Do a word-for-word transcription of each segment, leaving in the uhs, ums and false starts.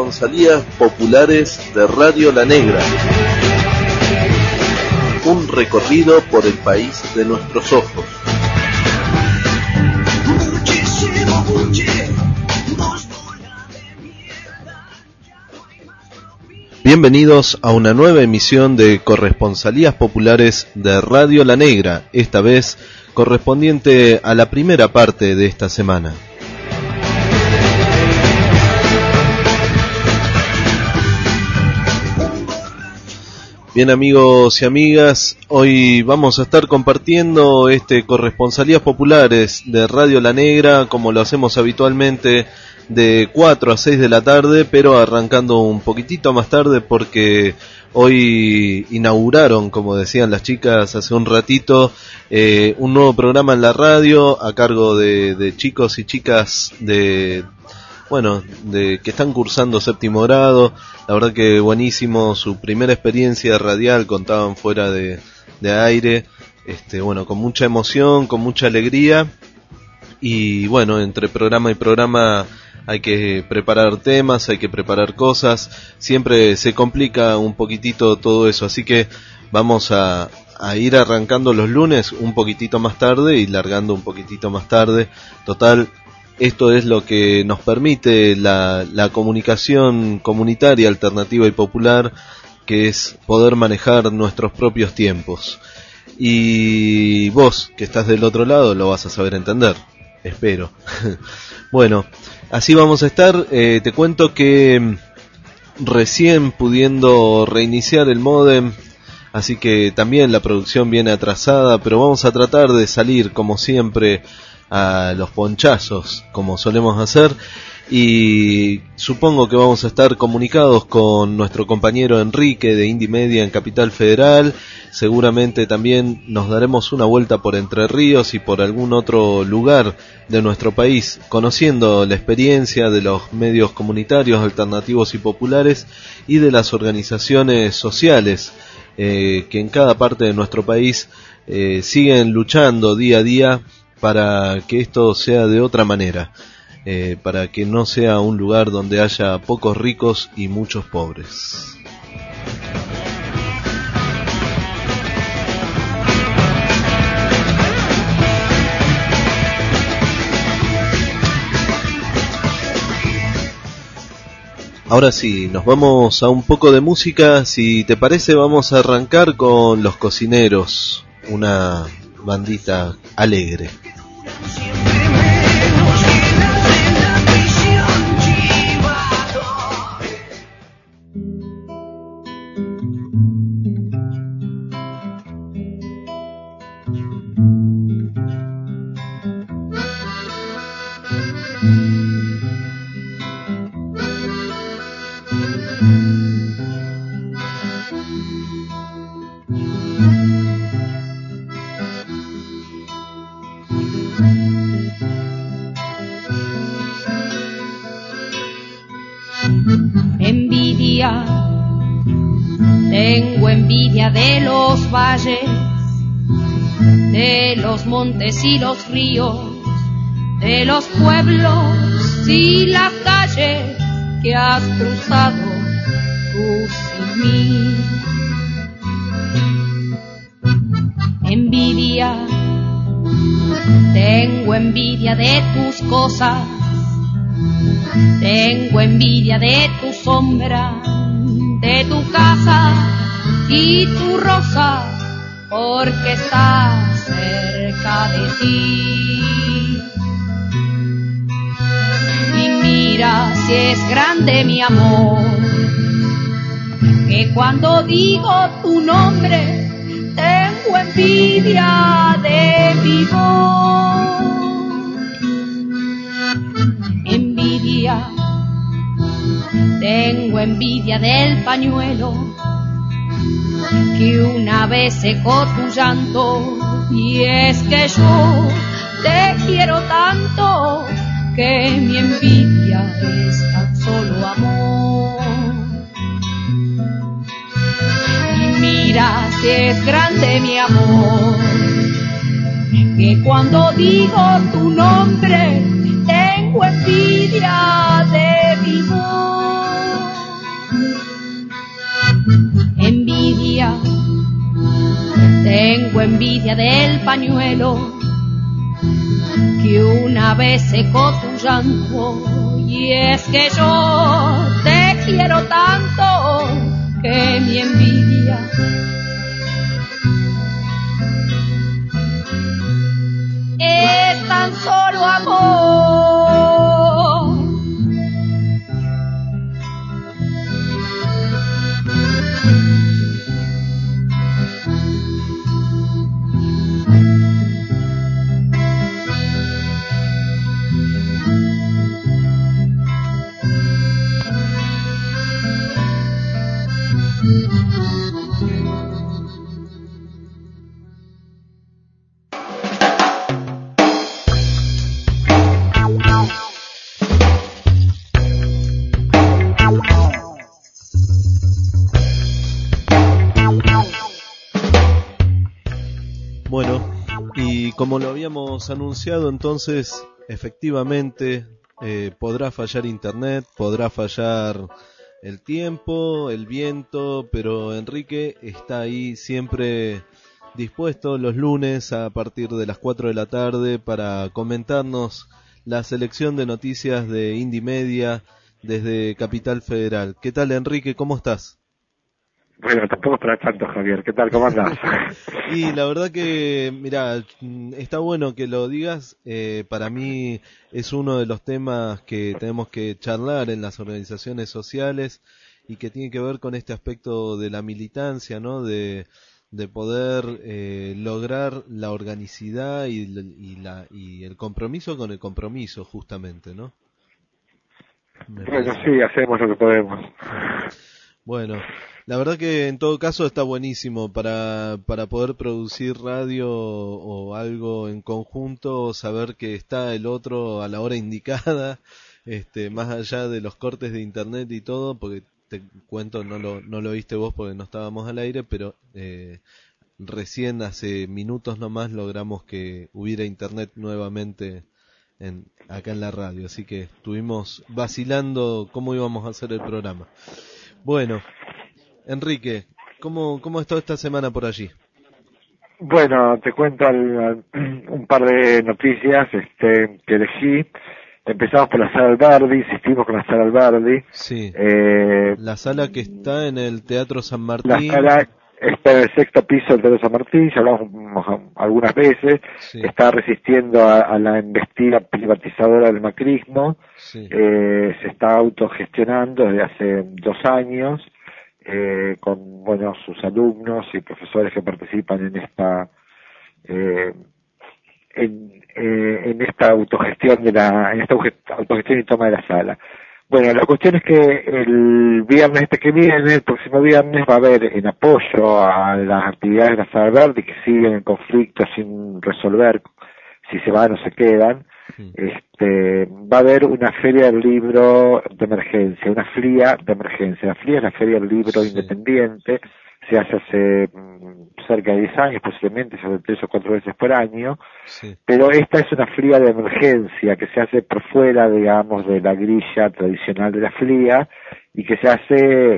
Corresponsalías Populares de Radio La Negra. Un recorrido por el país de nuestros ojos. Bienvenidos a una nueva emisión de Corresponsalías Populares de Radio La Negra, esta vez correspondiente a la primera parte de esta semana. Bien, amigos y amigas, hoy vamos a estar compartiendo este Corresponsalías Populares de Radio La Negra, como lo hacemos habitualmente, de cuatro a seis de la tarde, pero arrancando un poquitito más tarde porque hoy inauguraron, como decían las chicas hace un ratito, eh, un nuevo programa en la radio a cargo de, de chicos y chicas de... bueno, de que están cursando séptimo grado. La verdad que buenísimo, su primera experiencia radial, contaban fuera de, de aire, este, bueno, con mucha emoción, con mucha alegría, y bueno, entre programa y programa hay que preparar temas, hay que preparar cosas, siempre se complica un poquitito todo eso, así que vamos a, a ir arrancando los lunes un poquitito más tarde y largando un poquitito más tarde, total. Esto es lo que nos permite la, la comunicación comunitaria, alternativa y popular, que es poder manejar nuestros propios tiempos. Y vos, que estás del otro lado, lo vas a saber entender, espero. Bueno, así vamos a estar. Eh, te cuento que recién pudiendo reiniciar el módem, así que también la producción viene atrasada, pero vamos a tratar de salir, como siempre, a los ponchazos, como solemos hacer, y supongo que vamos a estar comunicados con nuestro compañero Enrique de Indie Media en Capital Federal. Seguramente también nos daremos una vuelta por Entre Ríos y por algún otro lugar de nuestro país, conociendo la experiencia de los medios comunitarios, alternativos y populares y de las organizaciones sociales eh, que en cada parte de nuestro país eh, siguen luchando día a día para que esto sea de otra manera, eh, para que no sea un lugar donde haya pocos ricos y muchos pobres. Ahora sí, nos vamos a un poco de música. Si te parece, vamos a arrancar con Los Cocineros, una bandita alegre. Envidia, tengo envidia de los valles, de los montes y los ríos, de los pueblos y las calles que has cruzado tú sin mí. Envidia, tengo envidia de tus cosas, tengo envidia de tu sombra, de tu casa y tu rosa, porque está cerca de ti. Y mira si es grande mi amor, que cuando digo tu nombre tengo envidia de mi voz. Envidia, tengo envidia del pañuelo que una vez secó tu llanto, y es que yo te quiero tanto que mi envidia es tan solo amor. Y mira si es grande mi amor, que cuando digo tu nombre tengo envidia de mi voz. envidia del pañuelo que una vez secó tu llanto. Y es que yo te quiero tanto que mi envidia es tan solo amor. Bueno, y como lo habíamos anunciado, entonces efectivamente eh, podrá fallar internet, podrá fallar el tiempo, el viento, pero Enrique está ahí siempre dispuesto los lunes a partir de las cuatro de la tarde para comentarnos la selección de noticias de Indie Media desde Capital Federal. ¿Qué tal, Enrique? ¿Cómo estás? Bueno, tampoco es para tanto, Javier. ¿Qué tal? ¿Cómo andás? Y la verdad que, mira, está bueno que lo digas. Eh, para mí es uno de los temas que tenemos que charlar en las organizaciones sociales y que tiene que ver con este aspecto de la militancia, ¿no? De, de poder eh, lograr la organicidad y, y, la, y el compromiso con el compromiso, justamente, ¿no? Me Bueno, parece. sí, hacemos lo que podemos. Bueno, la verdad que en todo caso está buenísimo para, para poder producir radio o algo en conjunto, saber que está el otro a la hora indicada, este, más allá de los cortes de internet y todo, porque te cuento, no lo, no lo viste vos porque no estábamos al aire, pero eh, recién hace minutos nomás logramos que hubiera internet nuevamente en, acá en la radio, así que estuvimos vacilando cómo íbamos a hacer el programa. Bueno, Enrique, ¿cómo, cómo está esta semana por allí? Bueno, te cuento al, al, un par de noticias este, que elegí. Empezamos por la sala Alberdi, insistimos con la sala Alberdi. Sí, eh, la sala que está en el Teatro San Martín. La sala está en el sexto piso del Teatro San Martín, ya hablamos algunas veces, sí. Está resistiendo a, a la embestida privatizadora del macrismo, sí. eh, se está autogestionando desde hace dos años, eh, con bueno sus alumnos y profesores que participan en esta eh, en, eh, en esta autogestión de la en esta autogestión y toma de la sala. Bueno, la cuestión es que el viernes este que viene, el próximo viernes, va a haber, en apoyo a las actividades de la sala Alberdi que siguen en conflicto sin resolver si se van o se quedan, sí. este, va a haber una feria del libro de emergencia, una FLIA de emergencia. La FLIA es la Feria del Libro sí. Independiente, se hace hace cerca de diez años, posiblemente se hace tres o cuatro veces por año, sí. Pero esta es una FLIA de emergencia que se hace por fuera, digamos, de la grilla tradicional de la FLIA y que se hace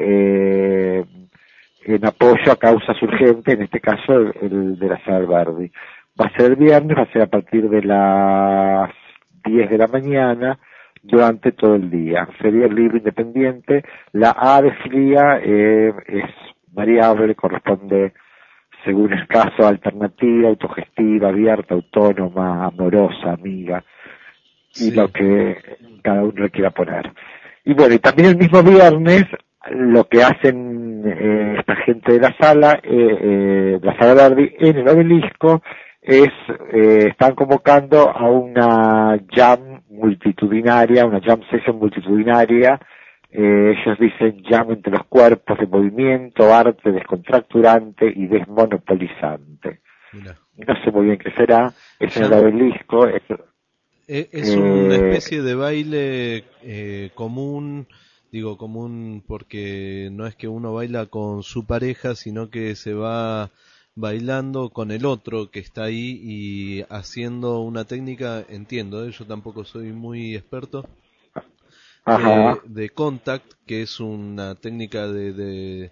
eh, en apoyo a causas urgentes, en este caso el, el de la sala Alberdi. Va a ser el viernes, va a ser a partir de las diez de la mañana, durante todo el día. Feria del Libro Independiente. La A de FLIA eh, es variable, corresponde según el caso, alternativa, autogestiva, abierta, autónoma, amorosa, amiga, y sí. Lo que cada uno le quiera poner. Y bueno, y también el mismo viernes, lo que hacen eh, esta gente de la sala, eh, eh, la sala Verdi, en el Obelisco, es, eh, están convocando a una jam multitudinaria, una jam session multitudinaria. Eh, ellos dicen jam entre los cuerpos de movimiento, arte descontracturante y desmonopolizante. Mira. No sé muy bien qué será, es en el Obelisco. Es, es, es eh, una especie de baile eh, común, digo común porque no es que uno baila con su pareja, sino que se va bailando con el otro que está ahí y haciendo una técnica, entiendo, ¿eh? Yo tampoco soy muy experto. De, de contact, que es una técnica de, de,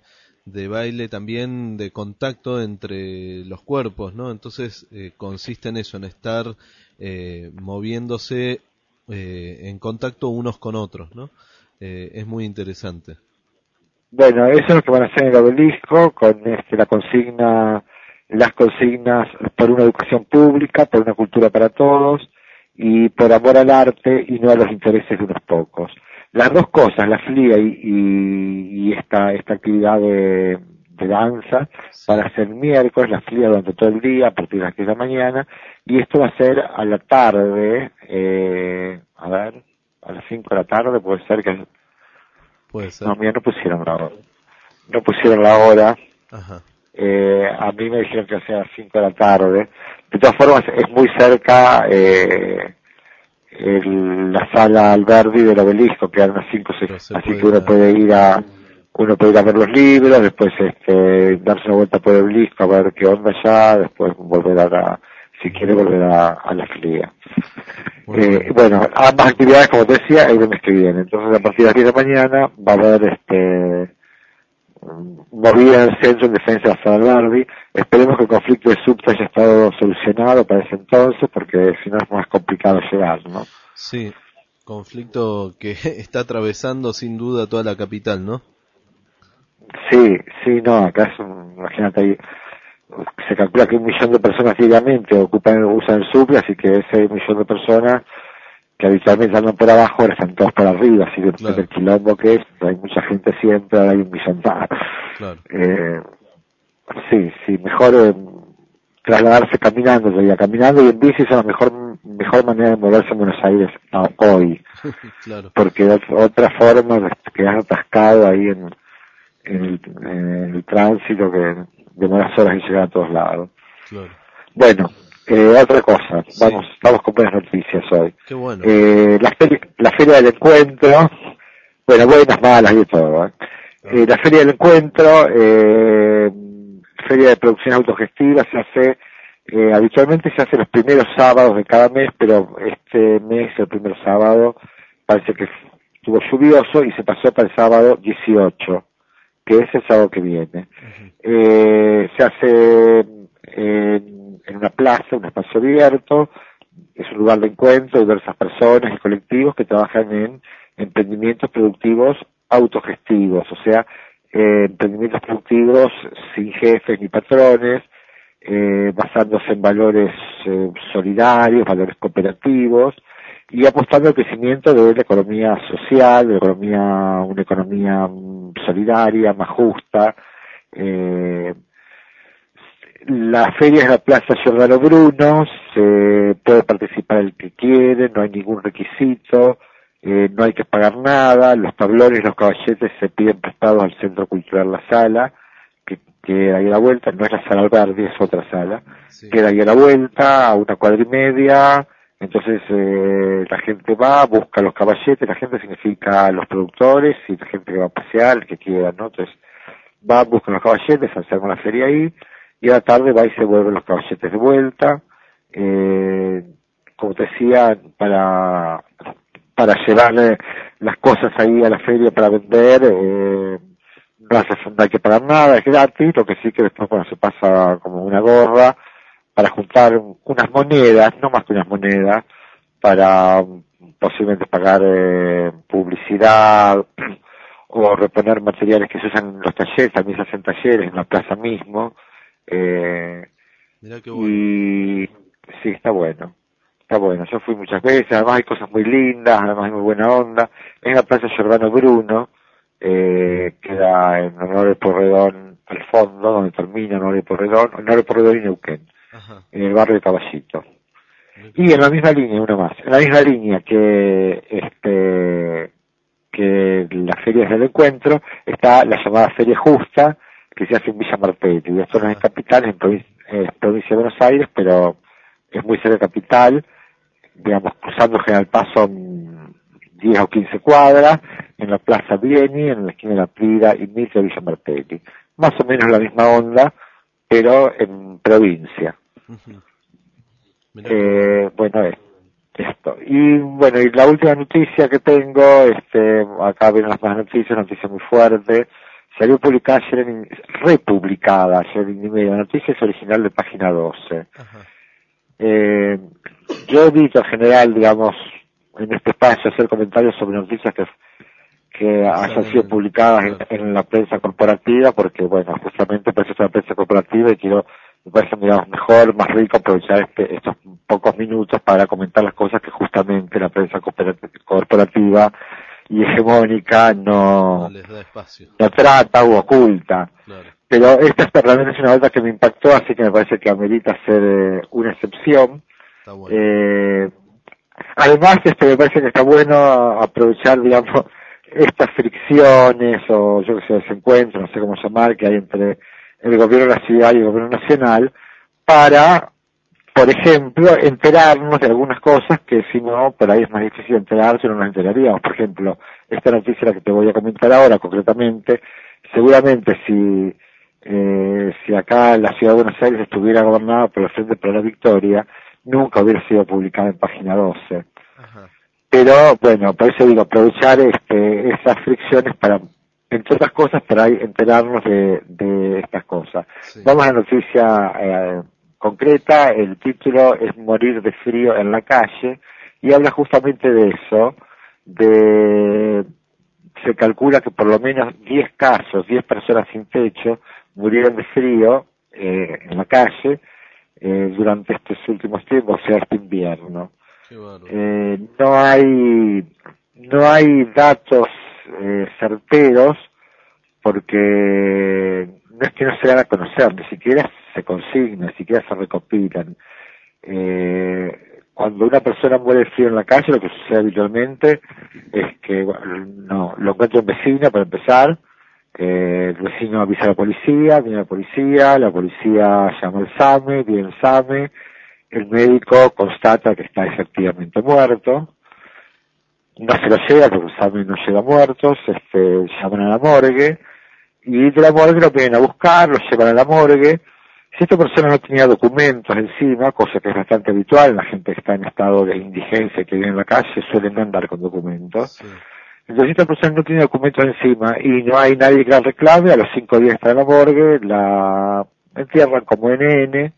de baile también de contacto entre los cuerpos, ¿no? Entonces eh, consiste en eso, en estar eh, moviéndose eh, en contacto unos con otros, ¿no? Eh, es muy interesante. Bueno, eso es lo que van a hacer en el obelisco con este, la consigna, las consignas por una educación pública, por una cultura para todos y por amor al arte y no a los intereses de unos pocos. Las dos cosas, la F L I A y, y, y esta, esta actividad de, de danza, van a ser miércoles, la F L I A durante todo el día, a partir de las diez de la mañana, y esto va a ser a la tarde, eh, a ver, a las cinco de la tarde, puede ser que... Puede ser. No, mira, no pusieron la hora. No pusieron la hora. Ajá. Eh, a mí me dijeron que sea a las cinco de la tarde. De todas formas, es muy cerca eh, el, la sala Alberdi del obelisco, que eran unas cinco, seis. Así que uno a... puede ir a uno puede ir a ver los libros, después este, darse una vuelta por el obelisco a ver qué onda ya, después volver a la, si quiere volver a, a la F L I A. Eh, bueno, ambas actividades, como te decía, el lunes que viene. Entonces, a partir de las diez de la mañana va a haber este movida en el centro en defensa de la sala Alberdi. Esperemos que el conflicto de subte haya estado solucionado para ese entonces, porque si no es más complicado llegar, ¿no? Sí, conflicto que está atravesando sin duda toda la capital, ¿no? Sí, sí, no, acá es un, imagínate ahí, se calcula que un millón de personas diariamente ocupan, usan el subte, así que ese millón de personas que habitualmente andan por abajo ahora están todos por arriba, así que claro. El quilombo que es, hay mucha gente siempre, hay un millón más. Claro. Eh, sí, sí, mejor eh, trasladarse caminando, ya caminando y en bici es la mejor mejor manera de moverse en Buenos Aires no, hoy. Claro. Porque de otra forma quedas atascado ahí en, en, el, en el tránsito que demoras horas en llegar a todos lados. Claro. Bueno, eh, otra cosa, sí. vamos vamos con buenas noticias hoy. Qué bueno. Eh, la, feria, la Feria del Encuentro, bueno, buenas, malas y de todo. ¿eh? Ah. Eh, la Feria del Encuentro, eh, Feria de Producción Autogestiva, se hace, eh, habitualmente se hace los primeros sábados de cada mes, pero este mes, el primer sábado, parece que estuvo lluvioso y se pasó para el sábado dieciocho, que es el sábado que viene. Uh-huh. Eh, se hace en, en una plaza, un espacio abierto, es un lugar de encuentro de diversas personas y colectivos que trabajan en emprendimientos productivos autogestivos, o sea, eh, emprendimientos productivos sin jefes ni patrones, eh, basándose en valores eh, solidarios, valores cooperativos, y apostando al crecimiento de la economía social, de la economía, una economía solidaria, más justa. Eh, la feria es la Plaza Giordano Bruno, se puede participar el que quiere, no hay ningún requisito, eh, no hay que pagar nada, los tablones y los caballetes se piden prestados al Centro Cultural La Sala, que queda ahí a la vuelta, no es la Sala Alberdi, es otra sala, sí. Queda ahí a la vuelta, a una cuadra y media. Entonces eh, la gente va, busca los caballetes, la gente significa los productores y la gente que va a pasear, el que quiera, ¿no? Entonces va, busca los caballetes, se hace la feria ahí, y a la tarde va y se vuelven los caballetes de vuelta. Eh, como te decía, para para llevarle las cosas ahí a la feria para vender, eh, no hace no hay que pagar nada, es gratis, lo que sí que después cuando se pasa como una gorra, para juntar unas monedas, no más que unas monedas, para posiblemente pagar eh, publicidad o reponer materiales que se usan en los talleres, también se hacen talleres en la plaza mismo. Eh, Mirá qué bueno. Y sí, está bueno, está bueno. Yo fui muchas veces, además hay cosas muy lindas, además hay muy buena onda. Es la Plaza Giordano Bruno, eh, queda en Honor de Porredón al fondo, donde termina Honor de Porredón, Honor de Porredón y Neuquén. Ajá. En el barrio de Caballito. Y en la misma línea, una más, en la misma línea que este que la Feria del Encuentro, está la llamada Feria Justa, que se hace en Villa Martelli. Y esto no es en capital, es en provincia, es provincia de Buenos Aires, pero es muy cerca de capital, digamos, cruzando General Paz son diez o quince cuadras, en la Plaza Bieni, en la esquina de la Prida y Mitre de Villa Martelli. Más o menos la misma onda, pero en provincia. Uh-huh. Eh, bueno, es esto. Y bueno, y la última noticia que tengo, este, acá vienen las más noticias, noticia muy fuerte, salió publicada ayer en, republicada ayer en Indymedia. La noticia es original de página doce. Eh, yo evito en general, digamos, en este espacio hacer comentarios sobre noticias que que hayan sido publicadas en, en la prensa corporativa, porque bueno, justamente por eso es la prensa corporativa y quiero, me parece, digamos, mejor, más rico aprovechar este, estos pocos minutos para comentar las cosas que justamente la prensa corporativa y hegemónica no, no les da espacio, no trata u oculta. Claro. Pero esta realmente es una nota que me impactó, así que me parece que amerita ser eh, una excepción. Está bueno. Eh, además, este, me parece que está bueno aprovechar, digamos, estas fricciones o yo que sé, desencuentros, no sé cómo llamar, que hay entre el gobierno de la ciudad y el gobierno nacional, para, por ejemplo, enterarnos de algunas cosas que si no, por ahí es más difícil enterarse, no nos enteraríamos. Por ejemplo, esta noticia la que te voy a comentar ahora concretamente, seguramente si eh, si acá la ciudad de Buenos Aires estuviera gobernada por el Frente para la Victoria, nunca hubiera sido publicada en página doce. Ajá. Pero, bueno, por eso digo, aprovechar este, esas fricciones para, entre otras cosas, para enterarnos de, de estas cosas. Sí. Vamos a la noticia eh, concreta. El título es Morir de frío en la calle, y habla justamente de eso, de, se calcula que por lo menos diez casos, diez personas sin techo, murieron de frío eh, en la calle eh, durante estos últimos tiempos, o sea, este invierno. Eh, no hay no hay datos eh, certeros, porque no es que no se dan a conocer, ni siquiera se consignan, ni siquiera se recopilan. Eh, cuando una persona muere de frío en la calle, lo que sucede habitualmente es que bueno, no lo encuentra un vecino, para empezar. Eh, el vecino avisa a la policía, viene la policía, la policía llama al SAME, viene el SAME. El médico constata que está efectivamente muerto, no se lo lleva porque el SAME no llega muertos, este, llaman a la morgue, y de la morgue lo vienen a buscar, lo llevan a la morgue. Si esta persona no tenía documentos encima, cosa que es bastante habitual, la gente que está en estado de indigencia y que vive en la calle suelen andar con documentos. Sí. Entonces, si esta persona no tiene documentos encima y no hay nadie que la reclame, a los cinco días está en la morgue, la entierran como N N,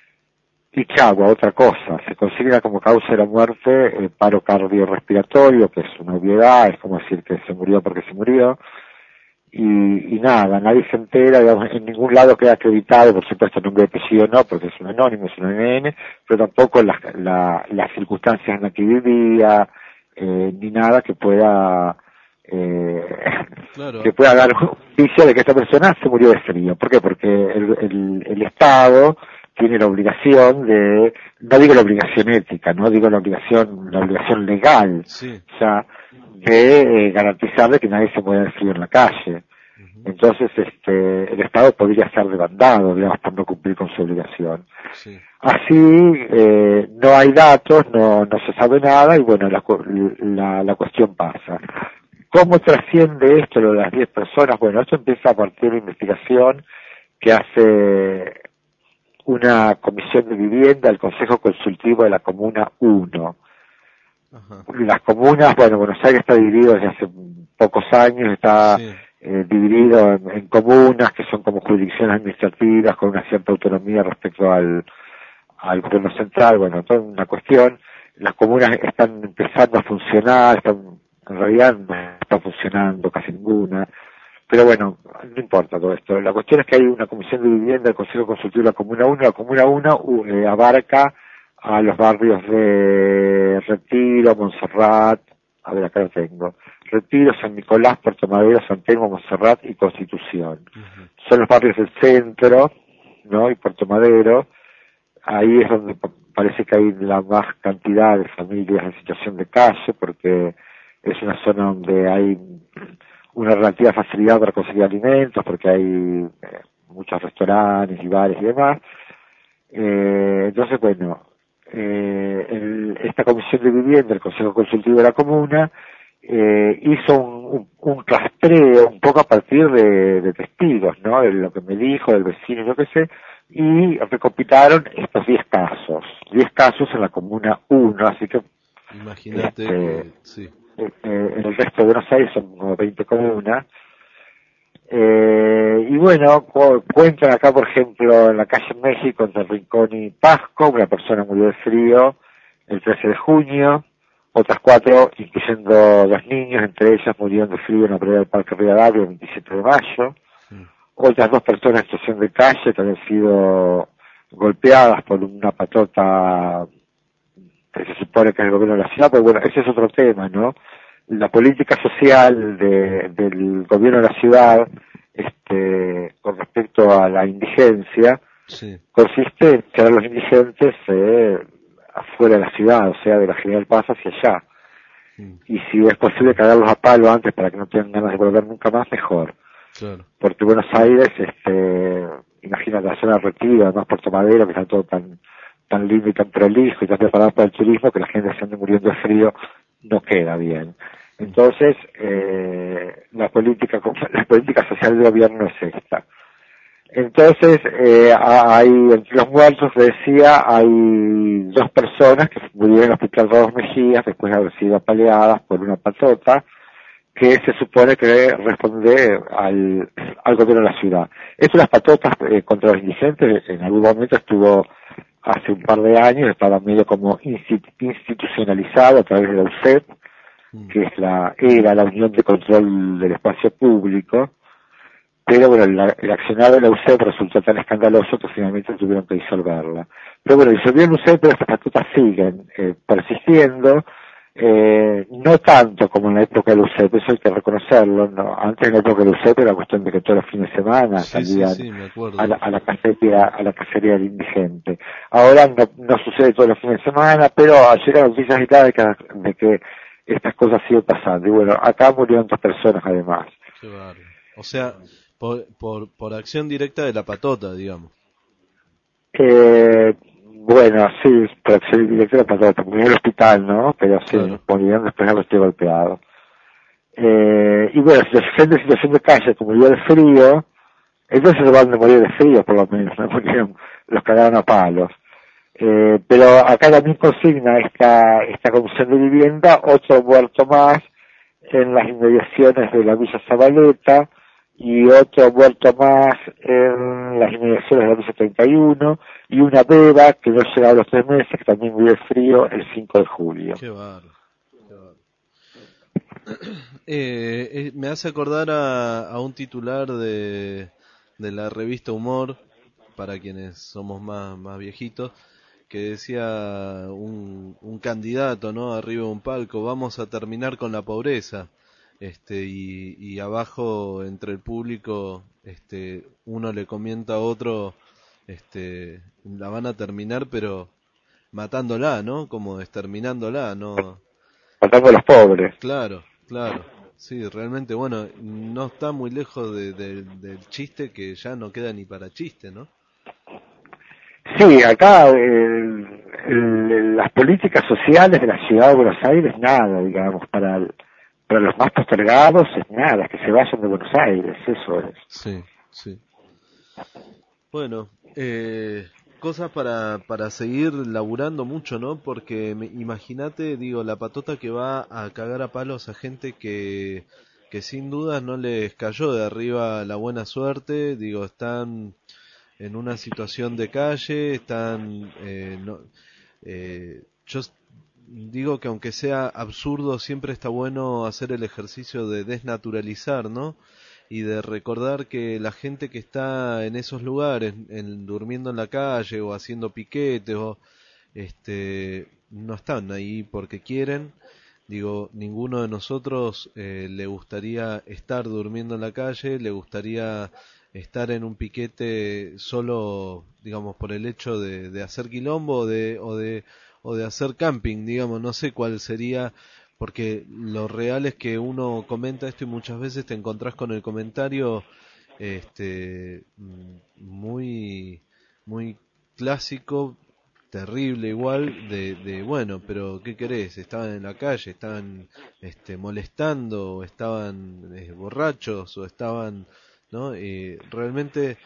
y chau, otra cosa, se consigna como causa de la muerte el paro cardiorrespiratorio, que es una obviedad, es como decir que se murió porque se murió, y, y nada, nadie se entera, digamos, en ningún lado queda acreditado, por supuesto, nombre de apellido no, porque es un anónimo, es un N N, pero tampoco las la, las circunstancias en las que vivía, eh, ni nada que pueda eh, claro. que pueda dar un indicio de que esta persona se murió de frío. ¿Por qué? Porque el, el, el Estado tiene la obligación de, no digo la obligación ética, no digo la obligación, la obligación legal, sí. O sea, de eh, garantizar de que nadie se muera de frío en la calle. Uh-huh. Entonces, este, el Estado podría ser demandado, digamos, por no cumplir con su obligación. Sí. Así, eh, no hay datos, no, no se sabe nada, y bueno, la, la, la cuestión pasa. ¿Cómo trasciende esto, lo de las diez personas? Bueno, esto empieza a partir de una investigación que hace una comisión de vivienda, el Consejo Consultivo de la Comuna uno. Ajá. Las comunas, bueno, Buenos Aires está dividido desde hace pocos años, está sí. eh, dividido en, en comunas que son como jurisdicciones administrativas con una cierta autonomía respecto al, al gobierno central. Bueno, toda una cuestión. Las comunas están empezando a funcionar, están, en realidad no está funcionando casi ninguna. Pero bueno, no importa todo esto. La cuestión es que hay una comisión de vivienda del Consejo Consultivo de la Comuna uno. La Comuna uno eh, abarca a los barrios de Retiro, Montserrat, a ver, acá lo tengo, Retiro, San Nicolás, Puerto Madero, San Telmo, Montserrat y Constitución. Uh-huh. Son los barrios del centro, ¿no? Y Puerto Madero. Ahí es donde parece que hay la más cantidad de familias en situación de calle, porque es una zona donde hay una relativa facilidad para conseguir alimentos, porque hay eh, muchos restaurantes y bares y demás. Eh, entonces, bueno, eh, el, esta comisión de vivienda, el Consejo Consultivo de la Comuna, eh, hizo un, un, un rastreo un poco a partir de, de testigos, ¿no? De lo que me dijo, del vecino, yo qué sé, y recopilaron estos diez casos, diez casos en la Comuna uno, así que imagínate este, que, sí. Eh, en el resto de Buenos Aires son como veinte comunas, Eh, y bueno, cu- cuentan acá, por ejemplo, en la calle México, entre Rincón y Pasco, una persona murió de frío el trece de junio, otras cuatro, incluyendo dos niños, entre ellas murieron de frío en la playa del Parque Rivadavia el veintisiete de mayo. Mm. Otras dos personas en situación de calle que habían sido golpeadas por una patota que se supone que es el gobierno de la ciudad, pero bueno, ese es otro tema, ¿no? La política social de, del gobierno de la ciudad, este, con respecto a la indigencia, sí, consiste en quedar los indigentes eh, afuera de la ciudad, o sea, de la General Paz hacia allá. Sí. Y si es posible cagarlos a palo antes para que no tengan ganas de volver nunca más, mejor. Claro. Porque Buenos Aires, este, imagínate la zona de Retiro, además Puerto Madero, que está todo tan tan lindo y tan prolijo y tan preparado para el turismo, que la gente se ande muriendo de frío, no queda bien. Entonces, eh, la política la política social del gobierno es esta. Entonces, eh, hay, entre los muertos, decía, hay dos personas que murieron en el hospital Rodos Mejías después de haber sido apaleadas por una patota, que se supone que responde al, al gobierno de la ciudad. Esto de las patotas eh, contra los indigentes, en algún momento estuvo hace un par de años, estaba medio como institucionalizado a través de la U C E P, que es la, era la Unión de Control del Espacio Público, pero bueno, la, el accionar de la U C E P resultó tan escandaloso que finalmente tuvieron que disolverla. Pero bueno, disolvieron la U C E P, pero estas patotas siguen eh, persistiendo, eh, no tanto como en la época de la U C E P, eso hay que reconocerlo, ¿no? Antes en la época de la U C E P era cuestión de que todos los fines de semana sí, salían sí, sí, a, la, a la cacería, a la cacería del indigente. Ahora no, no sucede todos los fines de semana, pero llegan noticias y tal de que, de que estas cosas siguen pasando. Y bueno, acá murieron dos personas además. Qué bárbaro. O sea, por, por, por acción directa de la patota, digamos. Eh, bueno, sí, por acción directa de la patota. Murió en el hospital, ¿no? Pero sí, claro, murieron después de haber sido golpeado. Eh, y bueno, si la gente en situación de calle, como murió de frío, entonces se van a morir de frío, por lo menos, ¿no? Porque los cagaron a palos. Eh, pero acá también consigna esta, esta comisión de vivienda otro muerto más en las inmediaciones de la Villa Zabaleta y otro muerto más en las inmediaciones de la Villa treinta y uno y una beba que no llegaba a los tres meses que también murió de frío el cinco de julio. Qué bárbaro. Qué bárbaro. Eh, eh, me hace acordar a, a un titular de, de la revista Humor, para quienes somos más, más viejitos, que decía un, un candidato, ¿no? Arriba de un palco, vamos a terminar con la pobreza, este, y, y abajo entre el público, este, uno le comenta a otro, este, la van a terminar, pero matándola, ¿no? Como exterminándola, ¿no? Matando a los pobres. Claro, claro. Sí, realmente, bueno, no está muy lejos de, de, del chiste, que ya no queda ni para chiste, ¿no? Sí, acá el, el, las políticas sociales de la ciudad de Buenos Aires, nada, digamos, para el, para los más postergados es nada, es que se vayan de Buenos Aires, eso es. Sí, sí. Bueno, eh, cosas para, para seguir laburando mucho, ¿no? Porque imagínate, digo, la patota que va a cagar a palos a gente que, que sin duda no les cayó de arriba la buena suerte, digo, están en una situación de calle, están, eh, no, eh, yo digo que aunque sea absurdo, siempre está bueno hacer el ejercicio de desnaturalizar, ¿no? Y de recordar que la gente que está en esos lugares, en, durmiendo en la calle o haciendo piquetes, o, este, no están ahí porque quieren. Digo, ninguno de nosotros eh, le gustaría estar durmiendo en la calle, le gustaría estar en un piquete solo, digamos, por el hecho de, de hacer quilombo o de, o de o de hacer camping, digamos, no sé cuál sería, porque lo real es que uno comenta esto y muchas veces te encontrás con el comentario este muy muy clásico, terrible igual, de, de bueno, pero ¿qué querés? Estaban en la calle, estaban este molestando, o estaban eh, borrachos, o estaban, ¿no? Y realmente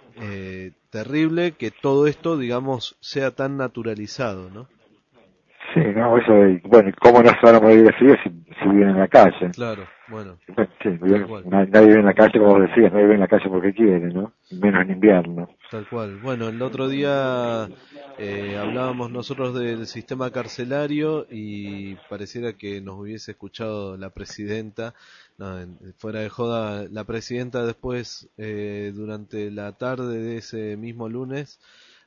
eh, terrible que todo esto, digamos, sea tan naturalizado, ¿no? Sí, Sí, no, eso de, bueno, ¿cómo no se van a morir de frío si, si viven en la calle? Claro, bueno. Sí, viven, nadie vive en la calle, como vos decías, nadie vive en la calle porque quiere, ¿no? Menos en invierno. Tal cual. Bueno, el otro día eh, hablábamos nosotros del sistema carcelario y pareciera que nos hubiese escuchado la presidenta. No, en, fuera de joda, la presidenta después, eh, durante la tarde de ese mismo lunes,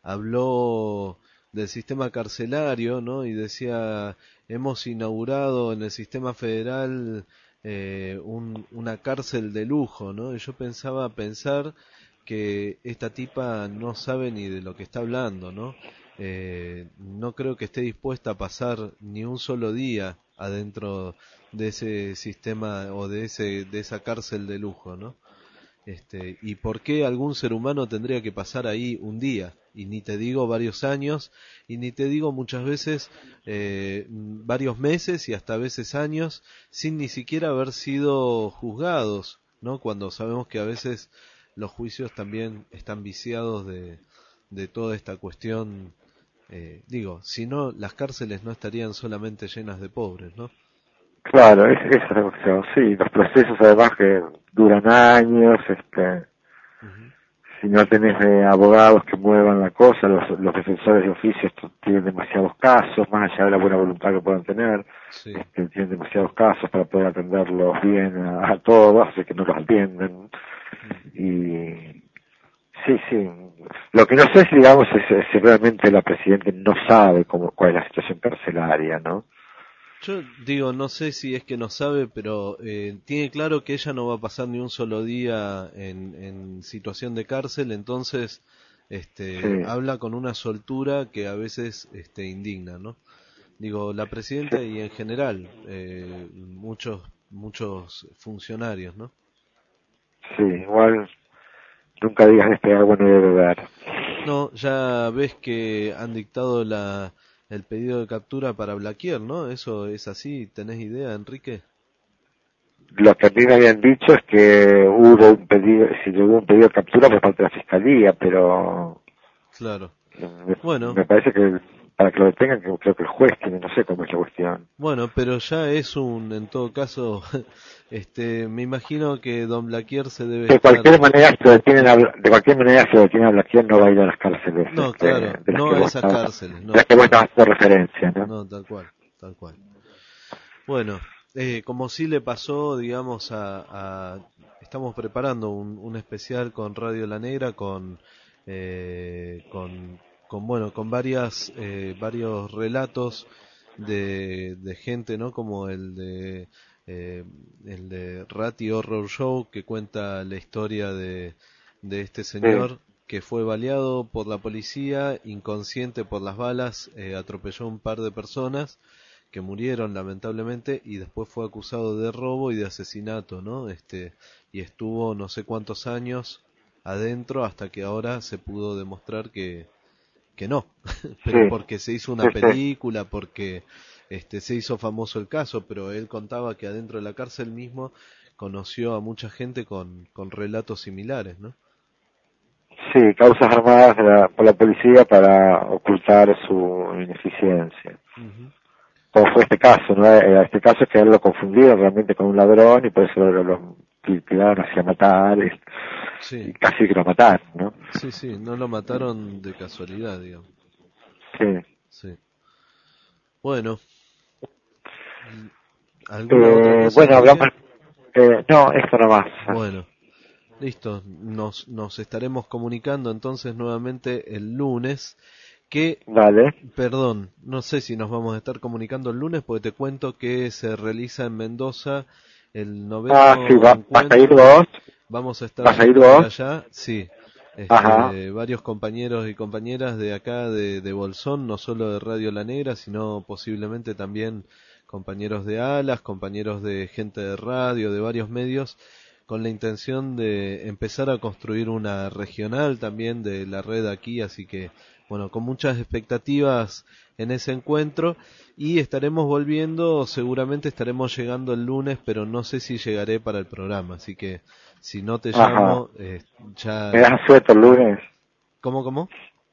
habló del sistema carcelario, ¿no? Y decía, hemos inaugurado en el sistema federal eh, un, una cárcel de lujo, ¿no? Y yo pensaba pensar que esta tipa no sabe ni de lo que está hablando, ¿no? Eh, no creo que esté dispuesta a pasar ni un solo día adentro de ese sistema o de ese de esa cárcel de lujo, ¿no? Este, y por qué algún ser humano tendría que pasar ahí un día, y ni te digo varios años, y ni te digo muchas veces eh, varios meses y hasta veces años, sin ni siquiera haber sido juzgados, ¿no? Cuando sabemos que a veces los juicios también están viciados de, de toda esta cuestión. Eh, digo, si no, las cárceles no estarían solamente llenas de pobres, ¿no? Claro, es, esa es la cuestión, sí, los procesos además que duran años, este, uh-huh. Si no tenés eh, abogados que muevan la cosa, los, los defensores de oficio tienen demasiados casos, más allá de la buena voluntad que puedan tener, sí. este, tienen demasiados casos para poder atenderlos bien a, a todos, así que no los atienden, uh-huh. Y sí, sí, lo que no sé si digamos es si realmente la presidenta no sabe cómo, cuál es la situación carcelaria, ¿no? Yo digo, no sé si es que no sabe, pero eh, tiene claro que ella no va a pasar ni un solo día en, en situación de cárcel, entonces este, sí. habla con una soltura que a veces este, indigna, ¿no? Digo, la presidenta sí. y en general eh, muchos muchos funcionarios, ¿no? Sí, igual nunca digas este agua no debe beber. No, ya ves que han dictado la el pedido de captura para Blaquier, ¿no? ¿Eso es así? ¿Tenés idea, Enrique? Lo que a mí me habían dicho es que hubo un pedido, si hubo un pedido de captura por parte de la Fiscalía, pero... Claro. Me, bueno. Me parece que para que lo detengan, que creo que el juez tiene, no sé cómo es la cuestión. Bueno, pero ya es un, en todo caso, este, me imagino que don Blaquier se debe de estar... cualquier manera se lo detienen a, de cualquier manera se lo detienen a Blaquier, no va a ir a las cárceles. No, este, claro, de no a esas vos, cárceles. No, de las que vos estás haciendo referencia, ¿no? No, tal cual, tal cual. Bueno, eh, como sí le pasó, digamos, a, a estamos preparando un, un especial con Radio La Negra, con, eh, con, con bueno, con varias, eh, varios relatos de, de gente, ¿no? Como el de, eh, el de Ratty Horror Show, que cuenta la historia de, de este señor. Sí. Que fue baleado por la policía, inconsciente por las balas, eh, atropelló un par de personas que murieron lamentablemente y después fue acusado de robo y de asesinato, ¿no? Este, y estuvo no sé cuántos años adentro hasta que ahora se pudo demostrar que que no, pero sí. porque se hizo una película, porque este se hizo famoso el caso, pero él contaba que adentro de la cárcel mismo conoció a mucha gente con con relatos similares, ¿no? Sí, causas armadas de la, por la policía para ocultar su ineficiencia. Uh-huh. Como fue este caso, ¿no? Este caso es que él lo confundieron realmente con un ladrón y por eso lo, lo tiraron hacia matar y, sí. y casi que lo mataron, ¿no? Sí, sí, no lo mataron de casualidad, digamos. Sí. Sí. Bueno. ¿Alguna eh, otra cosa? Bueno, hablamos... Eh, no, esto nomás. Bueno. Listo, nos, nos estaremos comunicando entonces nuevamente el lunes, que, vale. perdón, no sé si nos vamos a estar comunicando el lunes, porque te cuento que se realiza en Mendoza el noveno ah, sí, va, encuentro. ¿Vas a ir vos? Vamos a estar ¿Vas a ir vos? allá, sí. Este, varios compañeros y compañeras de acá de, de Bolsón, no solo de Radio La Negra, sino posiblemente también compañeros de Alas, compañeros de gente de radio, de varios medios, con la intención de empezar a construir una regional también de la red aquí, así que bueno, con muchas expectativas en ese encuentro y estaremos volviendo, seguramente estaremos llegando el lunes, pero no sé si llegaré para el programa, así que si no te Ajá. llamo, eh, ya... ¿Me das suelto el lunes? ¿Cómo, cómo?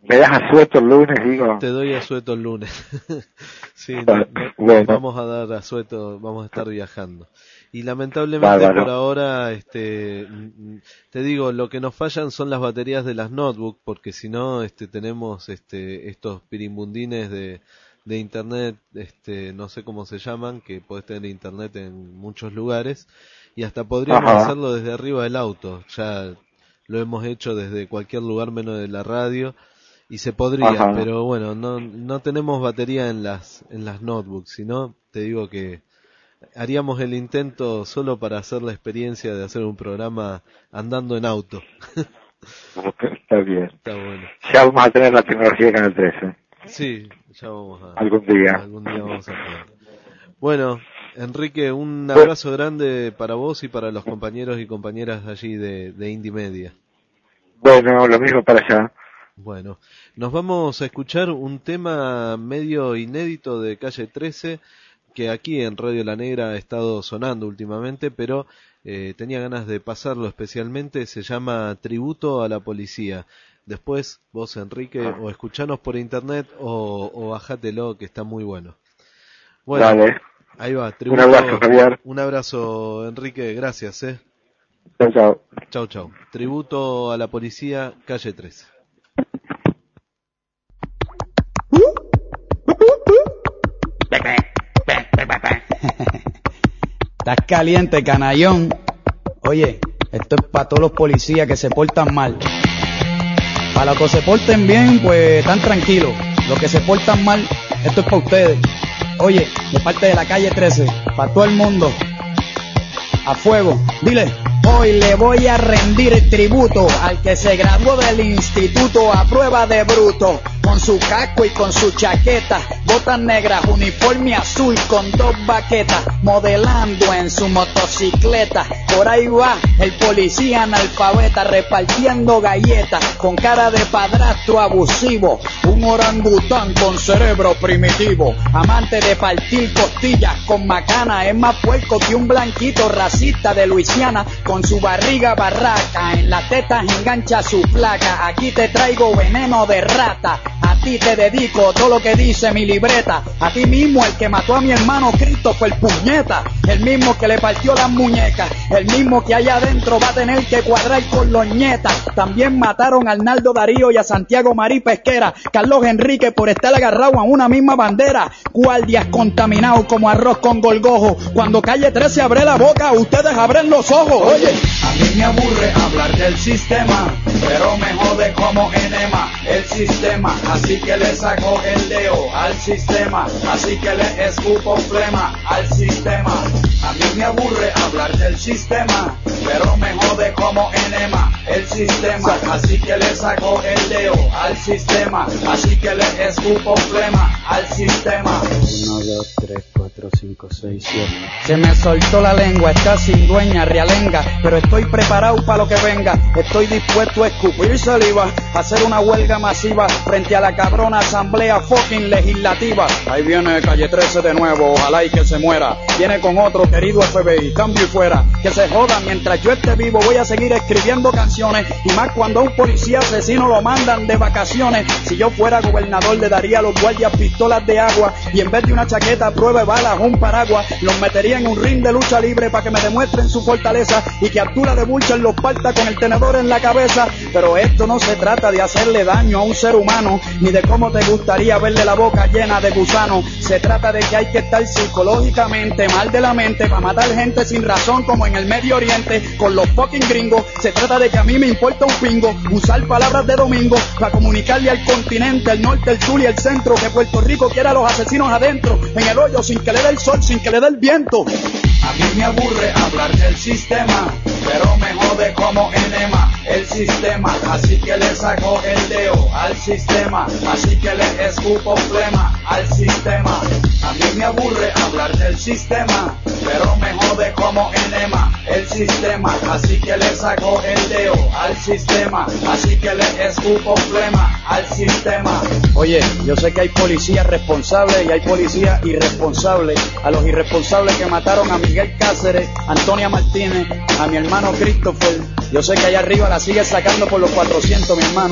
¿Me das asueto el lunes, digo? Te doy asueto el lunes. Sí, bueno, no, bueno. Vamos a dar asueto, vamos a estar viajando. Y lamentablemente Bárbaro. Por ahora, este, te digo, lo que nos fallan son las baterías de las notebooks, porque si no, este, tenemos, este, estos pirimbundines de, de internet, este, no sé cómo se llaman, que podés tener internet en muchos lugares, y hasta podríamos Ajá. hacerlo desde arriba del auto. Ya lo hemos hecho desde cualquier lugar menos de la radio, y se podría, Ajá. pero bueno, no, no tenemos batería en las, en las notebooks, sino, te digo que haríamos el intento solo para hacer la experiencia de hacer un programa andando en auto. Está bien. Está bueno. Ya vamos a tener la tecnología de Canal trece. Sí, ya vamos a... Algún día. Algún día vamos a tener. Bueno, Enrique, un abrazo bueno. grande para vos y para los compañeros y compañeras allí de, de Indie Media. Bueno, lo mismo para allá. Bueno, nos vamos a escuchar un tema medio inédito de Calle trece, que aquí en Radio La Negra ha estado sonando últimamente, pero eh, tenía ganas de pasarlo especialmente. Se llama Tributo a la Policía. Después vos, Enrique, o escuchanos por internet o, o bajátelo, que está muy bueno. Bueno, Dale. Ahí va. Tributo, un abrazo, Javier. Un abrazo, Enrique. Gracias, eh. Chau, chau. Chau, chau. Tributo a la Policía, Calle trece. Estás caliente, canallón. Oye, esto es para todos los policías que se portan mal. Para los que se porten bien, pues están tranquilos. Los que se portan mal, esto es para ustedes. Oye, de parte de la Calle trece, para todo el mundo. A fuego, dile. Hoy le voy a rendir el tributo al que se graduó del instituto a prueba de bruto, con su casco y con su chaqueta, botas negras, uniforme azul con dos baquetas, modelando en su motocicleta. Por ahí va el policía analfabeta repartiendo galletas, con cara de padrastro abusivo, un orangután con cerebro primitivo, amante de partir costillas con macana, es más puerco que un blanquito racista de Luisiana, con su barriga barraca, en las tetas engancha su placa. Aquí te traigo veneno de rata, a ti te dedico todo lo que dice mi libreta. A ti mismo, el que mató a mi hermano Christopher Puñeta, el mismo que le partió las muñecas, el mismo que allá adentro va a tener que cuadrar con los nietas. También mataron a Arnaldo Darío y a Santiago Marí Pesquera, Carlos Enrique por estar agarrado a una misma bandera, guardias contaminados como arroz con golgojo. Cuando Calle trece abre la boca, ustedes abren los ojos. Oye, a mí me aburre hablar del sistema, pero me jode como enema el sistema, así que le saco el dedo al sistema, así que le escupo flema al sistema. A mí me aburre hablar del sistema, pero me jode como enema el sistema, así que le saco el dedo al sistema, así que le escupo flema al sistema. Uno, dos, tres, cuatro, cinco, seis, siete. Se me soltó la lengua, está sin dueña, realenga, pero estoy preparado para lo que venga. Estoy dispuesto a escupir saliva, a hacer una huelga masiva frente a la cabrona asamblea fucking legislativa. Ahí viene Calle trece de nuevo, ojalá y que se muera. Viene con otro querido F B I, cambio y fuera. Que se joda, mientras yo esté vivo voy a seguir escribiendo canciones, y más cuando a un policía asesino lo mandan de vacaciones. Si yo fuera gobernador le daría a los guardias pistolas de agua, y en vez de una chaqueta a prueba de balas un paraguas, los metería en un ring de lucha libre para que me demuestren su fortaleza, y que Arturo de Butcher los parta con el tenedor en la cabeza. Pero esto no se trata de hacerle daño a un ser humano, ni de cómo te gustaría verle la boca llena de gusano. Se trata de que hay que estar psicológicamente mal de la mente para matar gente sin razón, como en el Medio Oriente con los fucking gringos. Se trata de que a mí me importa un pingo usar palabras de domingo para comunicarle al continente, el norte, el sur y el centro, que Puerto Rico quiera a los asesinos adentro, en el hoyo, sin que le dé el sol, sin que le dé el viento. A mí me aburre hablar del sistema, pero me jode como enema el sistema, así que le saco el dedo al sistema, así que le escupo flema al sistema. A mí me aburre hablar del sistema, pero me jode como enema el sistema, así que le saco el dedo al sistema, así que le escupo flema al sistema. Oye, yo sé que hay policías responsables y hay policías irresponsables. A los irresponsables que mataron a Miguel Cáceres, Antonia Martínez, a mi hermano Christopher, yo sé que allá arriba la sigue sacando por los cuatrocientos, mi hermano.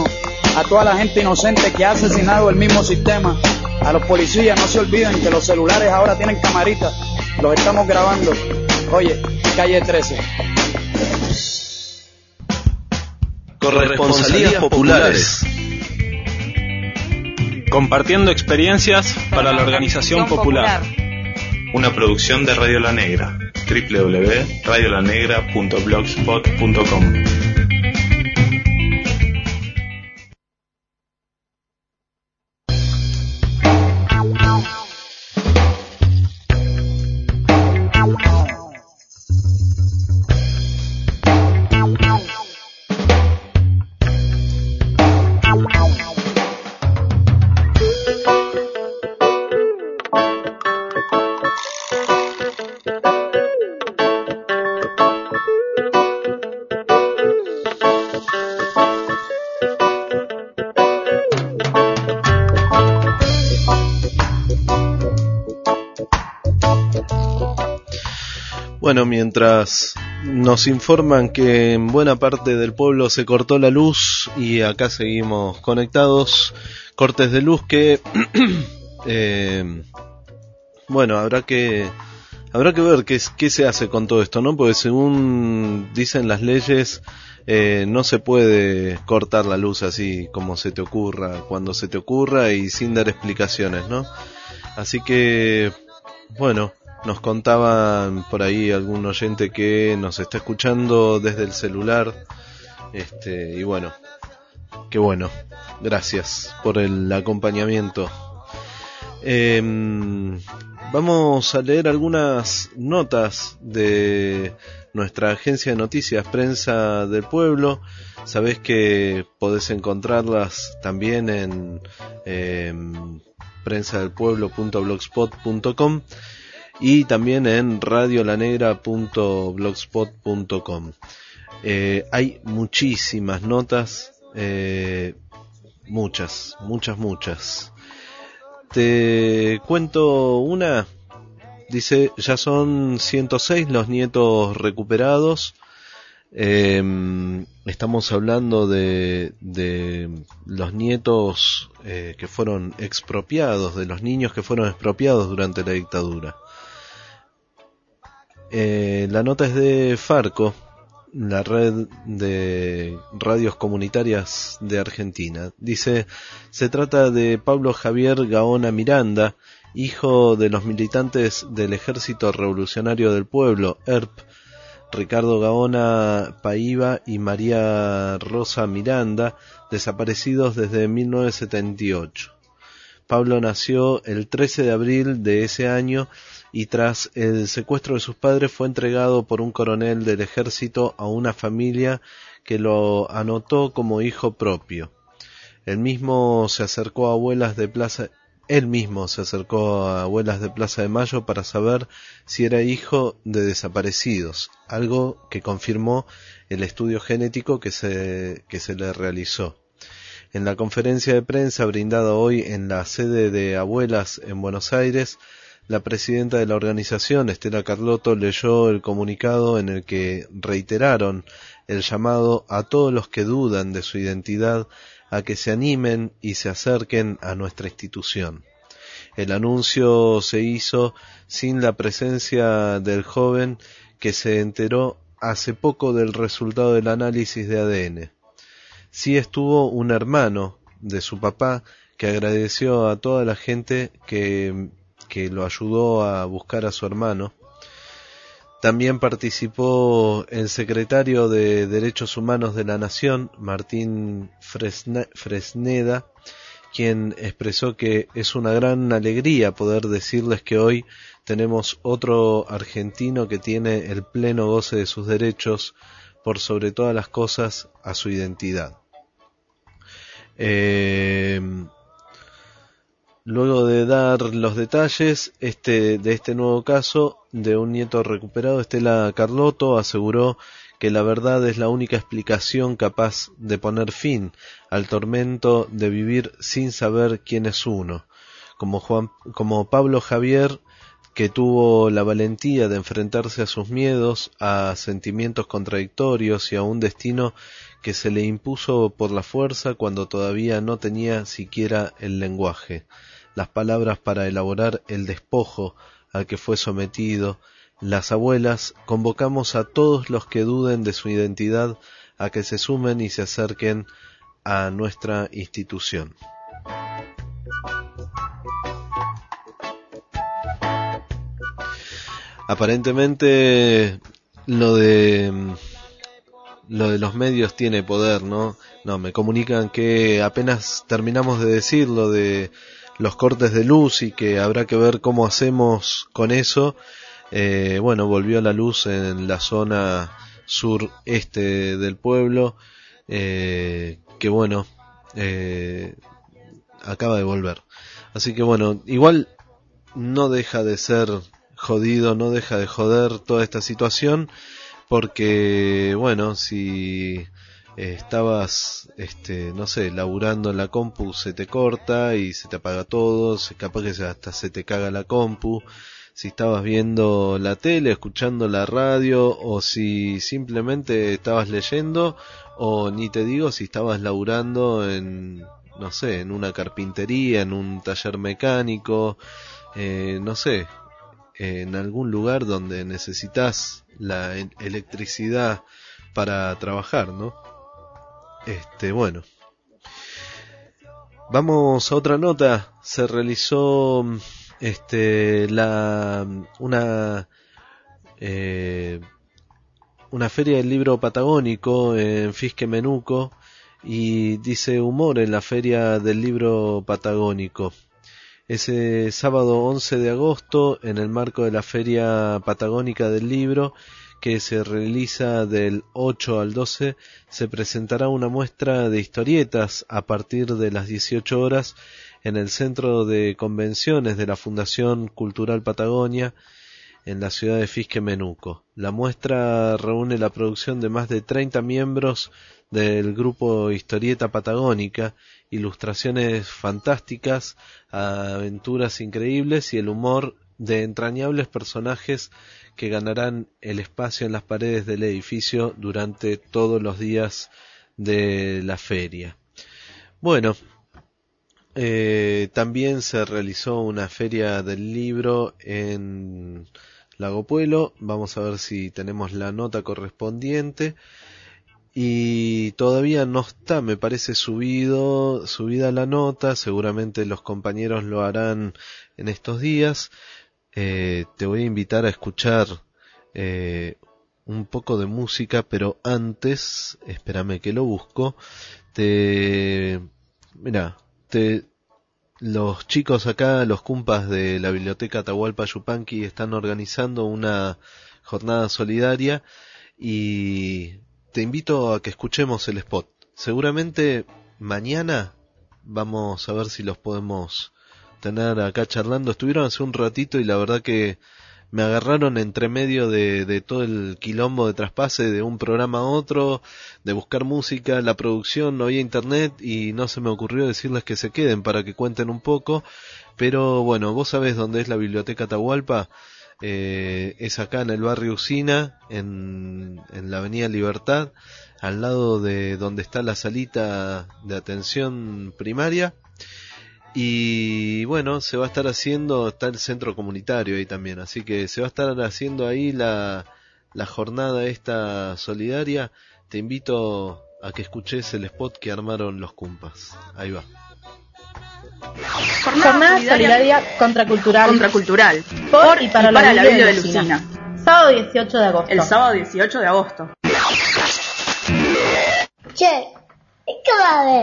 a toda la gente inocente que ha asesinado el mismo sistema. A los policías no se olviden que los celulares ahora tienen camaritas, los estamos grabando. Oye, calle trece. Corresponsalías populares. Compartiendo experiencias para la organización popular. Una producción de Radio La Negra. doble u doble u doble u punto radio la negra punto blogspot punto com. Bueno, mientras nos informan que en buena parte del pueblo se cortó la luz y acá seguimos conectados, cortes de luz que, eh, bueno, habrá que habrá que ver qué, qué se hace con todo esto, ¿no? Porque según dicen las leyes, eh, no se puede cortar la luz así como se te ocurra, cuando se te ocurra y sin dar explicaciones, ¿no? Así que, bueno, nos contaban por ahí algún oyente que nos está escuchando desde el celular, este, y bueno, qué bueno, gracias por el acompañamiento. Eh, vamos a leer algunas notas de nuestra agencia de noticias Prensa del Pueblo. Sabés que podés encontrarlas también en eh, prensa del pueblo punto blogspot punto com y también en radio la negra punto blogspot punto com. Eh, hay muchísimas notas, eh, muchas, muchas, muchas. Te cuento una. Dice, ya son ciento seis los nietos recuperados. Eh, estamos hablando de, de los nietos eh, que fueron expropiados, de los niños que fueron expropiados durante la dictadura. Eh, la nota es de Farco, la red de radios comunitarias de Argentina. Dice, se trata de Pablo Javier Gaona Miranda, hijo de los militantes del Ejército Revolucionario del Pueblo, E R P, Ricardo Gaona Paiva y María Rosa Miranda, desaparecidos desde mil novecientos setenta y ocho. Pablo nació el trece de abril de ese año y tras el secuestro de sus padres fue entregado por un coronel del ejército a una familia que lo anotó como hijo propio. Él mismo se acercó a abuelas de Plaza, él mismo se acercó a abuelas de Plaza de Mayo para saber si era hijo de desaparecidos, algo que confirmó el estudio genético que se, que se le realizó. En la conferencia de prensa brindada hoy en la sede de Abuelas en Buenos Aires, la presidenta de la organización, Estela Carlotto, leyó el comunicado en el que reiteraron el llamado a todos los que dudan de su identidad a que se animen y se acerquen a nuestra institución. El anuncio se hizo sin la presencia del joven que se enteró hace poco del resultado del análisis de A D N. Sí estuvo un hermano de su papá que agradeció a toda la gente que, que lo ayudó a buscar a su hermano. También participó el secretario de Derechos Humanos de la Nación, Martín Fresne, Fresneda, quien expresó que es una gran alegría poder decirles que hoy tenemos otro argentino que tiene el pleno goce de sus derechos, por sobre todas las cosas, a su identidad. Eh, luego de dar los detalles este, de este nuevo caso de un nieto recuperado, Estela Carlotto aseguró que la verdad es la única explicación capaz de poner fin al tormento de vivir sin saber quién es uno, como, Juan, como Pablo Javier, que tuvo la valentía de enfrentarse a sus miedos, a sentimientos contradictorios y a un destino que se le impuso por la fuerza cuando todavía no tenía siquiera el lenguaje, las palabras para elaborar el despojo al que fue sometido. Las abuelas convocamos a todos los que duden de su identidad a que se sumen y se acerquen a nuestra institución. Aparentemente lo de lo de los medios tiene poder, ¿no? No, me comunican que apenas terminamos de decir lo de los cortes de luz y que habrá que ver cómo hacemos con eso. Eh, bueno, volvió la luz en la zona sureste del pueblo, eh, que bueno, eh, acaba de volver. Así que bueno, igual no deja de ser jodido, no deja de joder toda esta situación, porque bueno, si eh, estabas, este, no sé, laburando en la compu, se te corta y se te apaga todo, se, capaz que hasta se te caga la compu. Si estabas viendo la tele, escuchando la radio, o si simplemente estabas leyendo, o ni te digo si estabas laburando en, no sé, en una carpintería, en un taller mecánico, eh, no sé, en algún lugar donde necesitas la electricidad para trabajar, ¿no? Este, bueno. Vamos a otra nota. Se realizó este la una eh, una feria del libro patagónico en Fisque Menuco, y dice humor en la feria del libro patagónico. Ese sábado once de agosto, en el marco de la Feria Patagónica del Libro, que se realiza del ocho al doce, se presentará una muestra de historietas a partir de las dieciocho horas en el Centro de Convenciones de la Fundación Cultural Patagonia, en la ciudad de Fisque Menuco. La muestra reúne la producción de más de treinta miembros del grupo Historieta Patagónica, ilustraciones fantásticas, aventuras increíbles y el humor de entrañables personajes que ganarán el espacio en las paredes del edificio durante todos los días de la feria. Bueno, eh, también se realizó una feria del libro en Lago Puelo. Vamos a ver si tenemos la nota correspondiente. Y todavía no está, me parece, subido, subida la nota. Seguramente los compañeros lo harán en estos días. Eh, te voy a invitar a escuchar eh, un poco de música, pero antes, espérame que lo busco. Te, mira, te, los chicos acá, los cumpas de la Biblioteca Atahualpa Yupanqui, están organizando una jornada solidaria y te invito a que escuchemos el spot. Seguramente mañana vamos a ver si los podemos tener acá charlando. Estuvieron hace un ratito y la verdad que me agarraron entre medio de, de todo el quilombo de traspase de un programa a otro, de buscar música, la producción, no había internet y no se me ocurrió decirles que se queden para que cuenten un poco. Pero bueno, vos sabés dónde es la Biblioteca Atahualpa. Eh, es acá en el barrio Usina, en, en la avenida Libertad, al lado de donde está la salita de atención primaria. Y bueno, se va a estar haciendo, está el centro comunitario ahí también, así que se va a estar haciendo ahí la, la jornada esta solidaria. Te invito a que escuches el spot que armaron los cumpas. Ahí va. Jornada, Jornada solidaria, solidaria contracultural, contracultural por y para, y para la, la Biblia de Lucina. Lucina. Sábado dieciocho de agosto. El sábado dieciocho de agosto. Che, ¿qué va a ver?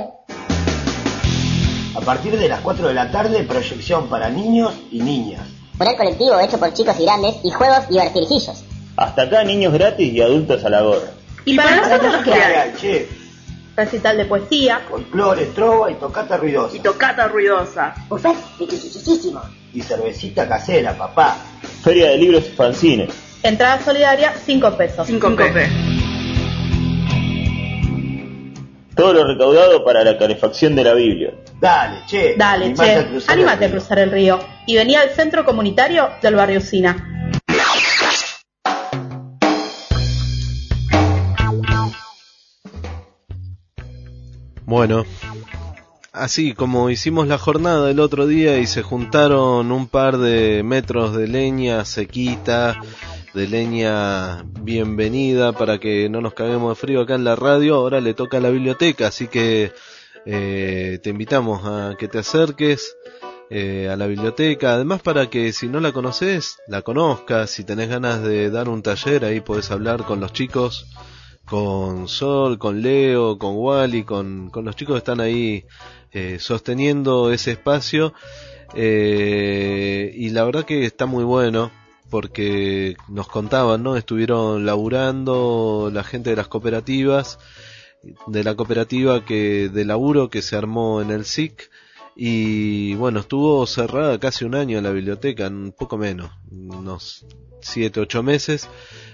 A partir de las cuatro de la tarde, proyección para niños y niñas. Mural colectivo hecho por chicos y grandes y juegos y divertirijillos. Hasta acá niños gratis y adultos a la gorra. ¿Y, ¿Y para, para nosotros qué hay? Che. Recital de poesía, folclore, trova y tocata ruidosa. Y tocata ruidosa. Buffet piquisísimo. Y cervecita casera, papá. Feria de libros y fanzines. Entrada solidaria, cinco pesos. cinco pesos. Todo lo recaudado para la calefacción de la Biblia. Dale, che. Dale, che. Anímate a cruzar el río. Y vení al centro comunitario del barrio Usina. Bueno, así como hicimos la jornada el otro día y se juntaron un par de metros de leña sequita, de leña bienvenida para que no nos caguemos de frío acá en la radio, ahora le toca a la biblioteca, así que eh, te invitamos a que te acerques eh, a la biblioteca, además para que si no la conoces, la conozcas, si tenés ganas de dar un taller, ahí podés hablar con los chicos, con Sol, con Leo, con Wally, con, con los chicos que están ahí eh, sosteniendo ese espacio, eh, y la verdad que está muy bueno, porque nos contaban, ¿no? Estuvieron laburando la gente de las cooperativas, de la cooperativa que de laburo que se armó en el S I C, y bueno, estuvo cerrada casi un año la biblioteca, un poco menos, unos siete, ocho meses,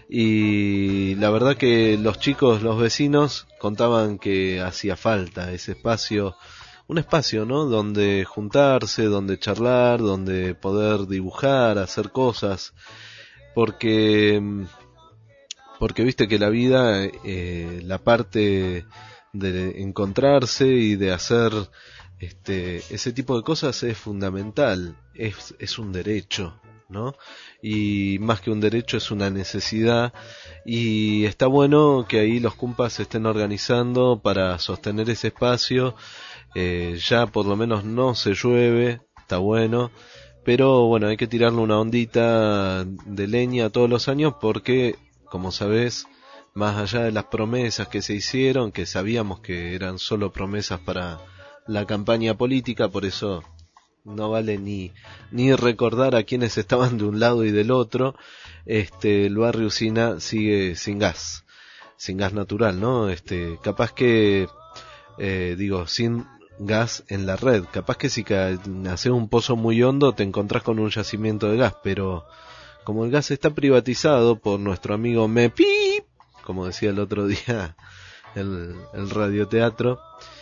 y la verdad que los chicos, los vecinos, contaban que hacía falta ese espacio, un espacio, ¿no? Donde juntarse, donde charlar, donde poder dibujar, hacer cosas, porque, porque viste que la vida, eh, la parte de encontrarse y de hacer este, ese tipo de cosas es fundamental, es, es un derecho, ¿no? Y más que un derecho es una necesidad, y está bueno que ahí los cumpas se estén organizando para sostener ese espacio. Eh, ya por lo menos no se llueve, está bueno, pero bueno, hay que tirarle una ondita de leña todos los años porque, como sabés, más allá de las promesas que se hicieron, que sabíamos que eran solo promesas para la campaña política, por eso no vale ni ni recordar a quienes estaban de un lado y del otro, este el barrio Usina sigue sin gas, sin gas natural, ¿no? Este, capaz que eh, digo, sin gas en la red, capaz que si haces un pozo muy hondo te encontrás con un yacimiento de gas, pero como el gas está privatizado por nuestro amigo Mepi, como decía el otro día el, el radioteatro,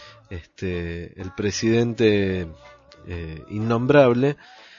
este el presidente eh, innombrable,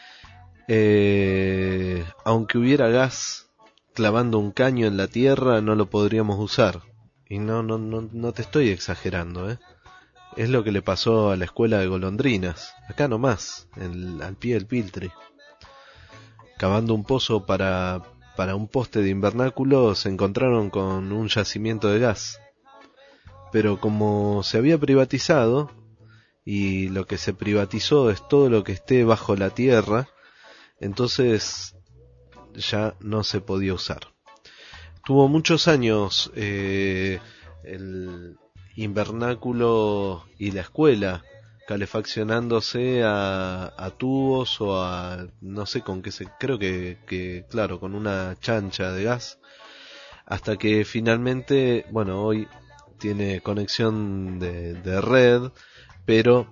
eh, aunque hubiera gas clavando un caño en la tierra no lo podríamos usar, y no no no no te estoy exagerando, eh es lo que le pasó a la escuela de golondrinas, acá nomás, en, al pie del Piltri. Cavando un pozo para, para un poste de invernáculo, se encontraron con un yacimiento de gas. Pero como se había privatizado, y lo que se privatizó es todo lo que esté bajo la tierra, entonces ya no se podía usar. Tuvo muchos años eh, el invernáculo y la escuela calefaccionándose a, a tubos o a no sé con qué se, creo que, que claro, con una chancha de gas, hasta que finalmente, bueno, hoy tiene conexión de, de red, pero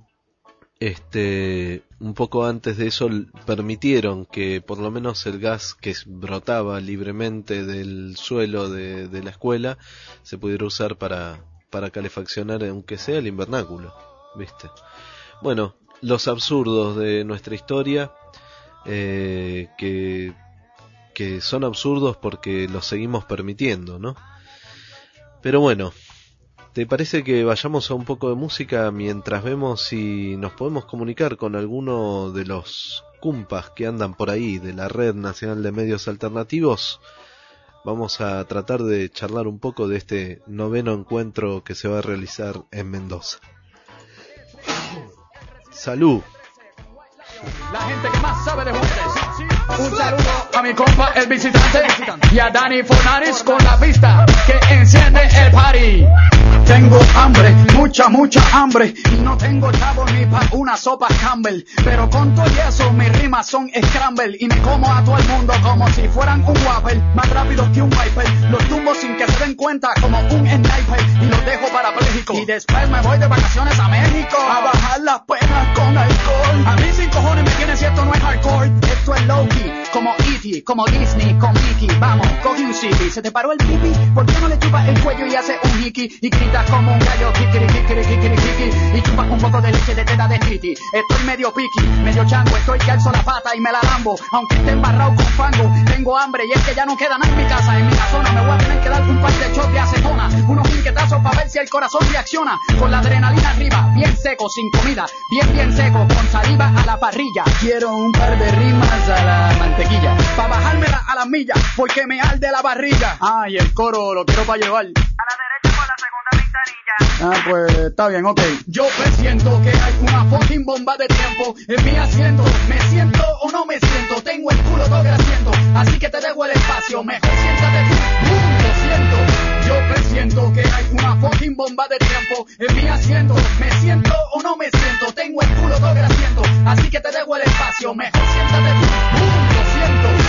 este un poco antes de eso permitieron que por lo menos el gas que brotaba libremente del suelo de, de la escuela se pudiera usar para para calefaccionar, aunque sea el invernáculo, ¿viste? Bueno, los absurdos de nuestra historia, eh, que, que son absurdos porque los seguimos permitiendo, ¿no? Pero bueno, ¿te parece que vayamos a un poco de música mientras vemos si nos podemos comunicar con alguno de los cumpas que andan por ahí de la Red Nacional de Medios Alternativos? Vamos a tratar de charlar un poco de este noveno encuentro que se va a realizar en Mendoza. ¡Salud! La gente que más sabe de juntes. Un saludo a mi compa el visitante y a Dani Fornaris con la pista que enciende el party. Tengo hambre, mucha, mucha hambre, y no tengo chavo ni pa' una sopa Campbell, pero con todo eso mis rimas son scramble, y me como a todo el mundo como si fueran un Whopper, más rápido que un Viper, los tumbo sin que se den cuenta como un sniper, y los dejo parapléjico, y después me voy de vacaciones a México, a bajar las penas con alcohol. A mí sin cojones me tiene si esto no es hardcore, esto es low-key, como E T, como Disney, con Mickey. Vamos, coge un zippy, se te paró el pipi, ¿por qué no le chupas el cuello y hace un hiki? Y gritas como un gallo, kikiri, kikiri, kikiri, kikiri, y chupas un poco de leche de teta de Titi. Estoy medio piqui, medio chango, estoy que alzo la pata y me la lambo, aunque esté embarrado con fango. Tengo hambre y es que ya no queda nada en mi casa, en mi casona. Me voy a tener que dar un par de shots de acetona, unos pinquetazos para ver si el corazón reacciona. Con la adrenalina arriba, bien seco, sin comida, bien bien seco, con saliva a la parrilla. Quiero un par de rimas a la mantequilla, pa' bajármela a las millas, porque me arde la barriga. Ah, y el coro lo quiero pa' llevar a la derecha por la segunda ventanilla. Ah, pues está bien, ok. Yo presiento que hay una fucking bomba de tiempo en mi asiento. Me siento o no me siento, tengo el culo todo grasiento, así que te dejo el espacio, mejor siéntate tú. Uh, lo siento. Yo presiento que hay una fucking bomba de tiempo en mi asiento. Me siento o no me siento, tengo el culo todo grasiento, así que te dejo el espacio, mejor siéntate tú. Uh, lo siento.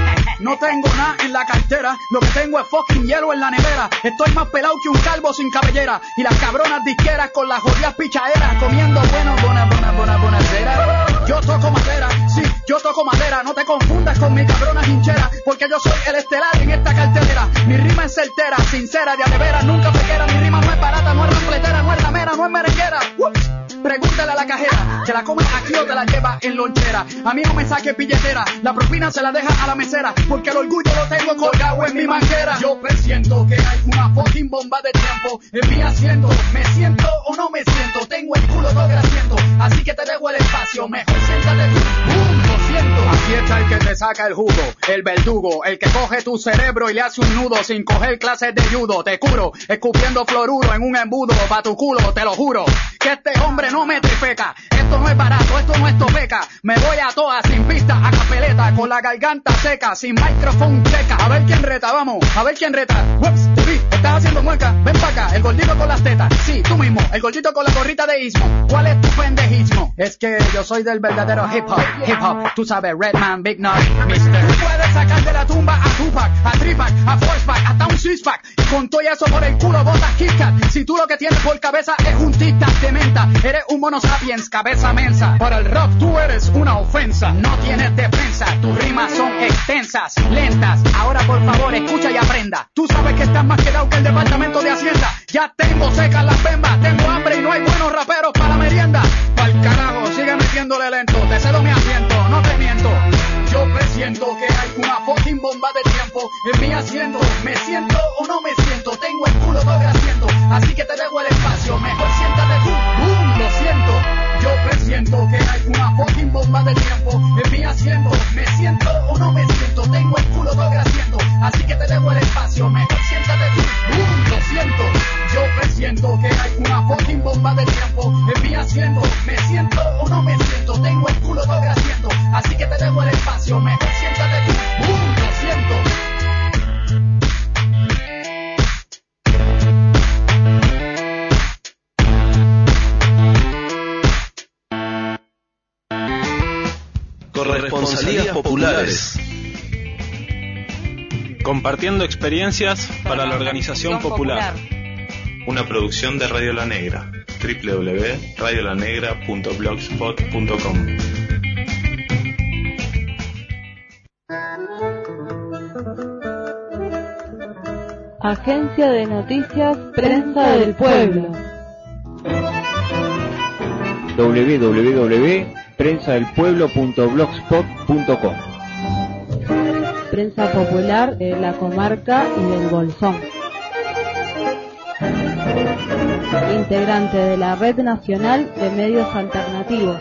No tengo nada en la cartera, lo que tengo es fucking hielo en la nevera. Estoy más pelado que un calvo sin cabellera, y las cabronas disqueras con las jodidas pichaderas comiendo bueno, buena, buena, buena, buena cera. Yo toco madera, sí, yo toco madera. No te confundas con mi cabrona hinchera, porque yo soy el estelar en esta cartelera. Mi rima es certera, sincera, de a de veras, nunca pequera. Mi rima no es barata, no es rampletera, no es ramera, no es merenguera. Ups. Pregúntale a la cajera, ¿te la comes aquí o te la llevas en lonchera? A mí no me saques billetera, la propina se la deja a la mesera, porque el orgullo lo tengo colgado en mi manguera. Yo presiento que hay una fucking bomba de tiempo en mi asiento. Me siento o no me siento, tengo el culo todo grasiento, así que te dejo el espacio, mejor siéntate tú. Uh, lo siento. Aquí está el que te saca el jugo, el verdugo, el que coge tu cerebro y le hace un nudo sin coger clases de judo. Te curo, escupiendo fluoruro en un embudo pa' tu culo, te lo juro, que este hombre no me trifeca. Esto no es barato, esto no es topeca. Me voy a toa sin pista, a capeleta, con la garganta seca, sin micrófono seca. A ver quién reta, vamos, a ver quién reta. Ups, te vi, estás haciendo mueca, ven pa' acá. El gordito con las tetas, sí, tú mismo. El gordito con la gorrita de ismo. ¿Cuál es tu pendejismo? Es que yo soy del verdadero hip hop, hip hop. Tú sabes, Redman, Big Nut, mister. Tú puedes sacar de la tumba a Tupac, a Tripac, a Forcepack, hasta un six-pack. Y con todo eso por el culo botas Kit Kat. Si tú lo que tienes por cabeza es un tic-tac de menta, eres un mono sapiens, cabeza mensa. Para el rap tú eres una ofensa, no tienes defensa. Tus rimas son extensas, lentas. Ahora por favor escucha y aprenda. Tú sabes que estás más quedado que el departamento de Hacienda. Ya tengo secas las bembas, tengo hambre y no hay buenos raperos para la merienda. Pa'l carajo, sigue metiéndole lento, te cedo mi asiento, no te miento. Yo presiento que hay una fucking bomba de tiempo en mi asiento. Me siento o no me siento, tengo el culo todo grasiento, así que te dejo el espacio, mejor siéntate tú. Uh, lo siento. Yo presiento que hay una fucking bomba de tiempo en mi asiento. Me siento o no me siento, tengo el culo todo grasiento, así que te dejo el espacio, mejor siéntate tú. Uh, lo siento. Yo presiento que hay una fucking bomba de tiempo en mi asiento. Me siento o no me siento, tengo el culo todo grasiento, así que te dejo el espacio, mejor siéntate tú. Uh, lo siento. Corresponsalías populares. Compartiendo experiencias para la organización popular. Una producción de Radio La Negra. doble u doble u doble u punto radio la negra punto blogspot punto com. Agencia de Noticias Prensa del Pueblo. doble u doble u doble u punto prensa del pueblo punto blogspot punto com. Prensa popular de la comarca y del Bolsón. Integrante de la Red Nacional de Medios Alternativos.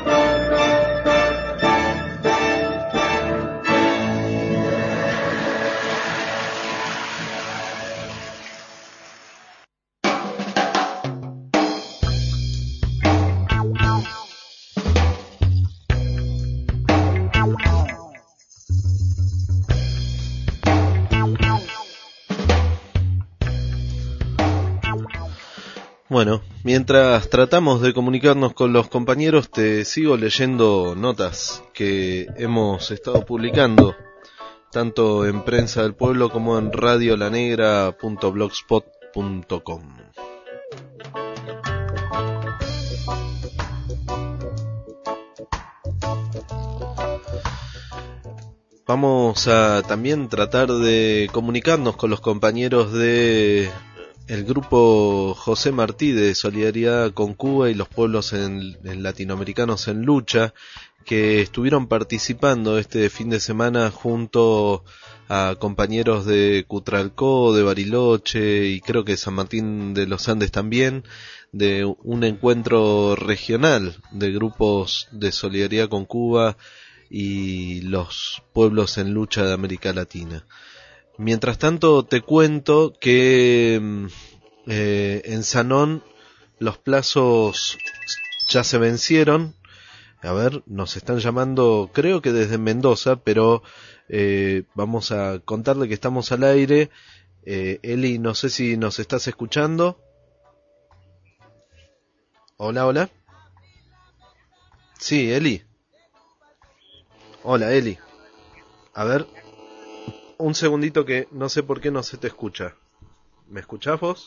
Bueno, mientras tratamos de comunicarnos con los compañeros, te sigo leyendo notas que hemos estado publicando, tanto en Prensa del Pueblo como en radio la negra punto blogspot punto com. vamos a también tratar de comunicarnos con los compañeros de el grupo José Martí de Solidaridad con Cuba y los pueblos en, en latinoamericanos en lucha, que estuvieron participando este fin de semana junto a compañeros de Cutralcó, de Bariloche y creo que San Martín de los Andes también, de un encuentro regional de grupos de solidaridad con Cuba y los pueblos en lucha de América Latina. Mientras tanto te cuento que eh, en Sanón los plazos ya se vencieron. A ver, nos están llamando, creo que desde Mendoza, pero eh, vamos a contarle que estamos al aire. Eh, Eli, no sé si nos estás escuchando. Hola, hola. Sí, Eli. Hola, Eli. A ver, un segundito que no sé por qué no se te escucha. ¿Me escuchás vos?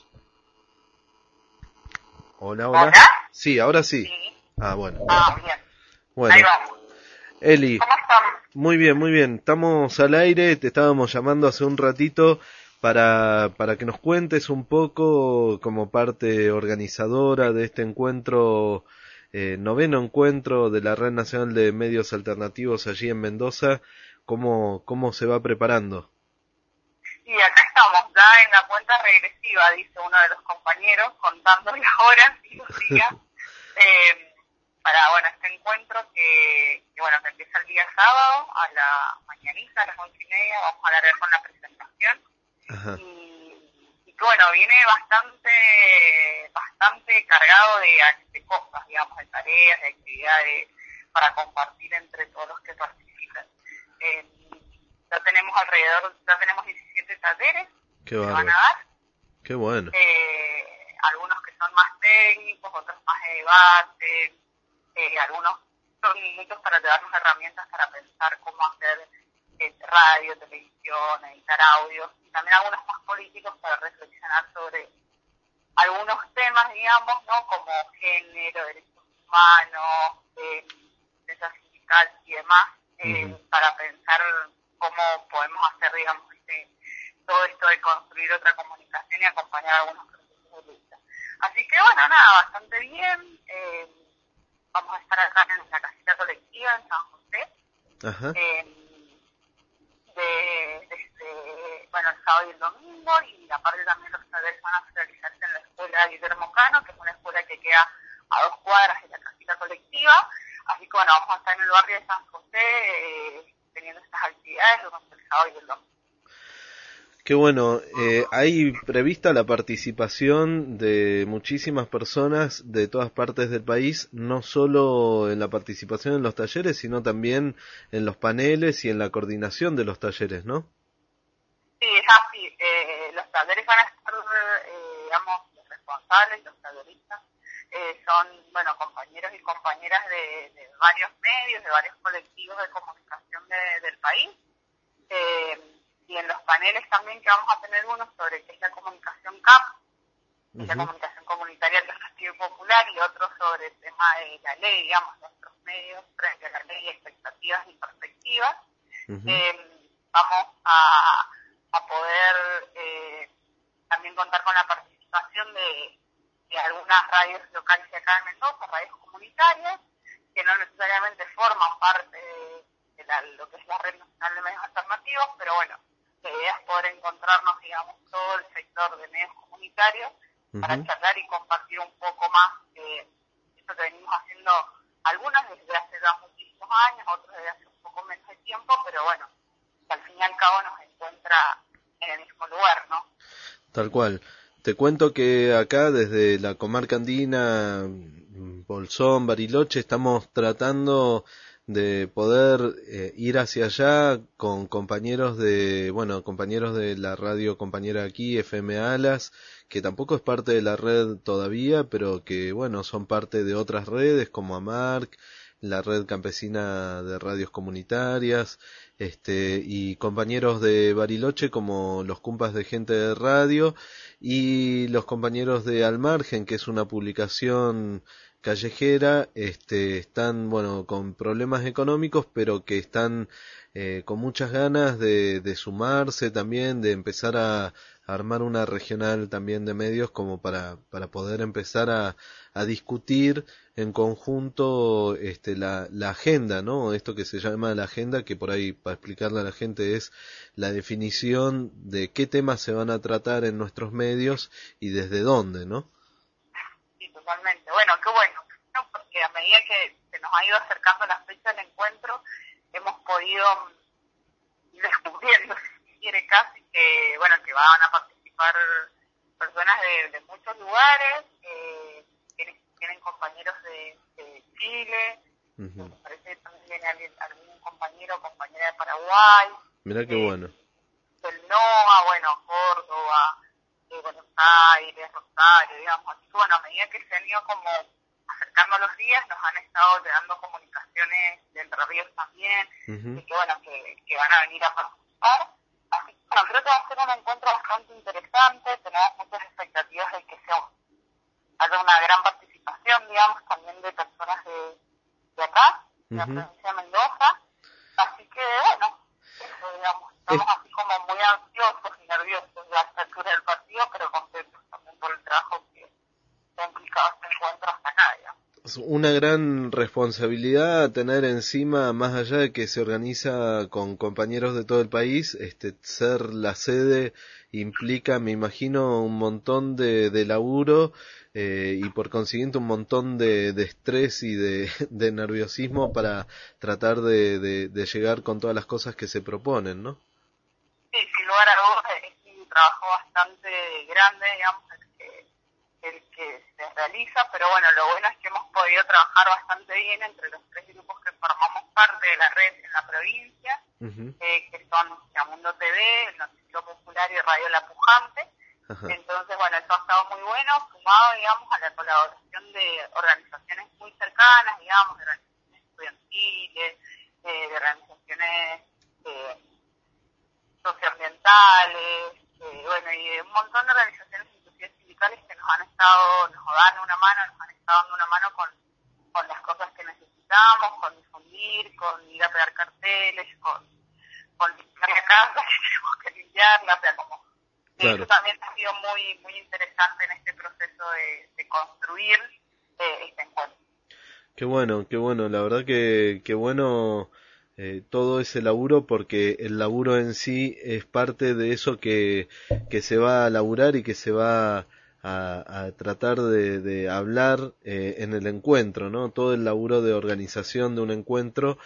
Hola, hola. ¿Hola? Sí, ahora sí. Sí. Ah, bueno. Ah, bien. Bueno. Ahí vamos. Eli. ¿Cómo estamos? Muy bien, muy bien. Estamos al aire, te estábamos llamando hace un ratito para, para que nos cuentes un poco como parte organizadora de este encuentro, eh, noveno encuentro de la Red Nacional de Medios Alternativos allí en Mendoza, cómo, cómo se va preparando. Y acá estamos, ya en la cuenta regresiva, dice uno de los compañeros, contando las horas y los días, eh, para, bueno, este encuentro que, que, bueno, que empieza el día sábado a la mañanita, a las once y media, vamos a alargar con la presentación. Ajá. Y, y que, bueno, viene bastante, bastante cargado de, de cosas, digamos, de tareas, de actividades para compartir entre todos los que participan. Eh, ya tenemos alrededor, ya tenemos diecisiete talleres Qué que bárbaro. van a dar. Qué bueno. Eh, algunos que son más técnicos, otros más de debate, eh, algunos son muchos para darnos herramientas para pensar cómo hacer eh, radio, televisión, editar audio, y también algunos más políticos para reflexionar sobre algunos temas, digamos, ¿no? Como género, derechos humanos, eh, defensa sindical y demás, eh, uh-huh. para pensar cómo podemos hacer, digamos, este, todo esto de construir otra comunicación y acompañar a algunos procesos de lucha. Así que, bueno, nada, bastante bien. Eh, vamos a estar acá en la casita colectiva en San José. Ajá. Eh, de, desde, bueno, el sábado y el domingo, y aparte también los talleres van a realizarse en la escuela Guillermo Cano, que es una escuela que queda a dos cuadras de la casita colectiva. Así que, bueno, vamos a estar en el barrio de San José eh, teniendo estas actividades durante el sábado y el domingo. Qué bueno, eh, hay prevista la participación de muchísimas personas de todas partes del país, no solo en la participación en los talleres, sino también en los paneles y en la coordinación de los talleres, ¿no? Sí, es así. Eh, los talleres van a estar, eh, digamos, los responsables, los talleristas, eh, son, bueno, compañeros y compañeras de, de varios medios, de varios colectivos de comunicación de, del país. Eh, y en los paneles también que vamos a tener uno sobre qué es la comunicación C A P, uh-huh. es la comunicación comunitaria alternativa y popular, y otro sobre el tema de la ley, digamos, nuestros medios frente a la ley, expectativas y perspectivas. Uh-huh. Eh, vamos a, a poder eh, también contar con la participación de, de algunas radios locales de acá en Mendoza, radios comunitarias, que no necesariamente forman parte de, de la, lo que es la Red Nacional de Medios Alternativos, pero bueno, la idea es poder encontrarnos, digamos, todo el sector de medios comunitarios uh-huh. para charlar y compartir un poco más de esto que venimos haciendo, algunas desde hace ya muchísimos años, otros desde hace un poco menos de tiempo, pero bueno, que al fin y al cabo nos encuentra en el mismo lugar, ¿no? Tal cual. Te cuento que acá desde la comarca andina, Bolsón, Bariloche, estamos tratando de poder eh, ir hacia allá con compañeros de, bueno, compañeros de la radio compañera aquí, F M Alas, que tampoco es parte de la red todavía, pero que, bueno, son parte de otras redes como AMARC, la red campesina de radios comunitarias, este, y compañeros de Bariloche como los Cumpas de Gente de Radio, y los compañeros de Al Margen, que es una publicación callejera, este, están, bueno, con problemas económicos, pero que están eh, con muchas ganas de, de sumarse también, de empezar a, a armar una regional también de medios como para, para poder empezar a, a discutir en conjunto este, la, la agenda, ¿no? Esto que se llama la agenda, que por ahí, para explicarle a la gente, es la definición de qué temas se van a tratar en nuestros medios y desde dónde, ¿no? Sí, totalmente. Bueno, qué bueno, ¿no? Porque a medida que se nos ha ido acercando la fecha del encuentro, hemos podido ir descubriendo, si quiere casi, que, bueno, que van a participar personas de, de muchos lugares, eh, tienen, tienen compañeros de, de Chile, uh-huh. Me parece que también viene alguien, algún compañero o compañera de Paraguay. Mirá qué eh, bueno. Del N O A, bueno, Córdoba, eh, Buenos Aires, Rosario, digamos. Así que, bueno, a medida que se han ido como acercando los días, nos han estado dando comunicaciones de Entre Ríos también, uh-huh. y que, bueno, que, que van a venir a participar. Así que, bueno, creo que va a ser un encuentro bastante interesante, tenemos muchas expectativas de que sea haya una gran participación, digamos, también de personas de, de acá, de uh-huh. la provincia de Mendoza. Así que, bueno, eso, digamos, estamos así como muy ansiosos y nerviosos de a esta altura del partido, pero contentos también por el trabajo que se ha implicado este encuentro hasta acá, digamos. Una gran responsabilidad tener encima, más allá de que se organiza con compañeros de todo el país, este, ser la sede implica, me imagino, un montón de, de laburo eh, y por consiguiente un montón de, de estrés y de, de nerviosismo para tratar de, de, de llegar con todas las cosas que se proponen, ¿no? Sí, sin lugar a dudas es un trabajo bastante grande, digamos, el que se realiza, pero bueno, lo bueno es que hemos podido trabajar bastante bien entre los tres grupos que formamos parte de la red en la provincia, uh-huh. eh, que son Yamundo T V, el Noticiero Popular y Radio La Pujante. Uh-huh. Entonces, bueno, eso ha estado muy bueno, sumado, digamos, a la colaboración de organizaciones muy cercanas, digamos, de organizaciones estudiantiles, eh, de organizaciones eh, socioambientales, eh, bueno, y de un montón de organizaciones sindicales que nos han estado, nos dan una mano, nos han estado dando una mano con, con las cosas que necesitamos, con difundir, con ir a pegar carteles, con, con limpiar la casa, que tenemos que limpiarla, o sea, como, claro. Eso también ha sido muy, muy interesante en este proceso de, de construir eh, este encuentro. Qué bueno, qué bueno, la verdad que, que bueno eh, todo ese laburo, porque el laburo en sí es parte de eso que, que se va a laburar y que se va A, a tratar de, de hablar eh, en el encuentro, ¿no? Todo el laburo de organización de un encuentro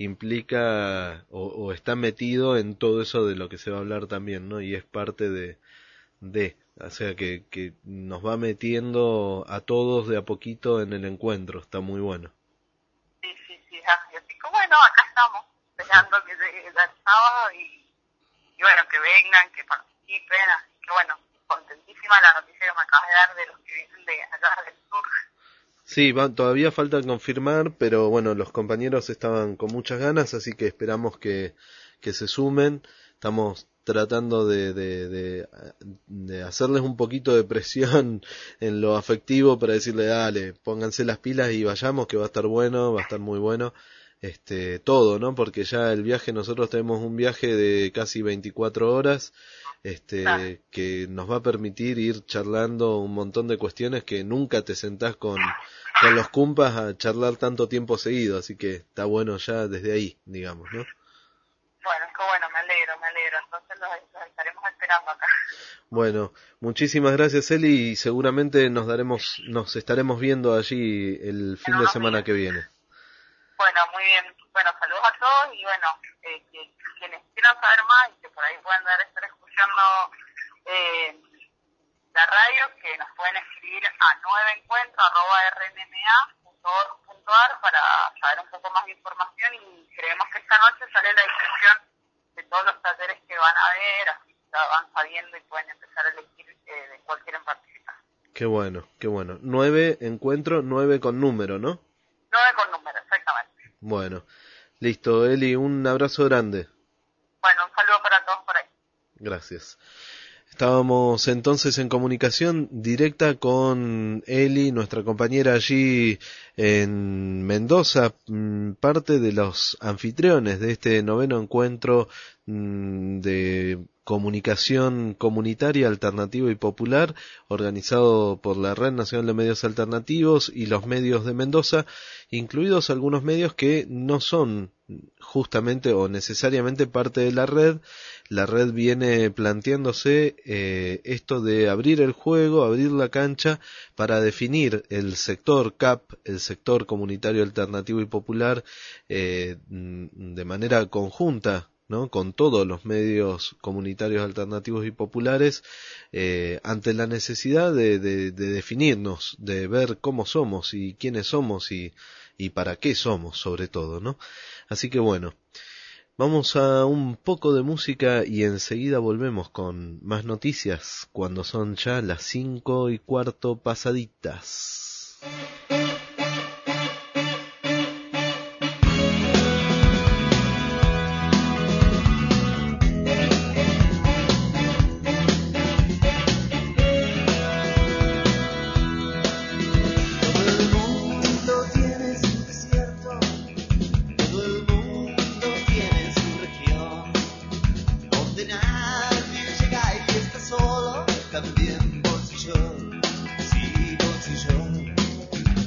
implica o, o está metido en todo eso de lo que se va a hablar también, ¿no? Y es parte de, de o sea que, que nos va metiendo a todos de a poquito en el encuentro, está muy bueno. Sí, sí, sí, así, así que bueno, acá estamos, esperando que llegue el sábado y, y bueno, que vengan, que participen, así que bueno, contentísima la noticia que me acabas de dar de los que vienen de allá del sur. Sí, va, todavía falta confirmar, pero bueno, los compañeros estaban con muchas ganas, así que esperamos que, que se sumen. Estamos tratando de, de, de, de hacerles un poquito de presión en lo afectivo para decirle, dale, pónganse las pilas y vayamos, que va a estar bueno, va a estar muy bueno. Este, todo, ¿no? Porque ya el viaje, nosotros tenemos un viaje de casi veinticuatro horas, este, ah. que nos va a permitir ir charlando un montón de cuestiones que nunca te sentás con, con los compas a charlar tanto tiempo seguido, así que está bueno ya desde ahí, digamos, ¿no? Bueno, qué bueno, me alegro, me alegro, entonces los, los estaremos esperando acá. Bueno, muchísimas gracias, Eli, y seguramente nos daremos, nos estaremos viendo allí el fin de semana días. que viene. Bueno, muy bien. Bueno, saludos a todos y bueno, eh, que quienes quieran saber más y que por ahí puedan estar escuchando eh, la radio, que nos pueden escribir a nueve encuentro arroba r n m a punto org punto a r para saber un poco más de información, y creemos que esta noche sale la descripción de todos los talleres que van a ver, así que van sabiendo y pueden empezar a elegir eh, de cuál quieren participar. Qué bueno, qué bueno. Nueve encuentro, nueve con número, ¿no? Nueve con número, exactamente. Bueno, listo, Eli, un abrazo grande. Bueno, un saludo para todos por ahí. Gracias. Estábamos entonces en comunicación directa con Eli, nuestra compañera allí en Mendoza, parte de los anfitriones de este noveno encuentro de comunicación comunitaria, alternativa y popular, organizado por la Red Nacional de Medios Alternativos y los medios de Mendoza, incluidos algunos medios que no son justamente o necesariamente parte de la red. La red viene planteándose eh, esto de abrir el juego, abrir la cancha para definir el sector C A P, el sector comunitario alternativo y popular, eh, de manera conjunta, ¿no?, con todos los medios comunitarios alternativos y populares, eh, ante la necesidad de, de, de definirnos, de ver cómo somos y quiénes somos y, y para qué somos, sobre todo, ¿no? Así que bueno, vamos a un poco de música y enseguida volvemos con más noticias cuando son ya las cinco y cuarto pasaditas. También bolsillo, sí, bolsillo.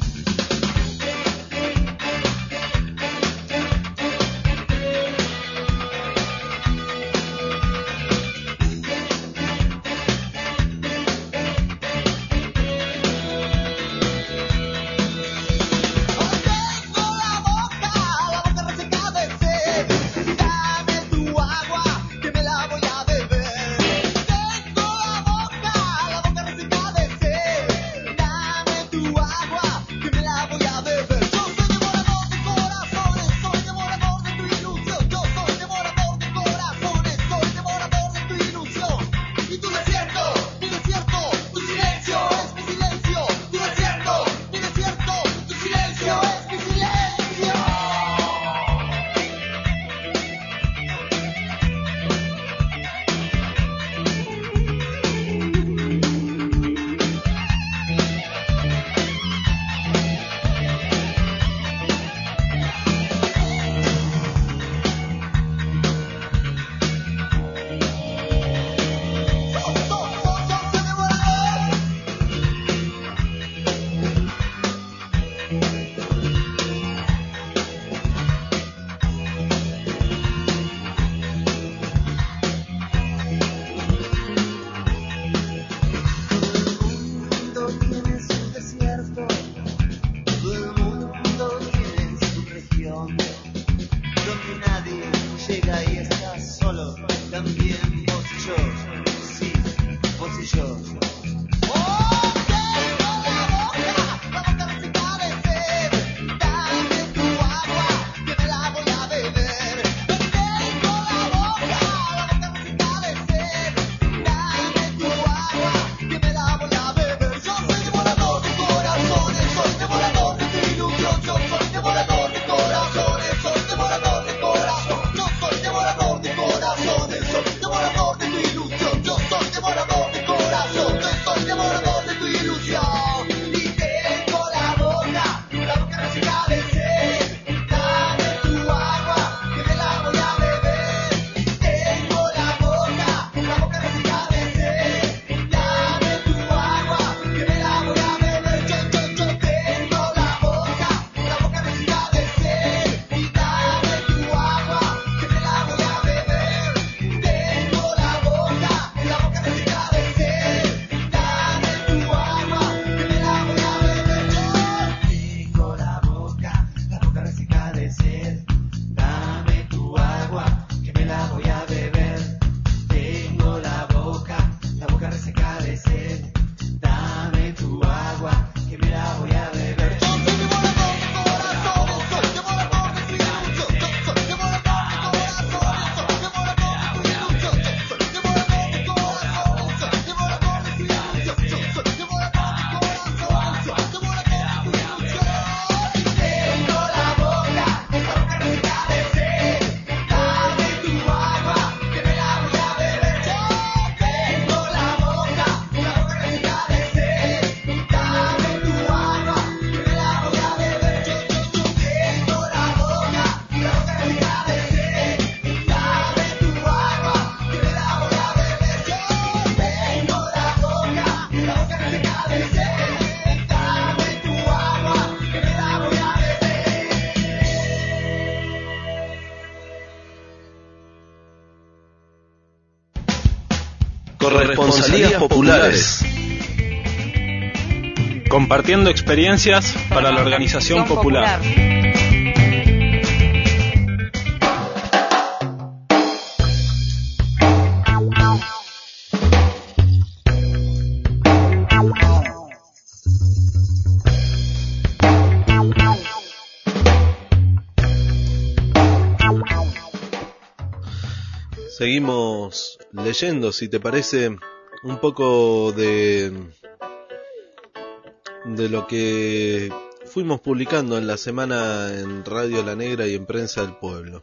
Corresponsalías populares. Compartiendo experiencias para la organización popular. Seguimos leyendo, si te parece, un poco de, de lo que fuimos publicando en la semana en Radio La Negra y en Prensa del Pueblo.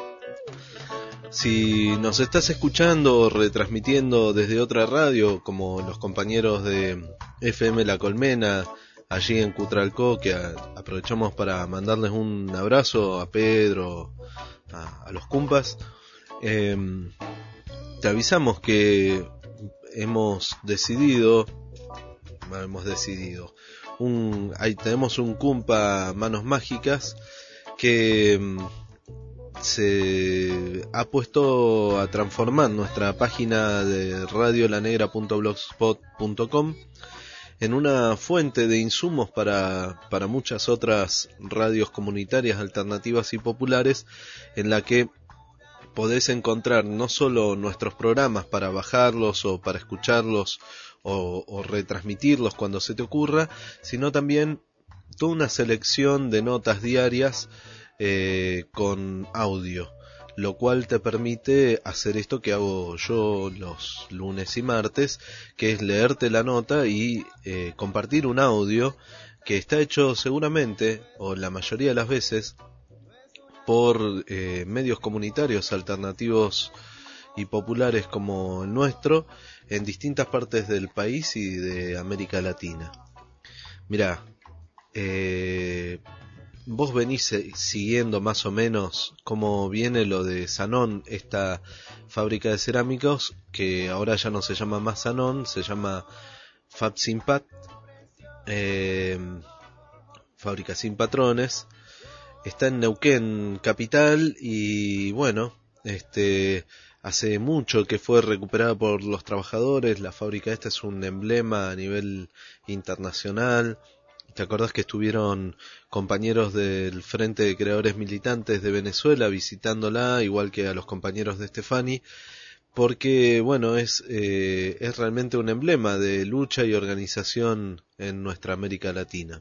Si nos estás escuchando o retransmitiendo desde otra radio, como los compañeros de F M La Colmena, allí en Cutralcó, que a, aprovechamos para mandarles un abrazo a Pedro, a, a los cumpas, Eh, te avisamos que hemos decidido, hemos decidido, un, ahí tenemos un cumpa Manos Mágicas que se ha puesto a transformar nuestra página de radio la negra punto blogspot punto com en una fuente de insumos para, para muchas otras radios comunitarias, alternativas y populares, en la que podés encontrar no solo nuestros programas para bajarlos o para escucharlos o, o retransmitirlos cuando se te ocurra, sino también toda una selección de notas diarias eh, con audio, lo cual te permite hacer esto que hago yo los lunes y martes, que es leerte la nota y eh, compartir un audio que está hecho seguramente, o la mayoría de las veces, por eh, medios comunitarios alternativos y populares como el nuestro en distintas partes del país y de América Latina. Mirá, eh, vos venís siguiendo más o menos cómo viene lo de Sanón, esta fábrica de cerámicos que ahora ya no se llama más Sanón, se llama Fab Sin Pat, eh, fábrica sin patrones. Está en Neuquén capital y bueno, este hace mucho que fue recuperada por los trabajadores. La fábrica esta es un emblema a nivel internacional. ¿Te acordás que estuvieron compañeros del Frente de Creadores Militantes de Venezuela visitándola, igual que a los compañeros de Stefani? Porque bueno, es, eh, es realmente un emblema de lucha y organización en nuestra América Latina.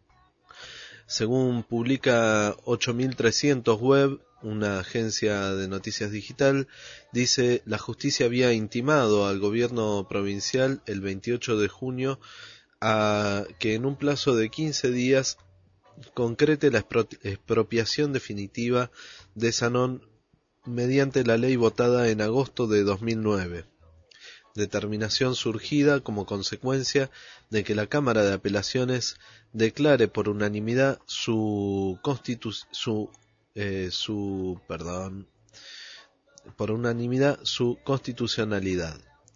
Según publica ocho mil trescientos Web, una agencia de noticias digital, dice: la justicia había intimado al gobierno provincial el veintiocho de junio a que en un plazo de quince días concrete la expropiación definitiva de Sanón mediante la ley votada en agosto de dos mil nueve. Determinación surgida como consecuencia de que la Cámara de Apelaciones declare por unanimidad su constitu su eh, su perdón por unanimidad su constitucionalidad,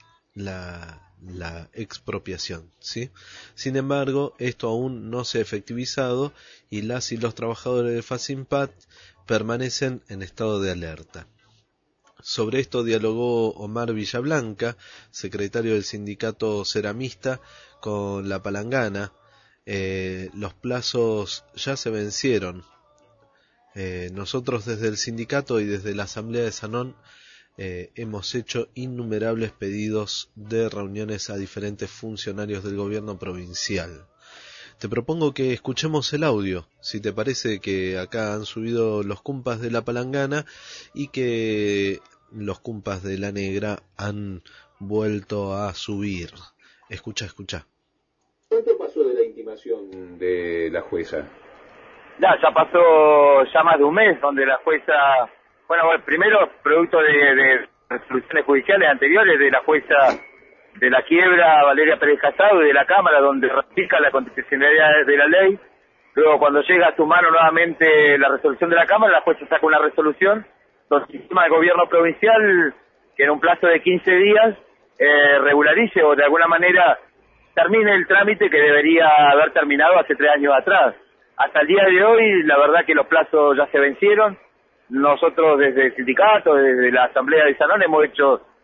la la expropiación, ¿sí? Sin embargo, esto aún no se ha efectivizado y las y los trabajadores de Facimpat permanecen en estado de alerta. Sobre esto dialogó Omar Villablanca, secretario del sindicato ceramista, con La Palangana. Eh, los plazos ya se vencieron. Eh, nosotros desde el sindicato y desde la Asamblea de Sanón eh, hemos hecho innumerables pedidos de reuniones a diferentes funcionarios del gobierno provincial. Te propongo que escuchemos el audio, si te parece, que acá han subido los cumpas de La Palangana y que los cumpas de La Negra han vuelto a subir. Escucha, escucha. ¿Cuánto pasó de la intimación de la jueza? Ya, ya pasó ya más de un mes, donde la jueza, bueno, bueno primero producto de, de resoluciones judiciales anteriores de la jueza de la quiebra, Valeria Pérez Casado, y de la Cámara, donde ratifica la constitucionalidad de la ley. Luego, cuando llega a su mano nuevamente la resolución de la Cámara, la jueza saca una resolución donde intima al gobierno provincial que en un plazo de quince días eh, regularice o de alguna manera termine el trámite que debería haber terminado hace tres años atrás. Hasta el día de hoy, la verdad que los plazos ya se vencieron. Nosotros desde el sindicato, desde la Asamblea de Sanón, hemos hecho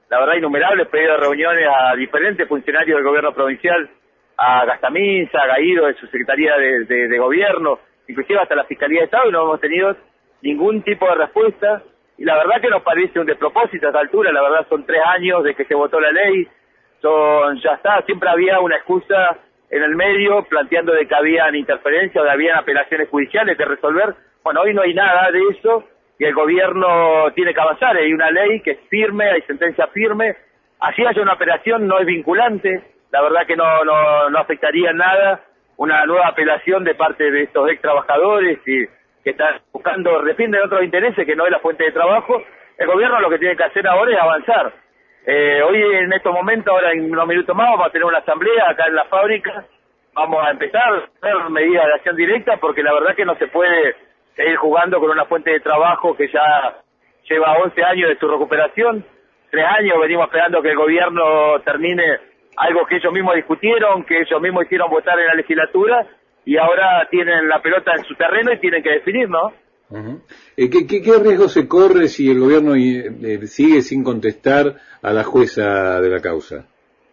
la verdad, innumerables pedidos de reuniones a diferentes funcionarios del gobierno provincial, a Gastaminza, a Gaído de su Secretaría de, de, de Gobierno, inclusive hasta la Fiscalía de Estado, y no hemos tenido ningún tipo de respuesta. Y la verdad que nos parece un despropósito a esta altura. La verdad son tres años de que se votó la ley, son, ya está, siempre había una excusa en el medio planteando de que habían interferencias, de habían apelaciones judiciales que resolver. Bueno, hoy no hay nada de eso y el gobierno tiene que avanzar. Hay una ley que es firme, hay sentencia firme. Así haya una apelación, no es vinculante. La verdad que no, no, no afectaría en nada una nueva apelación de parte de estos ex trabajadores y que están buscando, defienden otros intereses que no es la fuente de trabajo. El gobierno lo que tiene que hacer ahora es avanzar. Eh, hoy en estos momentos, ahora en unos minutos más, vamos a tener una asamblea acá en la fábrica. Vamos a empezar a hacer medidas de acción directa porque la verdad que no se puede seguir jugando con una fuente de trabajo que ya lleva once años de su recuperación. Tres años venimos esperando que el gobierno termine algo que ellos mismos discutieron, que ellos mismos hicieron votar en la legislatura, y ahora tienen la pelota en su terreno y tienen que definir, ¿no? Uh-huh. eh, ¿qué, qué, ¿Qué riesgo se corre si el gobierno eh, sigue sin contestar a la jueza de la causa?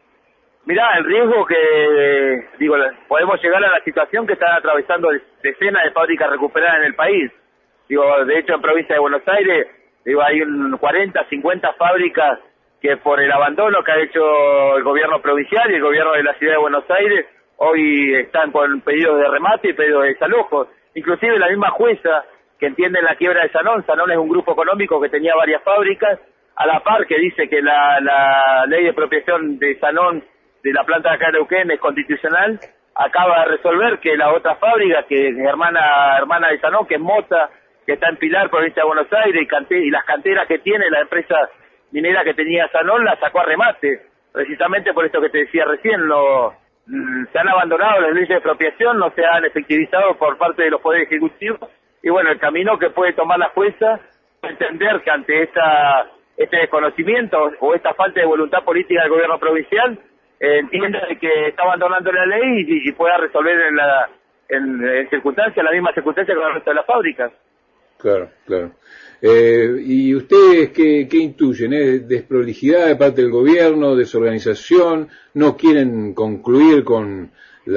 Mirá, el riesgo que, digo, podemos llegar a la situación que están atravesando decenas de fábricas recuperadas en el país. Digo, de hecho en provincia de Buenos Aires, digo, hay un cuarenta, cincuenta fábricas que por el abandono que ha hecho el gobierno provincial y el gobierno de la ciudad de Buenos Aires, hoy están con pedidos de remate y pedidos de desalojo. Inclusive la misma jueza que entiende la quiebra de Sanón, Sanón es un grupo económico que tenía varias fábricas, a la par que dice que la, la ley de expropiación de Sanón, de la planta de acá de Neuquén, es constitucional, acaba de resolver que la otra fábrica, que es hermana, hermana de Sanón, que es Mota, que está en Pilar, provincia de Buenos Aires, y, cante, y las canteras que tiene la empresa minera que tenía Sanón, la sacó a remate, precisamente por esto que te decía recién, lo, se han abandonado las leyes de expropiación, no se han efectivizado por parte de los poderes ejecutivos, y bueno, el camino que puede tomar la jueza es entender que ante esta, este desconocimiento o esta falta de voluntad política del gobierno provincial, eh, entienda que está abandonando la ley y, y pueda resolver en, la, en, en circunstancias, las mismas circunstancias que el resto de las fábricas. Claro, claro. Eh, ¿Y ustedes qué, qué intuyen? ¿Es desprolijidad de parte del gobierno, desorganización? ¿No quieren concluir con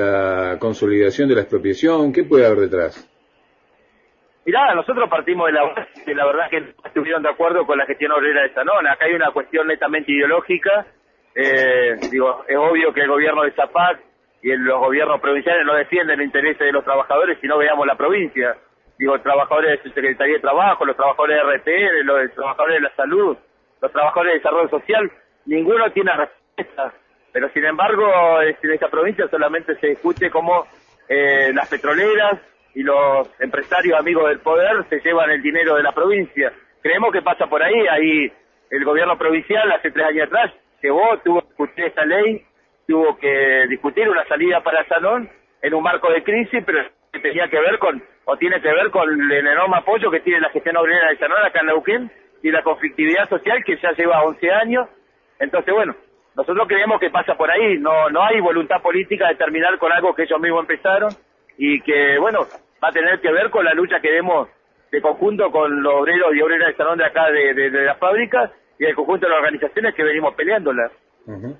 la consolidación de la expropiación? ¿Qué puede haber detrás? Mirá, nosotros partimos de la base que la verdad que no estuvieron de acuerdo con la gestión obrera de Sanón. Acá hay una cuestión netamente ideológica. Eh, digo, es obvio que el gobierno de Zapac y los gobiernos provinciales no defienden los intereses de los trabajadores, si no veamos la provincia. Digo, trabajadores de su Secretaría de Trabajo, los trabajadores de R T N, los trabajadores de la salud, los trabajadores de desarrollo social, ninguno tiene respuesta. Pero sin embargo, en esta provincia solamente se discute cómo eh, las petroleras y los empresarios amigos del poder se llevan el dinero de la provincia. Creemos que pasa por ahí. Ahí el gobierno provincial hace tres años atrás llevó, tuvo que discutir esta ley, tuvo que discutir una salida para Sanón en un marco de crisis, pero que tenía que ver con, o tiene que ver con el enorme apoyo que tiene la gestión obrera de Sanón acá en Neuquén y la conflictividad social que ya lleva once años. Entonces, bueno, nosotros creemos que pasa por ahí, no no hay voluntad política de terminar con algo que ellos mismos empezaron y que, bueno, va a tener que ver con la lucha que demos de conjunto con los obreros y obreras de Sanón de acá de, de, de las fábricas y el conjunto de las organizaciones que venimos peleándolas. Uh-huh.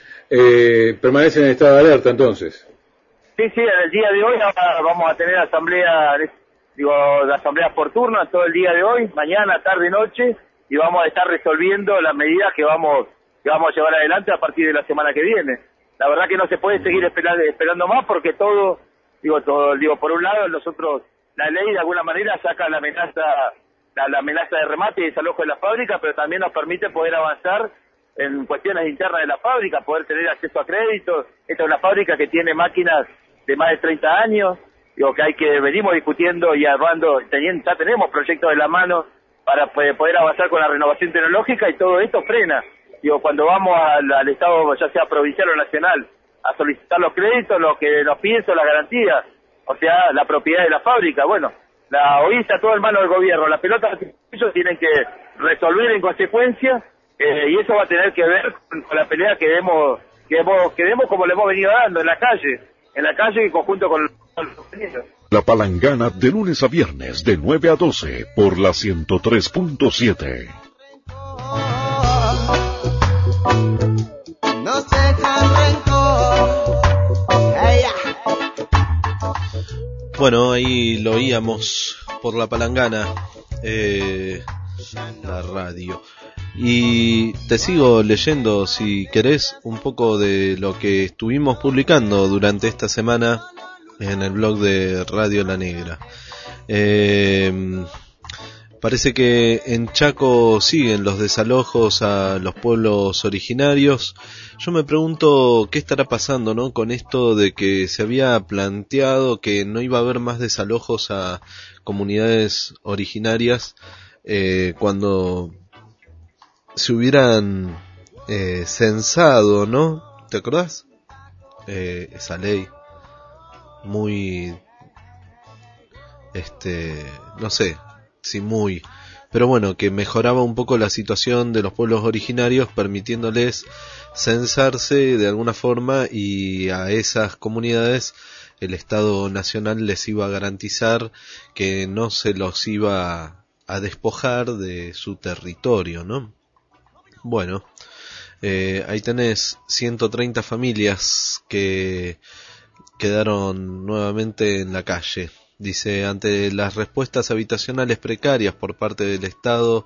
eh, ¿Permanecen en estado de alerta entonces? Sí, sí, en el día de hoy vamos a tener asamblea, digo, asambleas por turno todo el día de hoy, mañana, tarde, noche, y vamos a estar resolviendo las medidas que vamos que vamos a llevar adelante a partir de la semana que viene. La verdad que no se puede seguir esperando, esperando más porque todo, digo, todo, digo, por un lado nosotros, la ley de alguna manera saca la amenaza, la, la amenaza de remate y desalojo de la fábrica, pero también nos permite poder avanzar en cuestiones internas de la fábrica, poder tener acceso a créditos. Esta es una fábrica que tiene máquinas de más de treinta años, digo que hay que, venimos discutiendo y armando, teniendo, ya tenemos proyectos de la mano para poder avanzar con la renovación tecnológica y todo esto frena. Digo, cuando vamos al, al Estado, ya sea provincial o nacional, a solicitar los créditos, lo que nos piden son las garantías, o sea, la propiedad de la fábrica. Bueno, la hoy está todo en manos del gobierno, la pelota ellos tienen que resolver en consecuencia, eh, y eso va a tener que ver con, con la pelea que demos, que demos, que demos como le hemos venido dando en la calle. En la calle en conjunto con los compañeros. La Palangana de lunes a viernes de nueve a doce por la ciento tres punto siete. Bueno, ahí lo oíamos por la palangana, eh, la radio. Y te sigo leyendo, si querés, un poco de lo que estuvimos publicando durante esta semana en el blog de Radio La Negra. Eh, parece que en Chaco siguen los desalojos a los pueblos originarios. Yo me pregunto qué estará pasando, ¿no?, con esto de que se había planteado que no iba a haber más desalojos a comunidades originarias eh, cuando se hubieran eh, censado, ¿no? ¿Te acordás? Eh, esa ley muy, este, no sé, si muy, pero bueno, que mejoraba un poco la situación de los pueblos originarios, permitiéndoles censarse de alguna forma, y a esas comunidades el Estado Nacional les iba a garantizar que no se los iba a despojar de su territorio, ¿no? Bueno, eh, ahí tenés ciento treinta familias que quedaron nuevamente en la calle. Dice, ante las respuestas habitacionales precarias por parte del Estado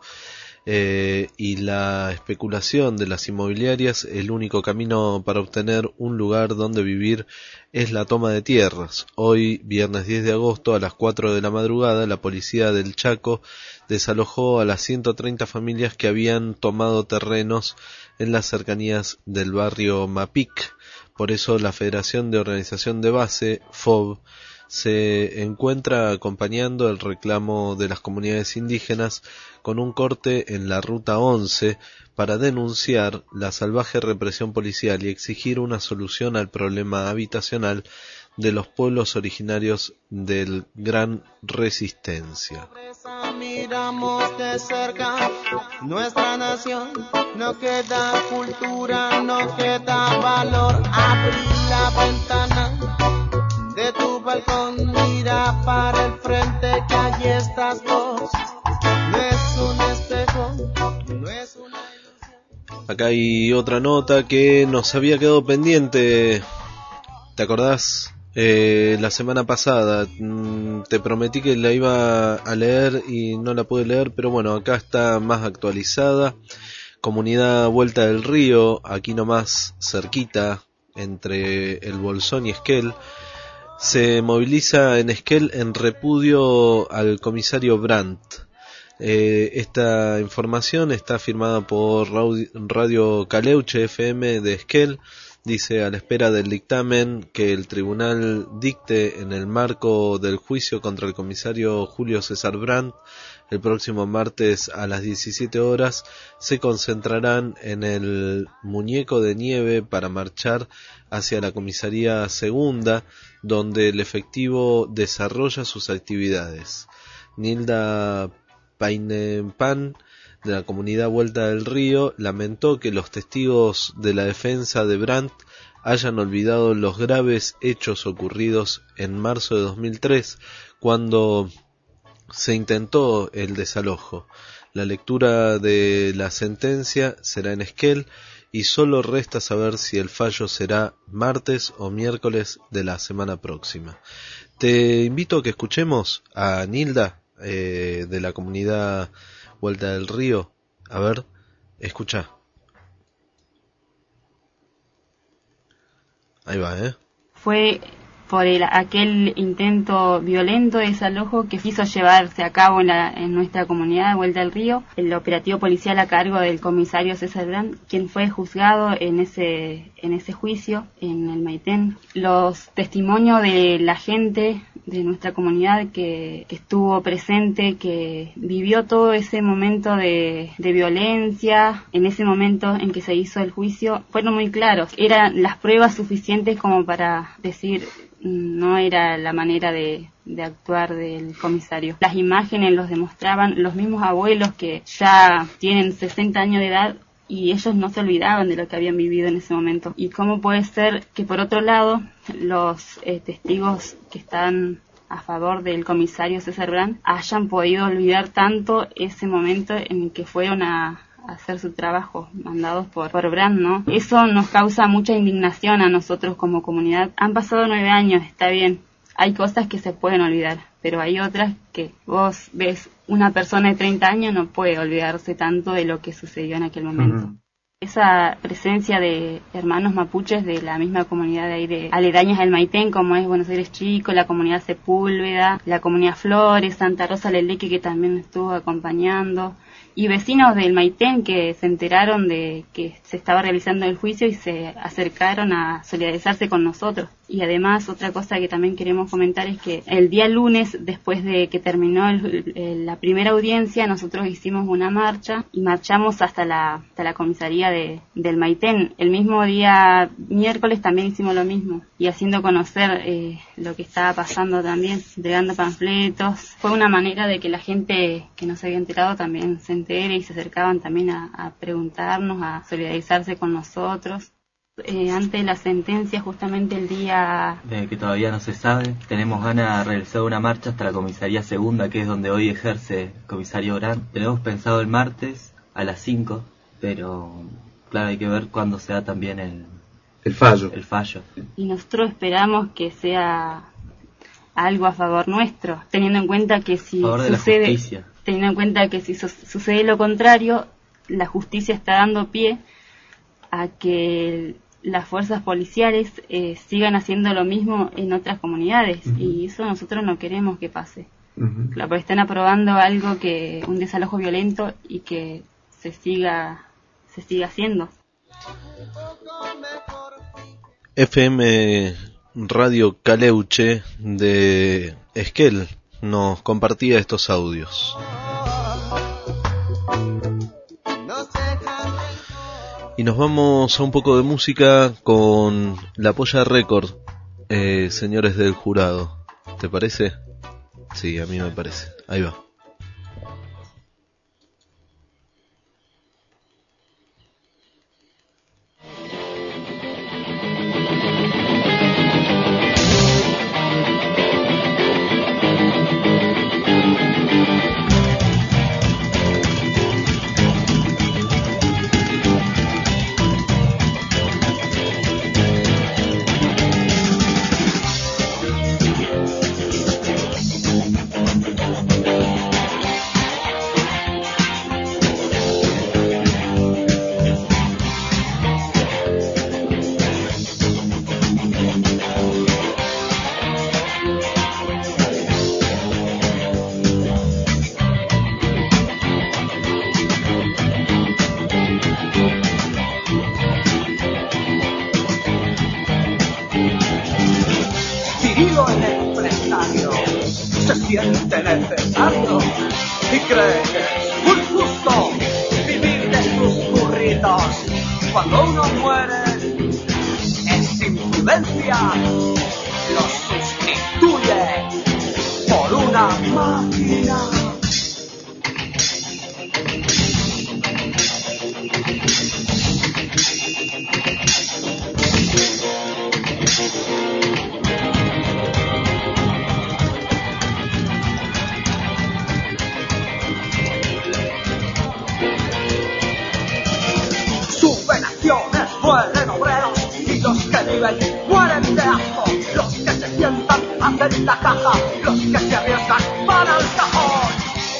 eh, y la especulación de las inmobiliarias, el único camino para obtener un lugar donde vivir es la toma de tierras. Hoy, viernes diez de agosto, a las cuatro de la madrugada, la policía del Chaco desalojó a las ciento treinta familias que habían tomado terrenos en las cercanías del barrio Mapic. Por eso la Federación de Organización de Base, F O B, se encuentra acompañando el reclamo de las comunidades indígenas con un corte en la Ruta once para denunciar la salvaje represión policial y exigir una solución al problema habitacional de los pueblos originarios del Gran Resistencia. Miramos de cerca nuestra nación, no queda cultura, no queda valor. Abrí la ventana de tu balcón, mira para el frente que allí estás vos. No es un espejo, no es una ilusión. Acá hay otra nota que nos había quedado pendiente, ¿te acordás? Eh, la semana pasada mm, te prometí que la iba a leer y no la pude leer, pero bueno, acá está más actualizada. Comunidad Vuelta del Río, aquí nomás cerquita, entre el Bolsón y Esquel, se moviliza en Esquel en repudio al comisario Brandt. Eh, esta información está firmada por Radio Caleuche F M de Esquel. Dice, a la espera del dictamen que el tribunal dicte en el marco del juicio contra el comisario Julio César Brandt, el próximo martes a las diecisiete horas, se concentrarán en el Muñeco de Nieve para marchar hacia la comisaría segunda, donde el efectivo desarrolla sus actividades. Nilda Painepan, de la comunidad Vuelta del Río, lamentó que los testigos de la defensa de Brandt hayan olvidado los graves hechos ocurridos en marzo de dos mil tres, cuando se intentó el desalojo. La lectura de la sentencia será en Esquel y solo resta saber si el fallo será martes o miércoles de la semana próxima. Te invito a que escuchemos a Nilda eh, de la comunidad Vuelta del Río. A ver, escucha. Ahí va, ¿eh? Fue por el, aquel intento violento de desalojo que quiso llevarse a cabo en, la, en nuestra comunidad Vuelta del Río, el operativo policial a cargo del comisario César Brandt, quien fue juzgado en ese, en ese juicio en el Maitén. Los testimonios de la gente de nuestra comunidad que, que estuvo presente, que vivió todo ese momento de, de violencia, en ese momento en que se hizo el juicio, fueron muy claros. Eran las pruebas suficientes como para decir no era la manera de, de actuar del comisario. Las imágenes los demostraban, los mismos abuelos que ya tienen sesenta años de edad, y ellos no se olvidaban de lo que habían vivido en ese momento. ¿Y cómo puede ser que, por otro lado, los eh, testigos que están a favor del comisario César Brandt hayan podido olvidar tanto ese momento en el que fueron a, a hacer su trabajo, mandados por, por Brandt, ¿no? Eso nos causa mucha indignación a nosotros como comunidad. Han pasado nueve años, está bien, hay cosas que se pueden olvidar, pero hay otras que vos ves, una persona de treinta años no puede olvidarse tanto de lo que sucedió en aquel momento. Uh-huh. Esa presencia de hermanos mapuches de la misma comunidad de ahí de aledañas del Maitén, como es Buenos Aires Chico, la comunidad Sepúlveda, la comunidad Flores, Santa Rosa Leleque, que también estuvo acompañando, y vecinos del Maitén que se enteraron de que se estaba realizando el juicio y se acercaron a solidarizarse con nosotros. Y además, otra cosa que también queremos comentar es que el día lunes, después de que terminó el, el, la primera audiencia, nosotros hicimos una marcha y marchamos hasta la, hasta la comisaría de, del Maitén. El mismo día miércoles también hicimos lo mismo, y haciendo conocer eh, lo que estaba pasando también, entregando panfletos. Fue una manera de que la gente que no se había enterado también se entere, y se acercaban también a, a preguntarnos, a solidarizarse con nosotros. Eh, antes de la sentencia, justamente el día de que todavía no se sabe, tenemos ganas de realizar una marcha hasta la comisaría segunda, que es donde hoy ejerce el comisario Gran. Tenemos pensado el martes a las cinco, pero claro, hay que ver cuándo se da también el, el fallo. el fallo. Y nosotros esperamos que sea algo a favor nuestro, teniendo en cuenta que si sucede, teniendo en cuenta que si su- sucede lo contrario, la justicia está dando pie a que las fuerzas policiales eh, sigan haciendo lo mismo en otras comunidades, uh-huh. y eso nosotros no queremos que pase. Uh-huh. Claro, porque están aprobando algo que, un desalojo violento, y que se siga, se siga haciendo. F M Radio Caleuche de Esquel nos compartía estos audios. Y nos vamos a un poco de música con La Polla Record, eh, señores del jurado. ¿Te parece? Sí, a mí me parece. Ahí va. Cirilo el empresario se siente necesario y cree que es muy justo vivir de sus burritos. Cuando uno muere es imprudencia, lo sustituye por una máquina. Mueren obreros y los que viven mueren de asco. Los que se sientan hacen la caja, los que se arriesgan van al cajón.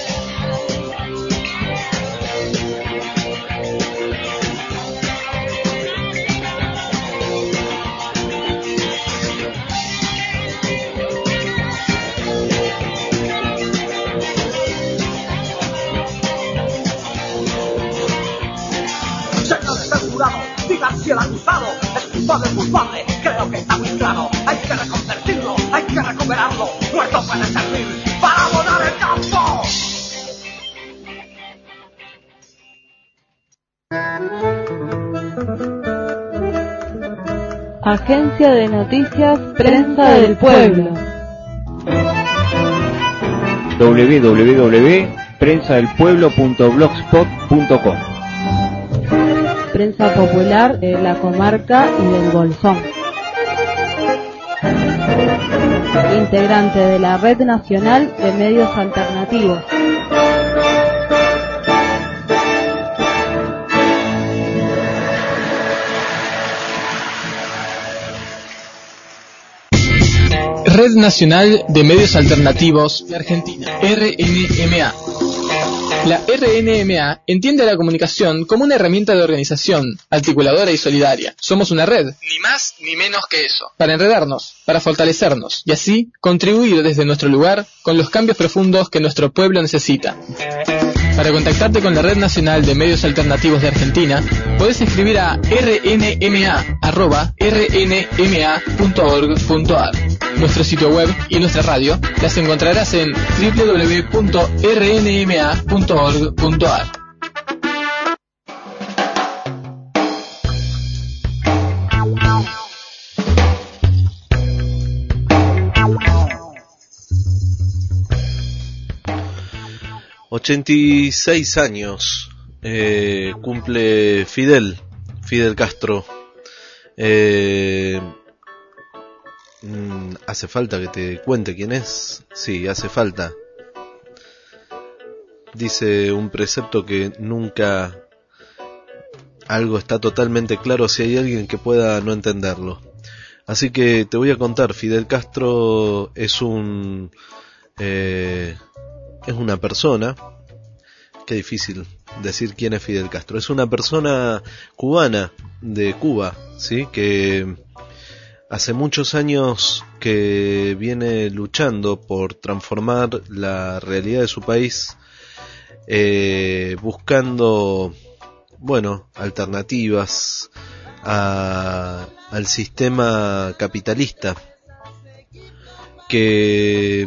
Señores del jurado, digan si el acusado es culpable o culpable. Creo que está muy claro. Hay que reconvertirlo, hay que recuperarlo. Muerto puede servir para abonar el campo. Agencia de Noticias Prensa del Pueblo. doble u doble u doble u punto prensa del pueblo punto blogspot punto com. Prensa popular de la comarca y del Bolsón. Integrante de la Red Nacional de Medios Alternativos. Red Nacional de Medios Alternativos de Argentina, R N M A. La R N M A entiende la comunicación como una herramienta de organización, articuladora y solidaria. Somos una red, ni más ni menos que eso, para enredarnos, para fortalecernos y así contribuir desde nuestro lugar con los cambios profundos que nuestro pueblo necesita. Para contactarte con la Red Nacional de Medios Alternativos de Argentina, podés escribir a r n m a arroba r n m a punto org punto a r. Nuestro sitio web y nuestra radio las encontrarás en w w w punto r n m a punto org punto a r. ochenta y seis años eh, cumple Fidel, Fidel Castro. Eh, mm, ¿Hace falta que te cuente quién es? Sí, hace falta. Dice un precepto que nunca algo está totalmente claro si hay alguien que pueda no entenderlo. Así que te voy a contar. Fidel Castro es un... Eh, es una persona, qué difícil decir quién es Fidel Castro, es una persona cubana de Cuba, ¿sí? Que hace muchos años que viene luchando por transformar la realidad de su país, eh, buscando, bueno, alternativas a, al sistema capitalista que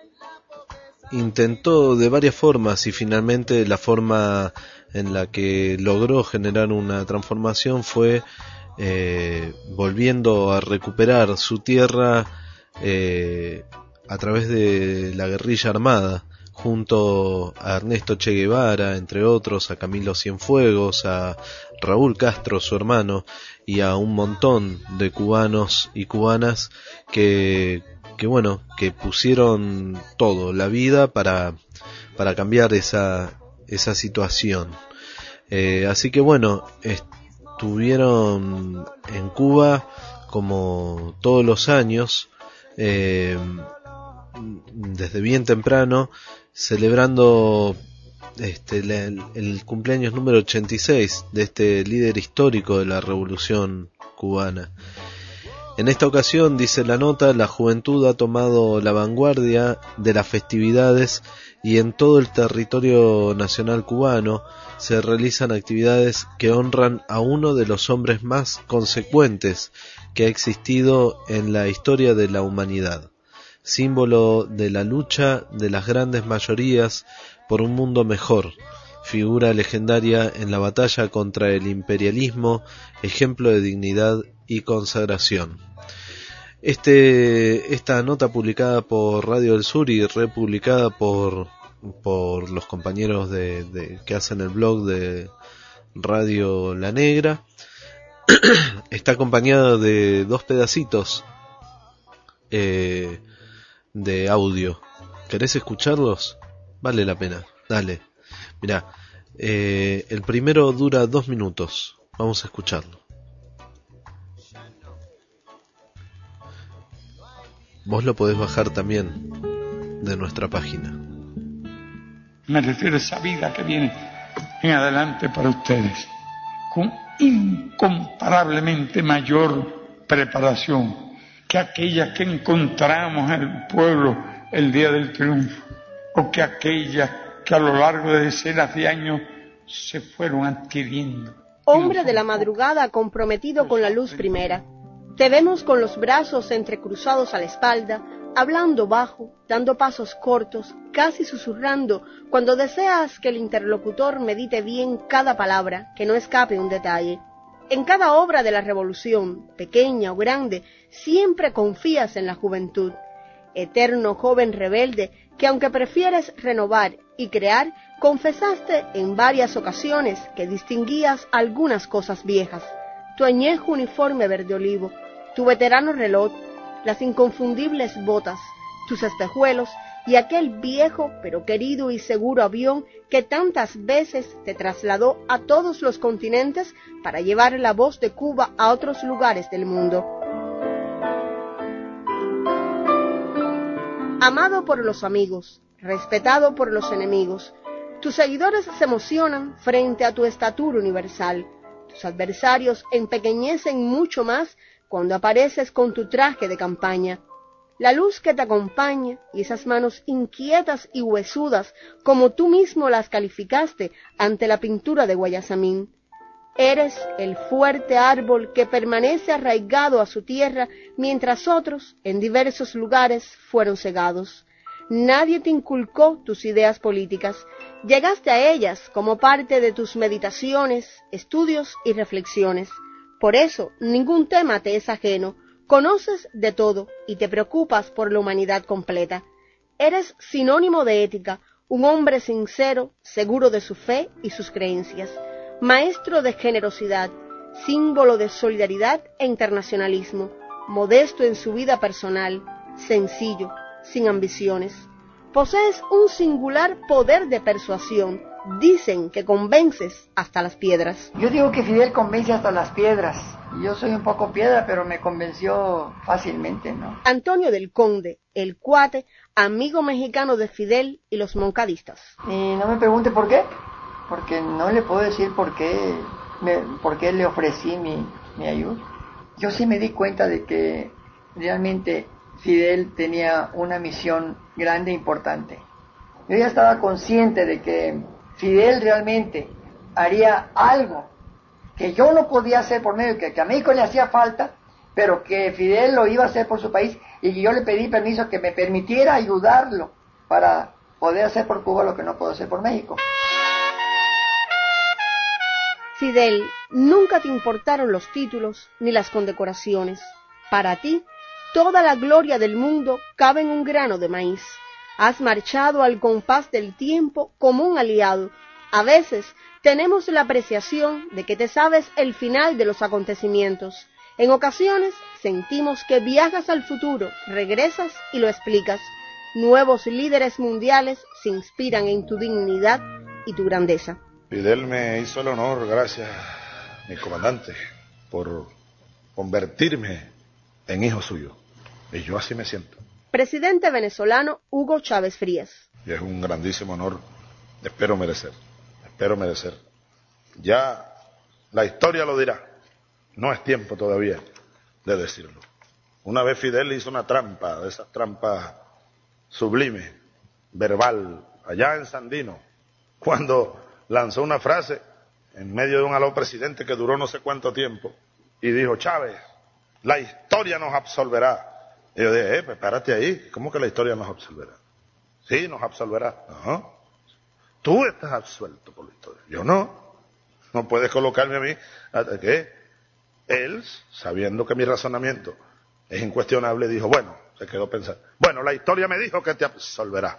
intentó de varias formas y finalmente la forma en la que logró generar una transformación fue eh, volviendo a recuperar su tierra eh, a través de la guerrilla armada, junto a Ernesto Che Guevara, entre otros, a Camilo Cienfuegos, a Raúl Castro, su hermano, y a un montón de cubanos y cubanas que que bueno, que pusieron todo, la vida para, para cambiar esa, esa situación. Eh, así que bueno, estuvieron en Cuba como todos los años, eh, desde bien temprano, celebrando este, el, el cumpleaños número ochenta y seis de este líder histórico de la Revolución cubana. En esta ocasión, dice la nota, la juventud ha tomado la vanguardia de las festividades y en todo el territorio nacional cubano se realizan actividades que honran a uno de los hombres más consecuentes que ha existido en la historia de la humanidad, símbolo de la lucha de las grandes mayorías por un mundo mejor, figura legendaria en la batalla contra el imperialismo, ejemplo de dignidad y consagración. Este, esta nota publicada por Radio del Sur y republicada por, por los compañeros de, de, que hacen el blog de Radio La Negra, está acompañada de dos pedacitos eh, de audio. ¿Querés escucharlos? Vale la pena, dale. Mirá, eh, el primero dura dos minutos, vamos a escucharlo. Vos lo podés bajar también de nuestra página. Me refiero a esa vida que viene en adelante para ustedes, con incomparablemente mayor preparación que aquellas que encontramos en el pueblo el día del triunfo, o que aquellas que a lo largo de decenas de años se fueron adquiriendo. Hombre de la madrugada comprometido con la luz primera. Te vemos con los brazos entrecruzados a la espalda, hablando bajo, dando pasos cortos, casi susurrando, cuando deseas que el interlocutor medite bien cada palabra, que no escape un detalle. En cada obra de la revolución, pequeña o grande, siempre confías en la juventud. Eterno joven rebelde, que aunque prefieres renovar y crear, confesaste en varias ocasiones que distinguías algunas cosas viejas. Tu añejo uniforme verde olivo, tu veterano reloj, las inconfundibles botas, tus espejuelos y aquel viejo pero querido y seguro avión que tantas veces te trasladó a todos los continentes para llevar la voz de Cuba a otros lugares del mundo. amado por los amigos, respetado por los enemigos. Tus seguidores se emocionan frente a tu estatura universal. Tus adversarios empequeñecen mucho más cuando apareces con tu traje de campaña. La luz que te acompaña y esas manos inquietas y huesudas, como tú mismo las calificaste ante la pintura de Guayasamín. Eres el fuerte árbol que permanece arraigado a su tierra, mientras otros, en diversos lugares, fueron cegados. Nadie te inculcó tus ideas políticas. Llegaste a ellas como parte de tus meditaciones, estudios y reflexiones. Por eso, ningún tema te es ajeno. Conoces de todo y te preocupas por la humanidad completa. Eres sinónimo de ética, un hombre sincero, seguro de su fe y sus creencias. Maestro de generosidad, símbolo de solidaridad e internacionalismo, modesto en su vida personal, sencillo, sin ambiciones. Posees un singular poder de persuasión. Dicen que convences hasta las piedras. Yo digo que Fidel convence hasta las piedras. Yo soy un poco piedra, pero me convenció fácilmente, ¿no? Antonio del Conde, el cuate, amigo mexicano de Fidel y los moncadistas. Y no me pregunte por qué, porque no le puedo decir por qué, me, por qué le ofrecí mi, mi ayuda. Yo sí me di cuenta de que realmente Fidel tenía una misión grande e importante. Yo ya estaba consciente de que Fidel realmente haría algo que yo no podía hacer por medio, que, que a México le hacía falta, pero que Fidel lo iba a hacer por su país, y que yo le pedí permiso que me permitiera ayudarlo para poder hacer por Cuba lo que no puedo hacer por México. Fidel, nunca te importaron los títulos ni las condecoraciones. Para ti, toda la gloria del mundo cabe en un grano de maíz. Has marchado al compás del tiempo como un aliado. A veces tenemos la apreciación de que te sabes el final de los acontecimientos. En ocasiones sentimos que viajas al futuro, regresas y lo explicas. Nuevos líderes mundiales se inspiran en tu dignidad y tu grandeza. Fidel me hizo el honor, gracias, mi comandante, por convertirme en hijo suyo. Y yo así me siento. Presidente venezolano Hugo Chávez Frías. Y es un grandísimo honor, espero merecer, espero merecer. Ya la historia lo dirá, no es tiempo todavía de decirlo. Una vez Fidel hizo una trampa, de esas trampas sublimes, verbal, allá en Sandino, cuando lanzó una frase en medio de un aló presidente que duró no sé cuánto tiempo, y dijo: Chávez, la historia nos absolverá. Y yo dije, eh, pues párate ahí, ¿cómo que la historia nos absolverá? Sí, nos absolverá. No, tú estás absuelto por la historia, yo no. No puedes colocarme a mí, ¿a qué? Él, sabiendo que mi razonamiento es incuestionable, dijo, bueno, se quedó pensando, bueno, la historia me dijo que te absolverá.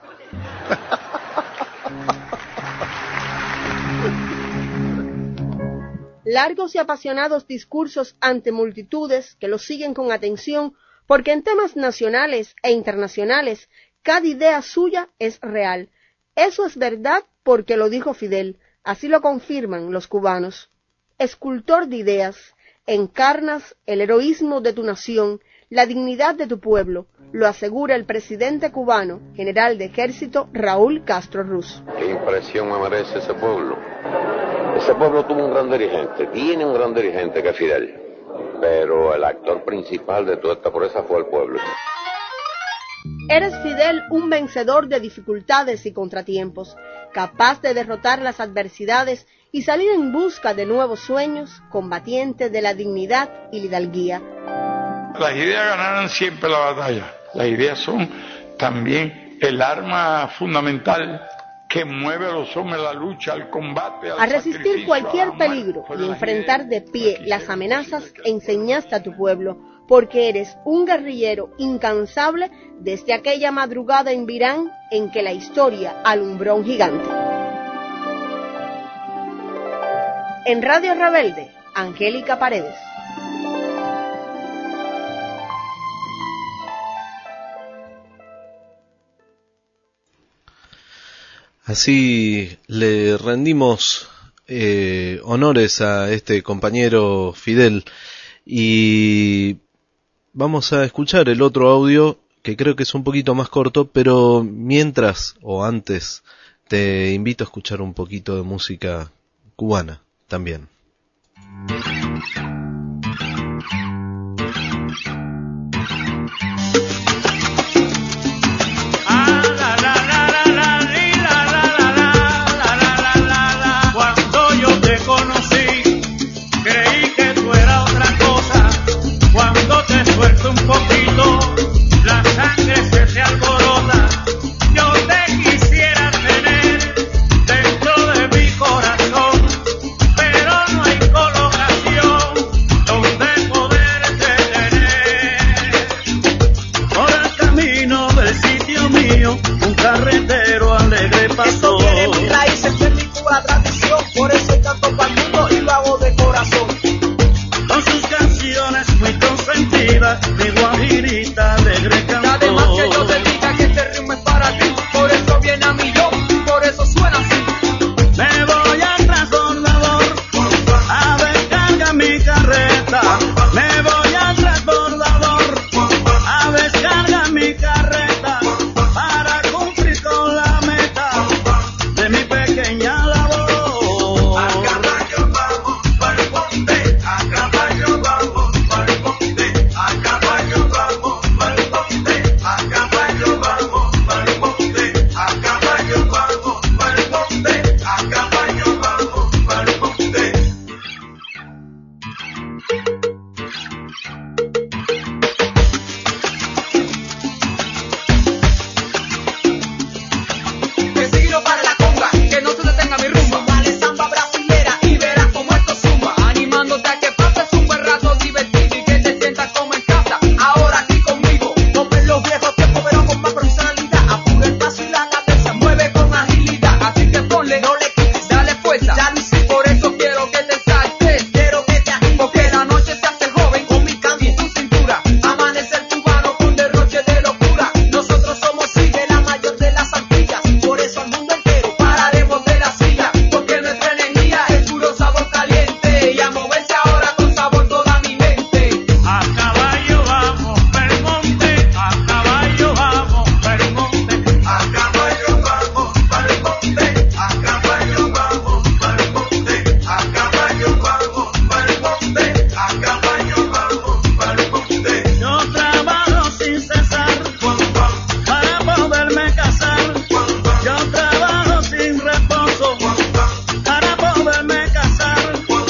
Largos y apasionados discursos ante multitudes que los siguen con atención, porque en temas nacionales e internacionales cada idea suya es real. Eso es verdad porque lo dijo Fidel, así lo confirman los cubanos. Escultor de ideas, encarnas el heroísmo de tu nación, la dignidad de tu pueblo, lo asegura el presidente cubano, general de ejército Raúl Castro Ruz. ¿Qué impresión me merece ese pueblo? Ese pueblo tuvo un gran dirigente, tiene un gran dirigente que es Fidel, pero el actor principal de toda esta proeza fue el pueblo. Eres Fidel, un vencedor de dificultades y contratiempos, capaz de derrotar las adversidades y salir en busca de nuevos sueños, combatiente de la dignidad y la hidalguía. Las ideas ganarán siempre la batalla. Las ideas son también el arma fundamental que mueve a los hombres a la lucha, al combate, al a resistir cualquier peligro y enfrentar de pie las amenazas, enseñaste a tu pueblo, porque eres un guerrillero incansable desde aquella madrugada en Virán en que la historia alumbró un gigante. En Radio Rebelde, Angélica Paredes. Así le rendimos eh, honores a este compañero Fidel y vamos a escuchar el otro audio que creo que es un poquito más corto, pero mientras o antes te invito a escuchar un poquito de música cubana también. Cuando yo te conocí, creí que tú eras otra cosa. Cuando te suelto un poquito, la sangre se te alborota. Yo te quisiera tener dentro de mi corazón, pero no hay colocación donde poderte tener. Por el camino del sitio mío, un carretero alegre pasó. Esto tiene mis raíces, es mi pura tradición, por eso canto para el mundo y lo hago de corazón. Con sus canciones muy consentidas, mi guajirita alegre cantó. Además que yo te diga que este ritmo es para ti, por eso viene a mi yo, por eso suena así. Me voy al transbordador a descargar mi carreta. Me voy al transbordador a descargar mi carreta para cumplir con la meta de mi pequeña labor. A caballo vamos para el monte, a caballo vamos para el monte, a caballo vamos para el monte, a caballo vamos para el monte, a caballo vamos para el monte, a caballo vamos para el monte. Que siglo para la conga, que no se detenga mi rumba. Dale samba brasilera y verás como esto zumba. Animándote a que pases un buen rato divertido y que te sientas como en casa. Ahora aquí conmigo, como en los viejos tiempos, pero con más profesionalidad. Apura el paso y la cadera, mueve con agilidad. Así que ponle, no le quites, dale fuerza. Ya lo hice, por eso quiero que te saltes. Quiero que te agites, porque la noche se hace joven con mi cambio en tu cintura. Amanecer cubano con derroche de locura. Nosotros somos sigue la mayor de las Antillas. Por eso al mundo entero pararemos de la silla. Porque nuestra energía es puro sabor caliente. Y a moverse ahora con sabor toda mi mente. A caballo vamos para el monte, a caballo vamos para el monte, A caballo vamos para el monte, a caballo vamos para el monte, a caballo vamos para el monte, a caballo vamos para el monte. yo trabajo sin cesar para poderme casar. Yo trabajo sin reposo para poderme casar.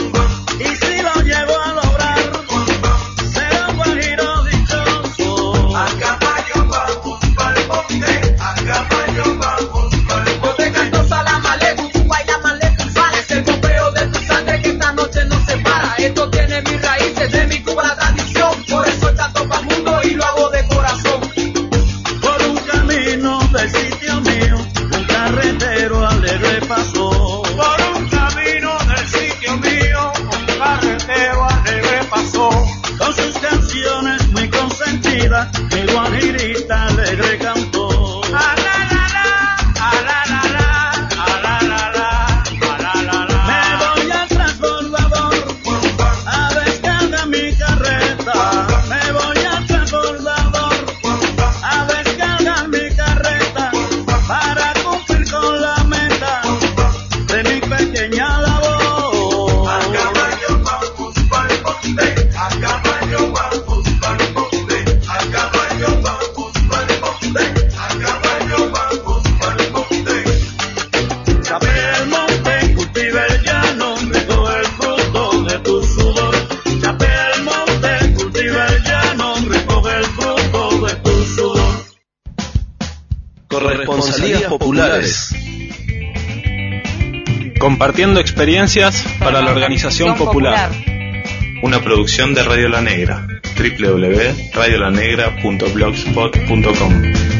Y si lo llego a lograr, será un guajiro dichoso. A caballo vamos para el monte, a caballo vamos para el monte. Yo te canto salamaleco, tú bailas maleco y sales. Es el bombeo de tu sangre que esta noche no se para. Esto tiene mis raíces, de mi Cuba la tradición. Por eso canto para el mundo y lo hago de corazón. Por un camino del sitio mío, un carretero alegre pasó. Por un camino del sitio mío, un carretero alegre pasó. Con sus canciones muy consentidas, mi guajirita alegre cantó. A la la la, a la la la, a la la la, a la la la. Me voy al transbordador a descargar mi carreta. Me voy al transbordador a descargar mi carreta para cumplir con la meta de mi pequeña labor. A caballo vamos para el monte, a caballo vamos para el monte, a caballo vamos para el monte, a caballo vamos para el monte. Chapé el monte, cultiva el llano, recoge el fruto de tu sudor. Chapé el monte, cultiva el llano, recoge el fruto de tu sudor. Corresponsalías populares. Compartiendo experiencias para la organización popular. Una producción de Radio La Negra. doble u doble u doble u punto radio la negra punto blogspot punto com.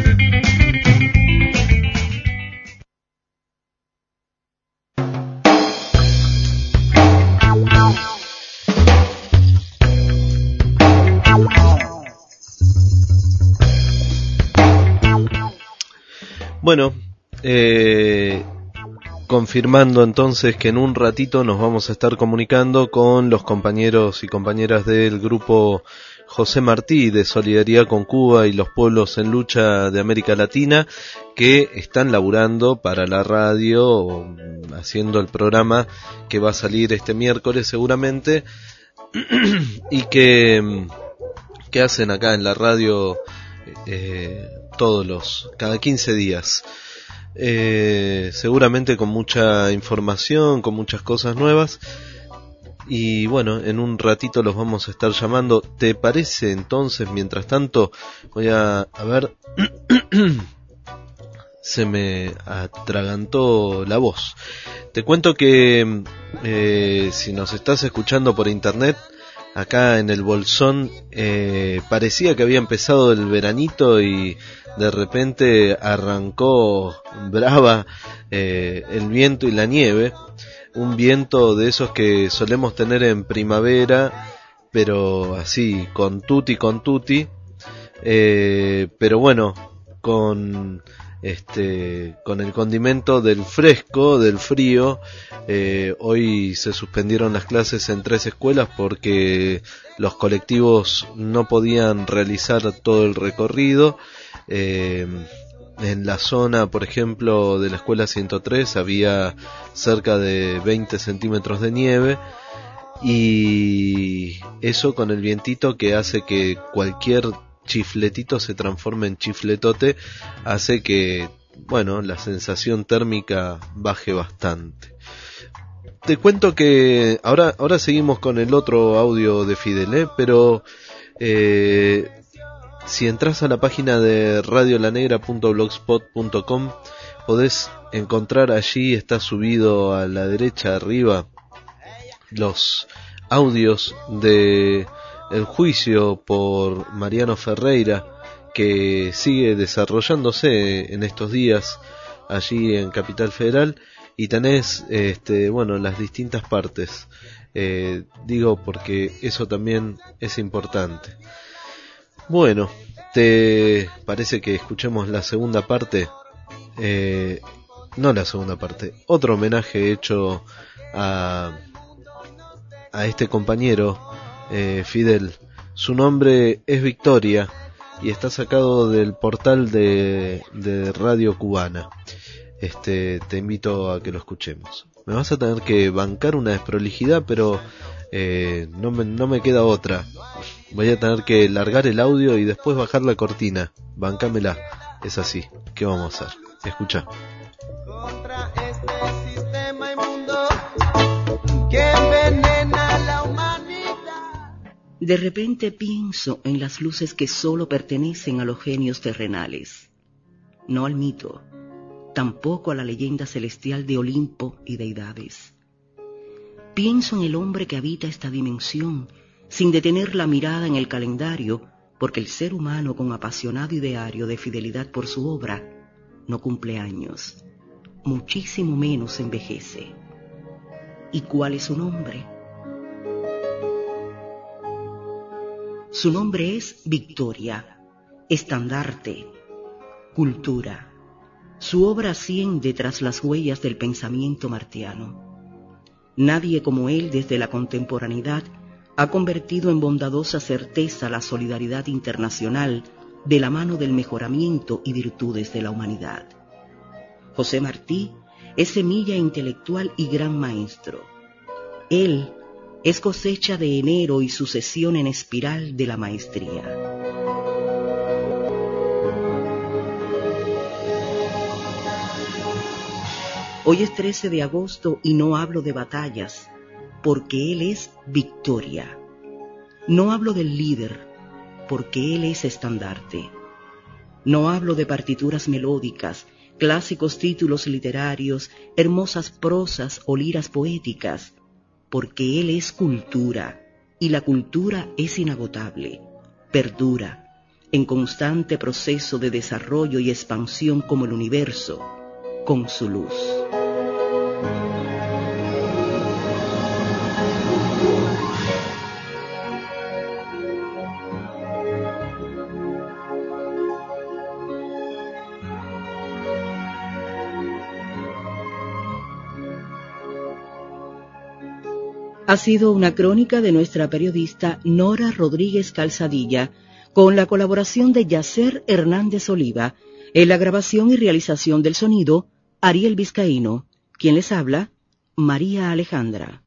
Bueno, eh, confirmando entonces que en un ratito nos vamos a estar comunicando con los compañeros y compañeras del grupo José Martí, de Solidaridad con Cuba y los Pueblos en Lucha de América Latina, que están laburando para la radio, haciendo el programa que va a salir este miércoles seguramente, y que, que hacen acá en la radio eh, todos los, cada quince días. Eh, seguramente con mucha información, con muchas cosas nuevas. Y bueno, en un ratito los vamos a estar llamando. ¿Te parece entonces? Mientras tanto, voy a, a ver. Se me atragantó la voz. Te cuento que eh, si nos estás escuchando por internet, acá en el Bolsón eh, parecía que había empezado el veranito y de repente arrancó brava eh, el viento y la nieve. Un viento de esos que solemos tener en primavera, pero así, con tutti, con tutti. Eh, pero bueno, con este, con el condimento del fresco, del frío. Eh, hoy se suspendieron las clases en tres escuelas porque los colectivos no podían realizar todo el recorrido. Eh, En la zona, por ejemplo, de la escuela ciento tres había cerca de veinte centímetros de nieve, y eso con el vientito que hace que cualquier chifletito se transforme en chifletote, hace que, bueno, la sensación térmica baje bastante. Te cuento que ahora, ahora seguimos con el otro audio de Fidel, ¿eh? pero... Eh, Si entras a la página de radio la negra punto blogspot punto com, podés encontrar allí, está subido a la derecha arriba, los audios de el juicio por Mariano Ferreira, que sigue desarrollándose en estos días allí en Capital Federal, y tenés este, bueno, las distintas partes. Eh, digo porque eso también es importante. Bueno, ¿te parece que escuchemos la segunda parte? Eh, no la segunda parte, otro homenaje hecho a, a este compañero, eh, Fidel. Su nombre es Victoria y está sacado del portal de, de Radio Cubana. Este, te invito a que lo escuchemos. Me vas a tener que bancar una desprolijidad, pero eh, no me, no me queda otra. Voy a tener que largar el audio y después bajar la cortina. Bancámela. Es así. ¿Qué vamos a hacer? Escucha. Contra este sistema inmundo que envenena la humanidad. De repente pienso en las luces que solo pertenecen a los genios terrenales, no al mito, tampoco a la leyenda celestial de Olimpo y deidades. Pienso en el hombre que habita esta dimensión, sin detener la mirada en el calendario, porque el ser humano con apasionado ideario de fidelidad por su obra no cumple años, muchísimo menos envejece. ¿Y cuál es su nombre? Su nombre es Victoria, estandarte, cultura. Su obra asciende tras las huellas del pensamiento martiano. Nadie como él desde la contemporaneidad ha convertido en bondadosa certeza la solidaridad internacional de la mano del mejoramiento y virtudes de la humanidad. José Martí es semilla intelectual y gran maestro. Él es cosecha de enero y sucesión en espiral de la maestría. Hoy es trece de agosto y no hablo de batallas, porque él es victoria. No hablo del líder, porque él es estandarte. No hablo de partituras melódicas, clásicos títulos literarios, hermosas prosas o liras poéticas, porque él es cultura, y la cultura es inagotable, perdura, en constante proceso de desarrollo y expansión como el universo, con su luz. ha sido una crónica de nuestra periodista Nora Rodríguez Calzadilla, con la colaboración de Yacer Hernández Oliva, en la grabación y realización del sonido, Ariel Vizcaíno. Quien les habla, María Alejandra.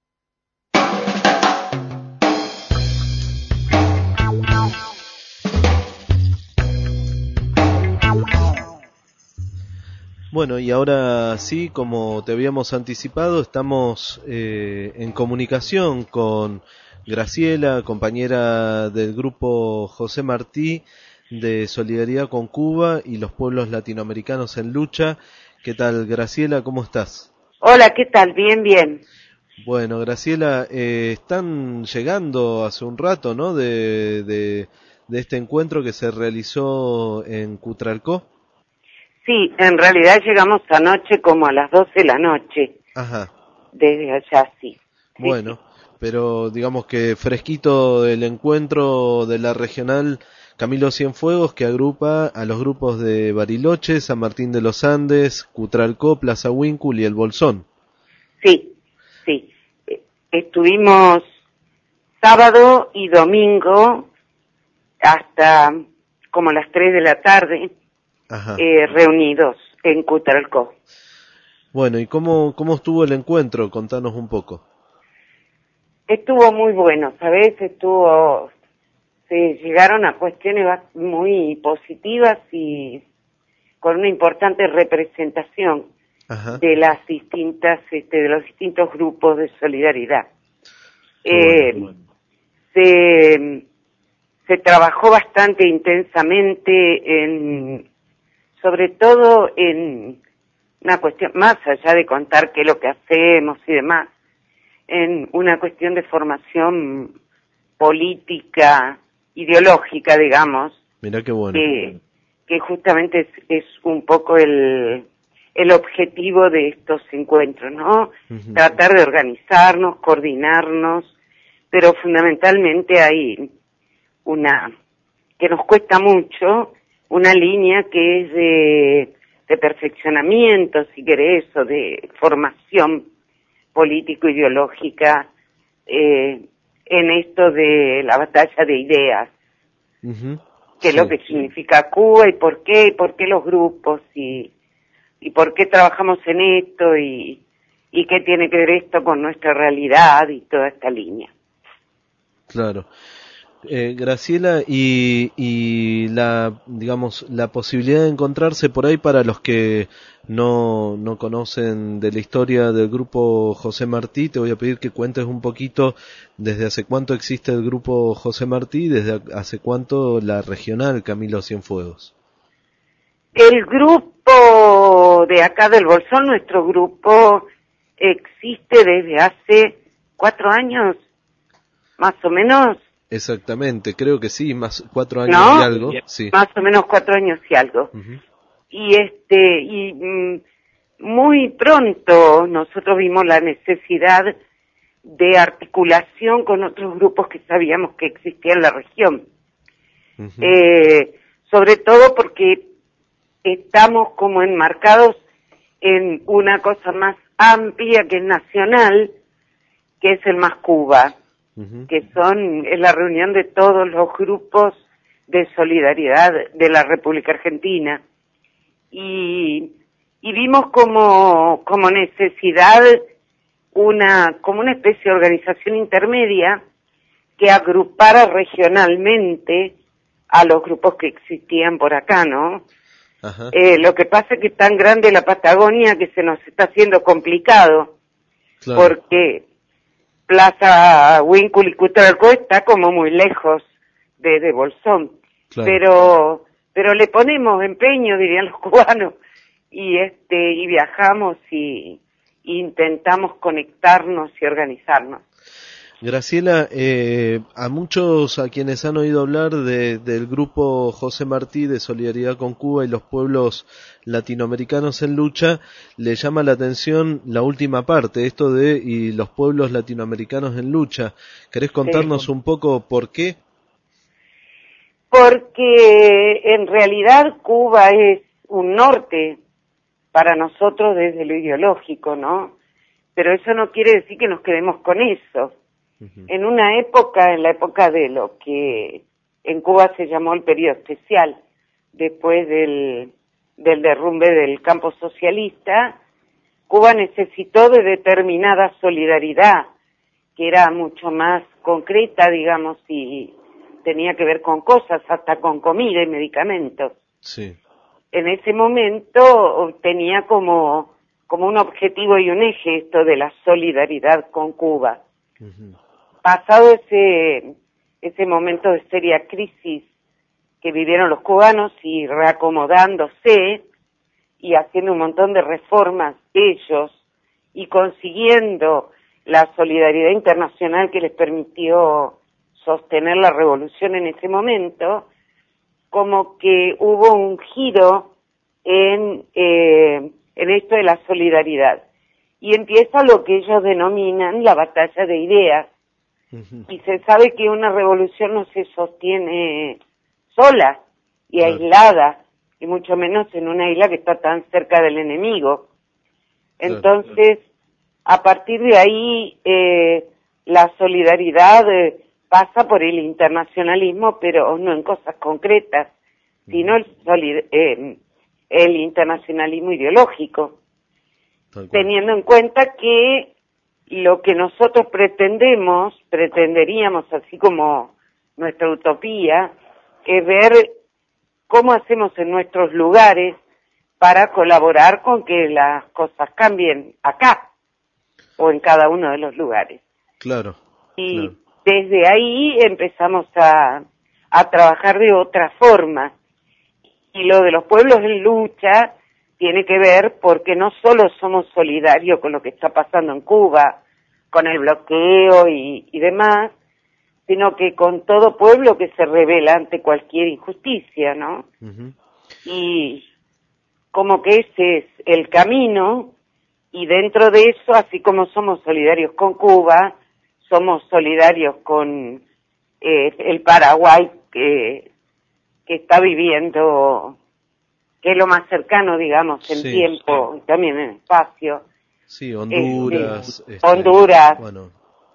Bueno, y ahora sí, como te habíamos anticipado, estamos eh, en comunicación con Graciela, compañera del grupo José Martí de Solidaridad con Cuba y los pueblos latinoamericanos en lucha. ¿Qué tal, Graciela? ¿Cómo estás? Hola, ¿qué tal? Bien, bien. Bueno, Graciela, eh, están llegando hace un rato, ¿no?, de, de, de este encuentro que se realizó en Cutralcó. Sí, en realidad llegamos anoche como a las doce de la noche. Ajá. Desde allá, sí. Bueno, sí. Pero digamos que fresquito el encuentro de la regional Camilo Cienfuegos, que agrupa a los grupos de Bariloche, San Martín de los Andes, Cutralcó, Plaza Huíncul y El Bolsón. Sí, sí. Estuvimos sábado y domingo hasta como las tres de la tarde. Ajá. Eh, reunidos en Cutralcó. Bueno, ¿y cómo, cómo estuvo el encuentro? Contanos un poco. Estuvo muy bueno, ¿sabes? Estuvo, se llegaron a cuestiones muy positivas y con una importante representación Ajá. de las distintas, este, de los distintos grupos de solidaridad. Qué Eh, bueno, bueno. Se, se trabajó bastante intensamente en sobre todo en una cuestión, más allá de contar qué es lo que hacemos y demás, en una cuestión de formación política, ideológica, digamos. Mirá qué bueno. Que, que justamente es, es un poco el, el objetivo de estos encuentros, ¿no? Uh-huh. Tratar de organizarnos, coordinarnos, pero fundamentalmente hay una, que nos cuesta mucho, una línea que es de, de perfeccionamiento, si querés, o de formación político-ideológica eh, en esto de la batalla de ideas. Uh-huh. Qué es Sí. lo que significa Cuba y por qué, y por qué los grupos, y, y por qué trabajamos en esto, y, y qué tiene que ver esto con nuestra realidad y toda esta línea. Claro. Eh, Graciela, y, y la, digamos, la posibilidad de encontrarse por ahí para los que no, no conocen de la historia del grupo José Martí, te voy a pedir que cuentes un poquito desde hace cuánto existe el grupo José Martí y desde hace cuánto la regional Camilo Cienfuegos. El grupo de acá del Bolsón, nuestro grupo, existe desde hace cuatro años, más o menos. Exactamente, creo que sí, más cuatro años ¿No? y algo. Sí. Más o menos cuatro años y algo. Uh-huh. Y este, y mm, muy pronto nosotros vimos la necesidad de articulación con otros grupos que sabíamos que existían en la región. Uh-huh. Eh, sobre todo porque estamos como enmarcados en una cosa más amplia que es nacional, que es el Más Cuba, uh-huh. que son, es la reunión de todos los grupos de solidaridad de la República Argentina. Y, y vimos como, como necesidad una, como una especie de organización intermedia que agrupara regionalmente a los grupos que existían por acá, ¿no? Ajá. Eh, lo que pasa es que es tan grande la Patagonia que se nos está haciendo complicado, claro. porque Plaza Huíncul y Cutralcó está como muy lejos de, de Bolsón, claro. pero pero le ponemos empeño, dirían los cubanos, y este y viajamos y, y intentamos conectarnos y organizarnos. Graciela, eh, a muchos a quienes han oído hablar de, del grupo José Martí de Solidaridad con Cuba y los pueblos latinoamericanos en lucha, le llama la atención la última parte, esto de y los pueblos latinoamericanos en lucha. ¿Querés contarnos sí. un poco por qué? Porque en realidad Cuba es un norte para nosotros desde lo ideológico, ¿no? pero eso no quiere decir que nos quedemos con eso. Uh-huh. En una época, en la época de lo que en Cuba se llamó el periodo especial, después del, del derrumbe del campo socialista, Cuba necesitó de determinada solidaridad, que era mucho más concreta, digamos, y tenía que ver con cosas, hasta con comida y medicamentos. Sí. En ese momento tenía como, como un objetivo y un eje esto de la solidaridad con Cuba. Uh-huh. Pasado ese, ese momento de seria crisis que vivieron los cubanos y reacomodándose y haciendo un montón de reformas ellos y consiguiendo la solidaridad internacional que les permitió sostener la revolución en ese momento, como que hubo un giro en, eh, en esto de la solidaridad. Y empieza lo que ellos denominan la batalla de ideas. Uh-huh. Y se sabe que una revolución no se sostiene sola y claro. aislada, y mucho menos en una isla que está tan cerca del enemigo. Entonces, a partir de ahí, eh, la solidaridad eh, pasa por el internacionalismo, pero no en cosas concretas, sino el, solid- eh, el internacionalismo ideológico, teniendo en cuenta que lo que nosotros pretendemos, pretenderíamos, así como nuestra utopía, es ver cómo hacemos en nuestros lugares para colaborar con que las cosas cambien acá o en cada uno de los lugares. Claro. Y claro. desde ahí empezamos a, a trabajar de otra forma. Y lo de los pueblos en lucha tiene que ver porque no solo somos solidarios con lo que está pasando en Cuba, con el bloqueo y, y demás, sino que con todo pueblo que se revela ante cualquier injusticia, ¿no? Uh-huh. Y como que ese es el camino, y dentro de eso, así como somos solidarios con Cuba, somos solidarios con eh, el Paraguay, que, que está viviendo, que es lo más cercano, digamos, en sí, tiempo sí. y también en espacio. Sí, Honduras. Eh, este, Honduras. Bueno.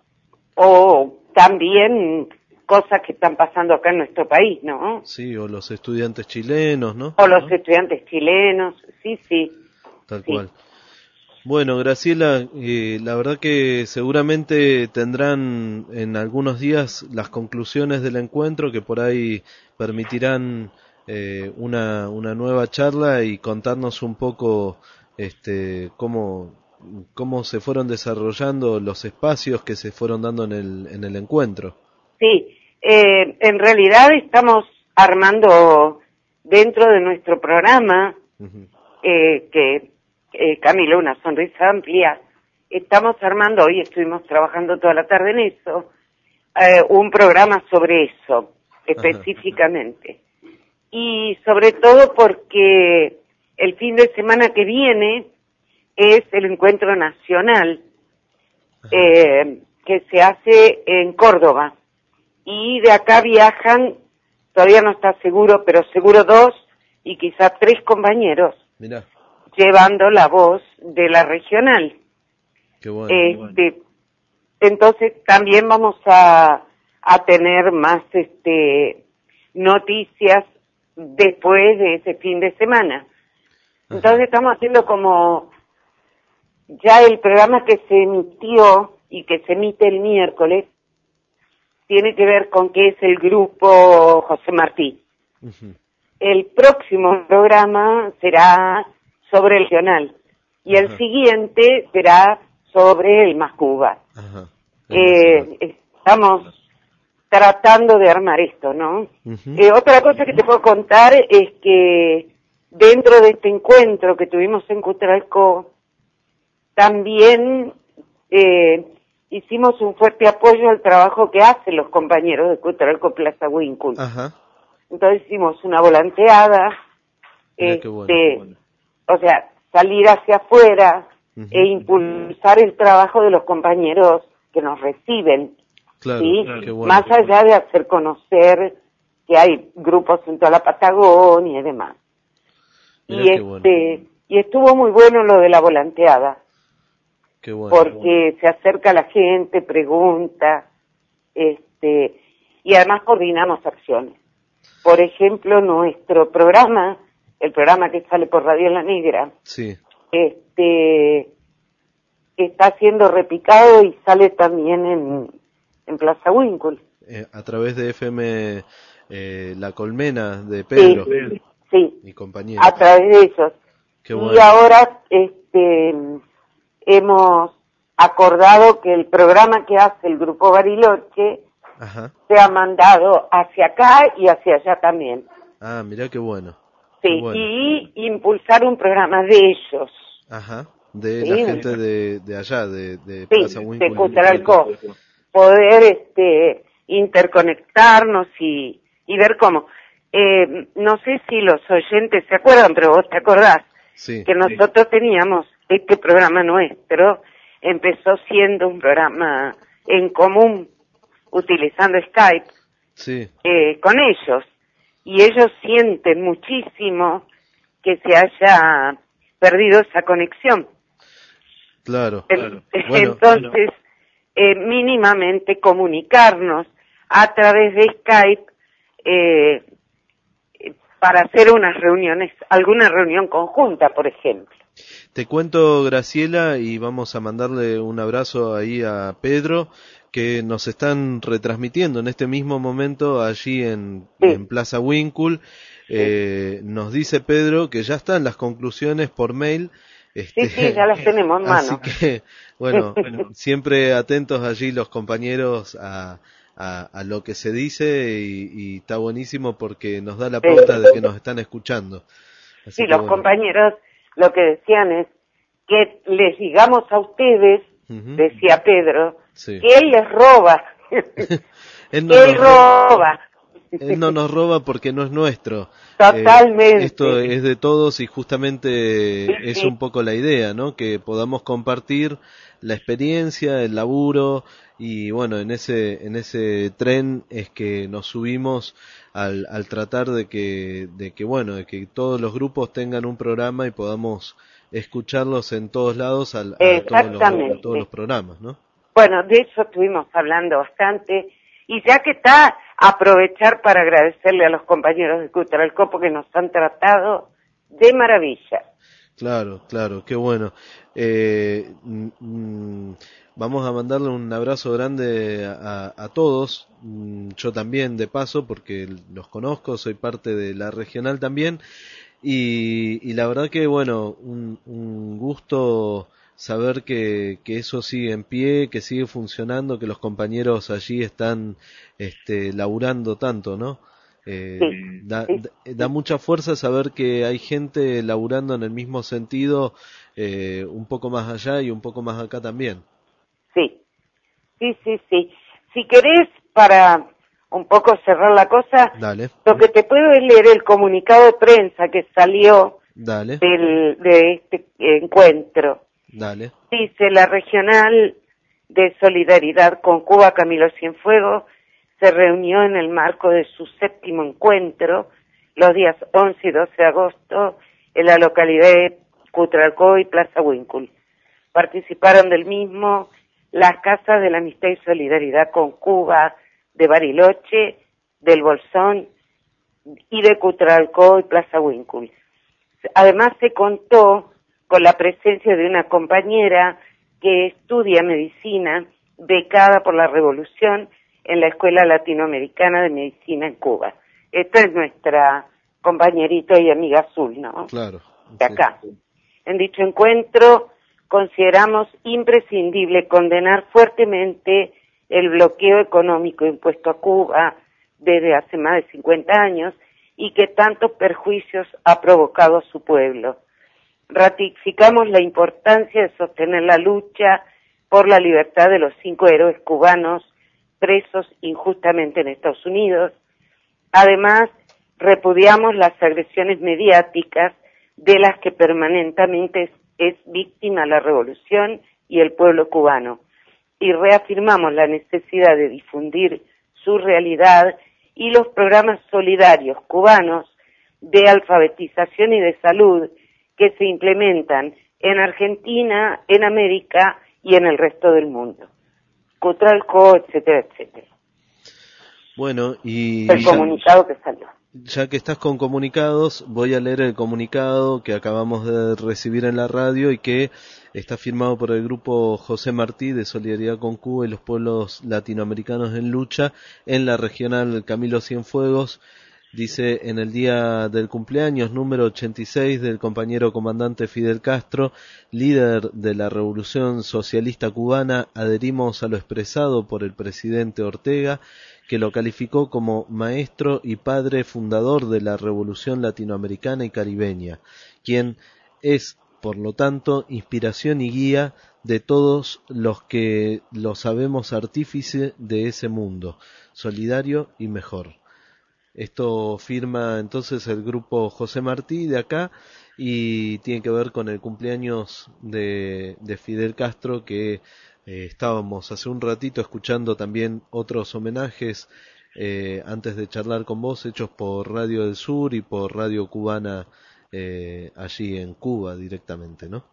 O también cosas que están pasando acá en nuestro país, ¿no? Sí, o los estudiantes chilenos, ¿no? O los ¿no? estudiantes chilenos, sí, sí. Tal sí. cual. Bueno, Graciela, eh, la verdad que seguramente tendrán en algunos días las conclusiones del encuentro que por ahí permitirán eh, una, una nueva charla y contarnos un poco este, cómo, cómo se fueron desarrollando los espacios que se fueron dando en el, en el encuentro. Sí, eh, en realidad estamos armando dentro de nuestro programa, uh-huh. eh, que Eh, Camilo, una sonrisa amplia, estamos armando, hoy estuvimos trabajando toda la tarde en eso, eh, un programa sobre eso, específicamente. Ajá. Y sobre todo porque el fin de semana que viene es el encuentro nacional eh, que se hace en Córdoba. Y de acá viajan, todavía no está seguro, pero seguro dos y quizás tres compañeros. Mirá. Llevando la voz de la regional. Qué bueno, este, qué bueno. Entonces también vamos a, a tener más este noticias después de ese fin de semana. Ajá. Entonces estamos haciendo como ya el programa que se emitió y que se emite el miércoles tiene que ver con qué es el grupo José Martí. Uh-huh. El próximo programa será sobre el regional, y Ajá. el siguiente será sobre el Mascuba. Eh, estamos tratando de armar esto, ¿no? Uh-huh. Eh, otra cosa que te puedo contar es que dentro de este encuentro que tuvimos en Cutralcó, también eh, hicimos un fuerte apoyo al trabajo que hacen los compañeros de Cutralcó Plaza Wincul. Entonces hicimos una volanteada, Mira, este, qué bueno, qué bueno. O sea, salir hacia afuera uh-huh. e impulsar el trabajo de los compañeros que nos reciben, claro, ¿sí? Claro, qué bueno, Más qué allá bueno. de hacer conocer que hay grupos en toda la Patagonia y demás. Mirá, y qué este bueno. y estuvo muy bueno lo de la volanteada. Qué bueno. Porque se acerca la gente, pregunta, este, y además coordinamos acciones. Por ejemplo, nuestro programa, el programa que sale por Radio La Negra, sí. este, está siendo repicado y sale también en, en Plaza Winkle. Eh, a través de F M eh, La Colmena de Pedro, sí, sí, mi compañero. A través de ellos. Qué bueno. Y ahora este, hemos acordado que el programa que hace el Grupo Bariloche Ajá. se ha mandado hacia acá y hacia allá también. Ah, mirá qué bueno. Sí, qué bueno. Y impulsar un programa de ellos. Ajá. De Sí. la gente de, de allá, de, de Sí, Plaza Winkle. de Cutralcó. Poder este, interconectarnos y, y ver cómo. Eh, no sé si los oyentes se acuerdan, pero vos te acordás sí, que nosotros sí. teníamos este programa nuestro, empezó siendo un programa en común, utilizando Skype, sí. eh, con ellos. Y ellos sienten muchísimo que se haya perdido esa conexión. Claro. El, claro. Bueno, entonces, bueno. Eh, mínimamente comunicarnos a través de Skype eh, para hacer unas reuniones, alguna reunión conjunta, por ejemplo. Te cuento, Graciela, y vamos a mandarle un abrazo ahí a Pedro, que nos están retransmitiendo en este mismo momento allí en, sí. en Plaza Winkle. Eh, sí. Nos dice Pedro que ya están las conclusiones por mail. Este, sí, sí, ya las tenemos en mano. Así que, bueno, siempre atentos allí los compañeros a, a, a lo que se dice y, y está buenísimo porque nos da la pauta de que nos están escuchando. Así sí, que, los bueno. compañeros lo que decían es que les digamos a ustedes, uh-huh. decía Pedro, sí. que él les roba, él no que él roba. Él no nos roba porque no es nuestro. Totalmente. Eh, esto es de todos y justamente sí, es sí. un poco la idea, ¿no? Que podamos compartir la experiencia, el laburo y bueno, en ese en ese tren es que nos subimos al, al tratar de que de que bueno, de que todos los grupos tengan un programa y podamos escucharlos en todos lados al, a, todos los, a todos los programas, ¿no? Bueno, de eso estuvimos hablando bastante. Y ya que está, aprovechar para agradecerle a los compañeros de Cutralcó porque nos han tratado de maravilla. Claro, claro, qué bueno. Eh, mm, vamos a mandarle un abrazo grande a, a todos, yo también de paso porque los conozco, soy parte de la regional también y, y la verdad que bueno, un, un gusto saber que, que eso sigue en pie, que sigue funcionando, que los compañeros allí están este, laburando tanto, ¿no? Eh, sí, da, sí, da, da mucha fuerza saber que hay gente laburando en el mismo sentido, eh, un poco más allá y un poco más acá también. Sí, sí, sí, sí. Si querés, para un poco cerrar la cosa, Dale. Lo que te puedo es leer el comunicado de prensa que salió Dale. Del, de este encuentro. Dale. Dice, la regional de solidaridad con Cuba, Camilo Cienfuegos, se reunió en el marco de su séptimo encuentro los días once y doce de agosto en la localidad de Cutralcó y Plaza Winkle. Participaron del mismo las Casas de la Amistad y Solidaridad con Cuba de Bariloche, del Bolsón y de Cutralcó y Plaza Winkle. Además se contó con la presencia de una compañera que estudia medicina, becada por la Revolución en la Escuela Latinoamericana de Medicina en Cuba. Esta es nuestra compañerita y amiga azul, ¿no? Claro. De acá. Sí. En dicho encuentro consideramos imprescindible condenar fuertemente el bloqueo económico impuesto a Cuba desde hace más de cincuenta años y que tantos perjuicios ha provocado a su pueblo. Ratificamos la importancia de sostener la lucha por la libertad de los cinco héroes cubanos presos injustamente en Estados Unidos. Además, repudiamos las agresiones mediáticas de las que permanentemente es, es víctima la revolución y el pueblo cubano. Y reafirmamos la necesidad de difundir su realidad y los programas solidarios cubanos de alfabetización y de salud que se implementan en Argentina, en América y en el resto del mundo. Cutralcó, etcétera, etcétera. Bueno, y el comunicado que salió. Ya que estás con comunicados, voy a leer el comunicado que acabamos de recibir en la radio y que está firmado por el grupo José Martí de Solidaridad con Cuba y los pueblos latinoamericanos en lucha en la regional Camilo Cienfuegos. Dice: en el día del cumpleaños número ochenta y seis del compañero comandante Fidel Castro, líder de la Revolución Socialista Cubana, adherimos a lo expresado por el presidente Ortega, que lo calificó como maestro y padre fundador de la Revolución Latinoamericana y Caribeña, quien es, por lo tanto, inspiración y guía de todos los que lo sabemos artífice de ese mundo, solidario y mejor. Esto firma entonces el grupo José Martí de acá y tiene que ver con el cumpleaños de, de Fidel Castro, que eh, estábamos hace un ratito escuchando también otros homenajes eh, antes de charlar con vos, hechos por Radio del Sur y por Radio Cubana eh, allí en Cuba directamente, ¿no?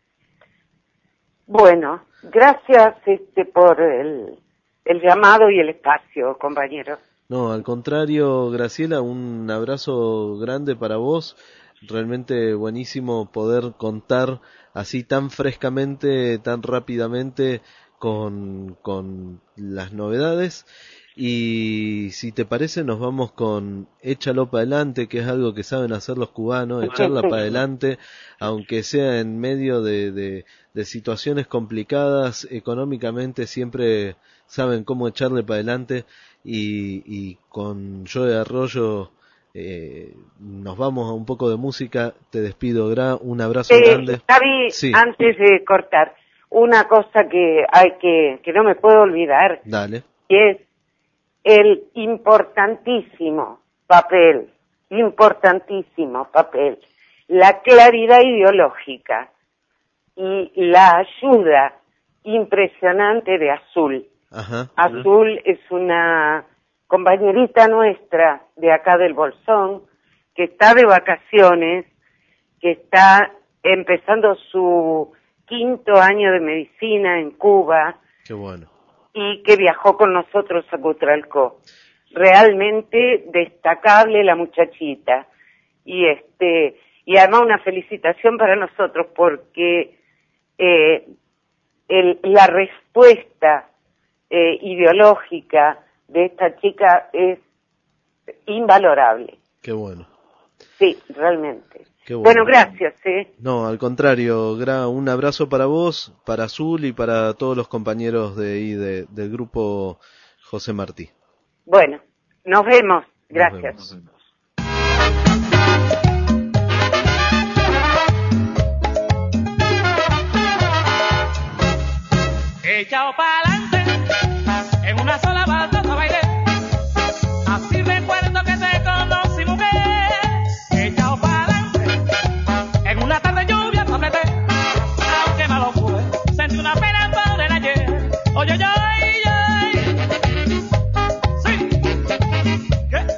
Bueno, gracias este, por el, el llamado y el espacio, compañeros. No, al contrario, Graciela, un abrazo grande para vos. Realmente buenísimo poder contar así tan frescamente, tan rápidamente con, con las novedades. Y si te parece, nos vamos con Échalo para adelante, que es algo que saben hacer los cubanos, echarla para adelante, aunque sea en medio de, de, de situaciones complicadas económicamente, siempre saben cómo echarle para adelante. Y, y con Joe Arroyo eh, nos vamos a un poco de música. Te despido, Gra, un abrazo eh, grande. Javi, sí. Antes de cortar, una cosa que hay que que no me puedo olvidar. Dale. Y es el importantísimo papel, importantísimo papel, la claridad ideológica y la ayuda impresionante de Azul. Ajá. Azul es una compañerita nuestra de acá del Bolsón, que está de vacaciones, que está empezando su quinto año de medicina en Cuba. Qué bueno. Y que viajó con nosotros a Cutralcó. Realmente destacable la muchachita. Y este y además una felicitación para nosotros porque eh, el, la respuesta Eh, ideológica de esta chica es invalorable. Qué bueno. Sí, realmente. Qué bueno. Bueno, gracias. ¿eh? No, al contrario, Gra, un abrazo para vos, para Azul y para todos los compañeros de ahí de, del grupo José Martí. Bueno, nos vemos. Gracias. Nos vemos. Echao pa'lante, en una sola baldosa bailé, así recuerdo que te conocí, mujer. Echao pa'lante, en una tarde lluvia te apreté, aunque malo fue, sentí una pena por el ayer. Oye, oye, oye, sí, ¿qué?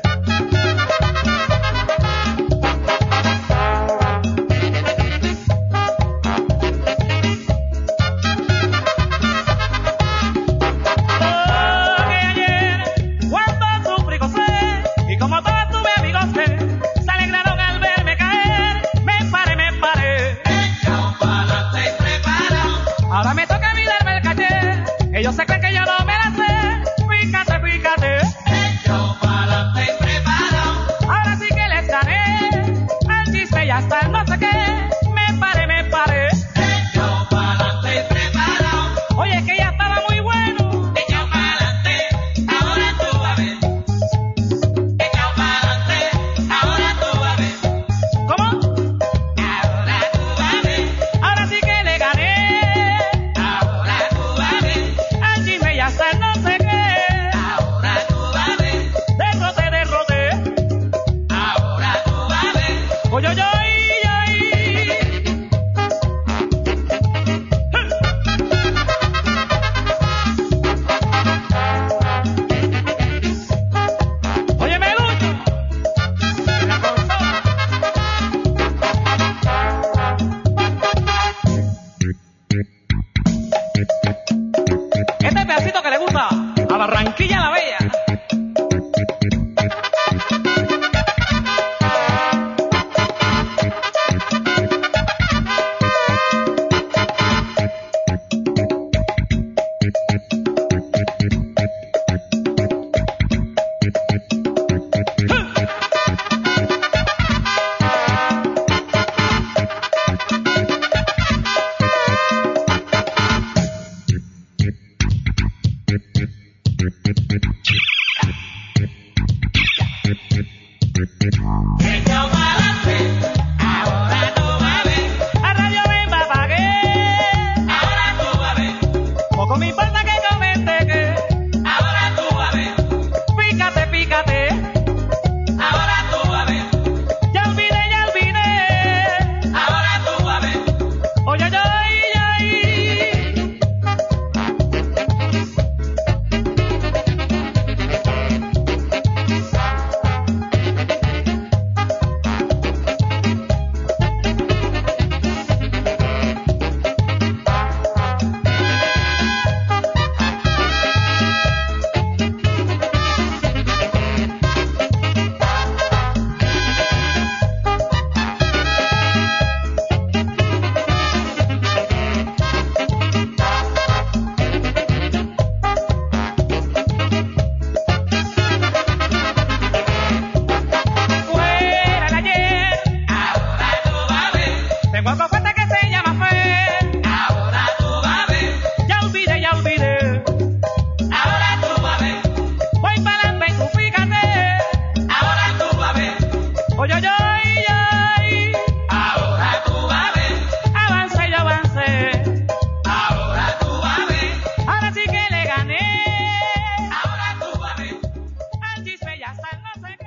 poco fuerte que se llama fe. Ahora tú vas a ver. Ya olvidé, ya olvidé. Ahora tú vas a ver. Voy para adelante y tú fíjate. Ahora tú vas a ver. Oye, oye, oye. Ahora tú vas a ver. Avancé, yo avancé. Ahora tú vas a ver. Ahora sí que le gané. Ahora tú vas a ver. Al chisme ya está, no sé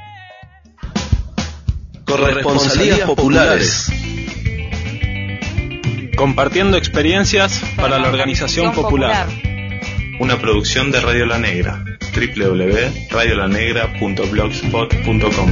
qué. Corresponsalías populares. Compartiendo experiencias para la organización popular. Una producción de Radio La Negra. doble u doble u doble u punto radio la negra punto blogspot punto com.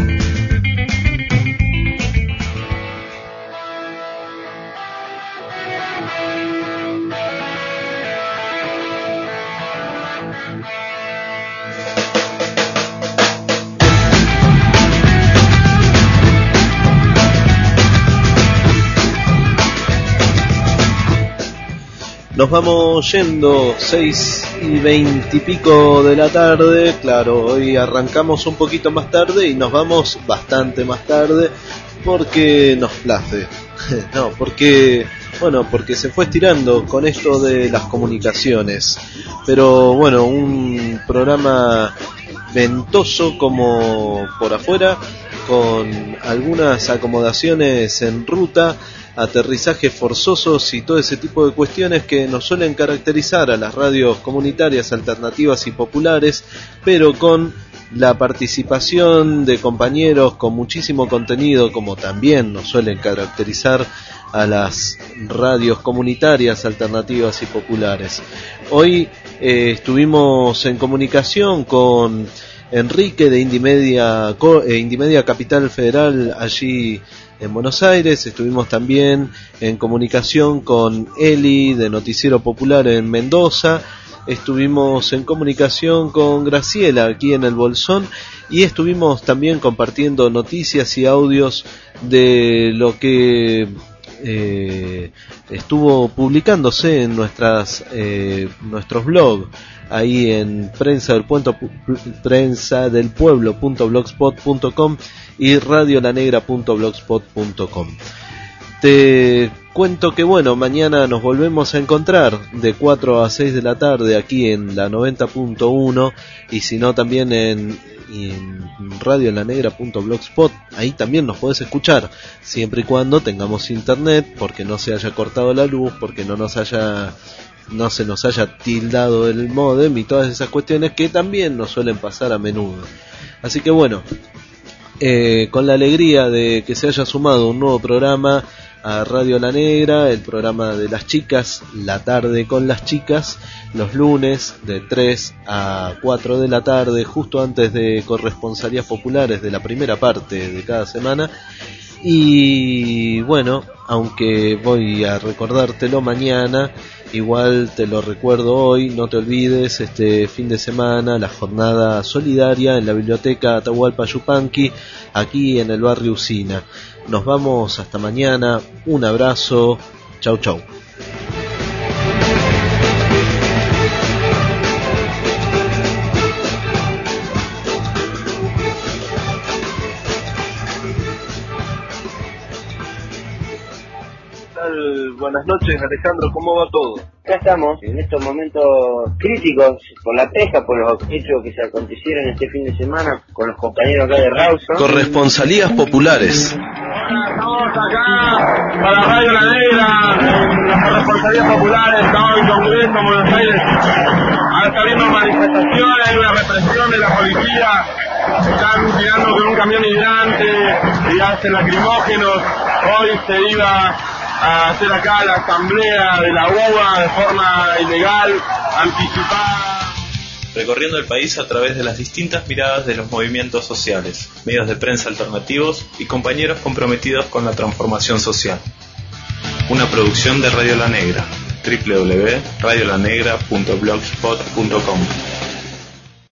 Nos vamos yendo, seis y veintipico de la tarde. Claro, hoy arrancamos un poquito más tarde y nos vamos bastante más tarde porque nos place. No, porque, bueno, porque se fue estirando con esto de las comunicaciones. Pero bueno, un programa ventoso como por afuera, con algunas acomodaciones en ruta, aterrizajes forzosos y todo ese tipo de cuestiones que nos suelen caracterizar a las radios comunitarias, alternativas y populares, pero con la participación de compañeros con muchísimo contenido, como también nos suelen caracterizar a las radios comunitarias, alternativas y populares. Hoy eh, estuvimos en comunicación con Enrique de Indimedia, eh, Indimedia Capital Federal, allí en Buenos Aires. Estuvimos también en comunicación con Eli de Noticiero Popular en Mendoza. Estuvimos en comunicación con Graciela aquí en el Bolsón y estuvimos también compartiendo noticias y audios de lo que eh, estuvo publicándose en nuestras eh, nuestros blogs ahí en prensa del pueblo, prensa del pueblo punto blogspot punto com y radio la negra punto blogspot punto com. Te cuento que bueno, mañana nos volvemos a encontrar de cuatro a seis de la tarde aquí en la noventa punto uno y si no también en, en radio la negra punto blogspot, ahí también nos podés escuchar, siempre y cuando tengamos internet, porque no se haya cortado la luz, porque no nos haya no se nos haya tildado el módem y todas esas cuestiones que también nos suelen pasar a menudo. Así que bueno, eh, con la alegría de que se haya sumado un nuevo programa a Radio La Negra, el programa de las chicas, La Tarde con las Chicas, los lunes de tres a cuatro de la tarde, justo antes de Corresponsalías Populares de la primera parte de cada semana. Y bueno, aunque voy a recordártelo mañana, igual te lo recuerdo hoy, no te olvides, este fin de semana, la jornada solidaria en la Biblioteca Atahualpa Yupanqui, aquí en el barrio Usina. Nos vamos hasta mañana, un abrazo, chau chau. Buenas noches, Alejandro, ¿cómo va todo? Acá estamos, en estos momentos críticos por la pesca, por los hechos que se acontecieron este fin de semana con los compañeros acá de Rawson. Corresponsalías populares. Estamos acá para Radio La Negra, en las corresponsalías populares, estamos en Congreso, en Buenos Aires. Ahora está habiendo manifestaciones, hay una represión de la policía, están tirando con un camión hidrante y hacen lacrimógenos. Hoy se iba a hacer acá la asamblea de la U B A de forma ilegal, anticipada. Recorriendo el país a través de las distintas miradas de los movimientos sociales, medios de prensa alternativos y compañeros comprometidos con la transformación social. Una producción de Radio La Negra, doble u doble u doble u punto radio la negra punto blogspot punto com.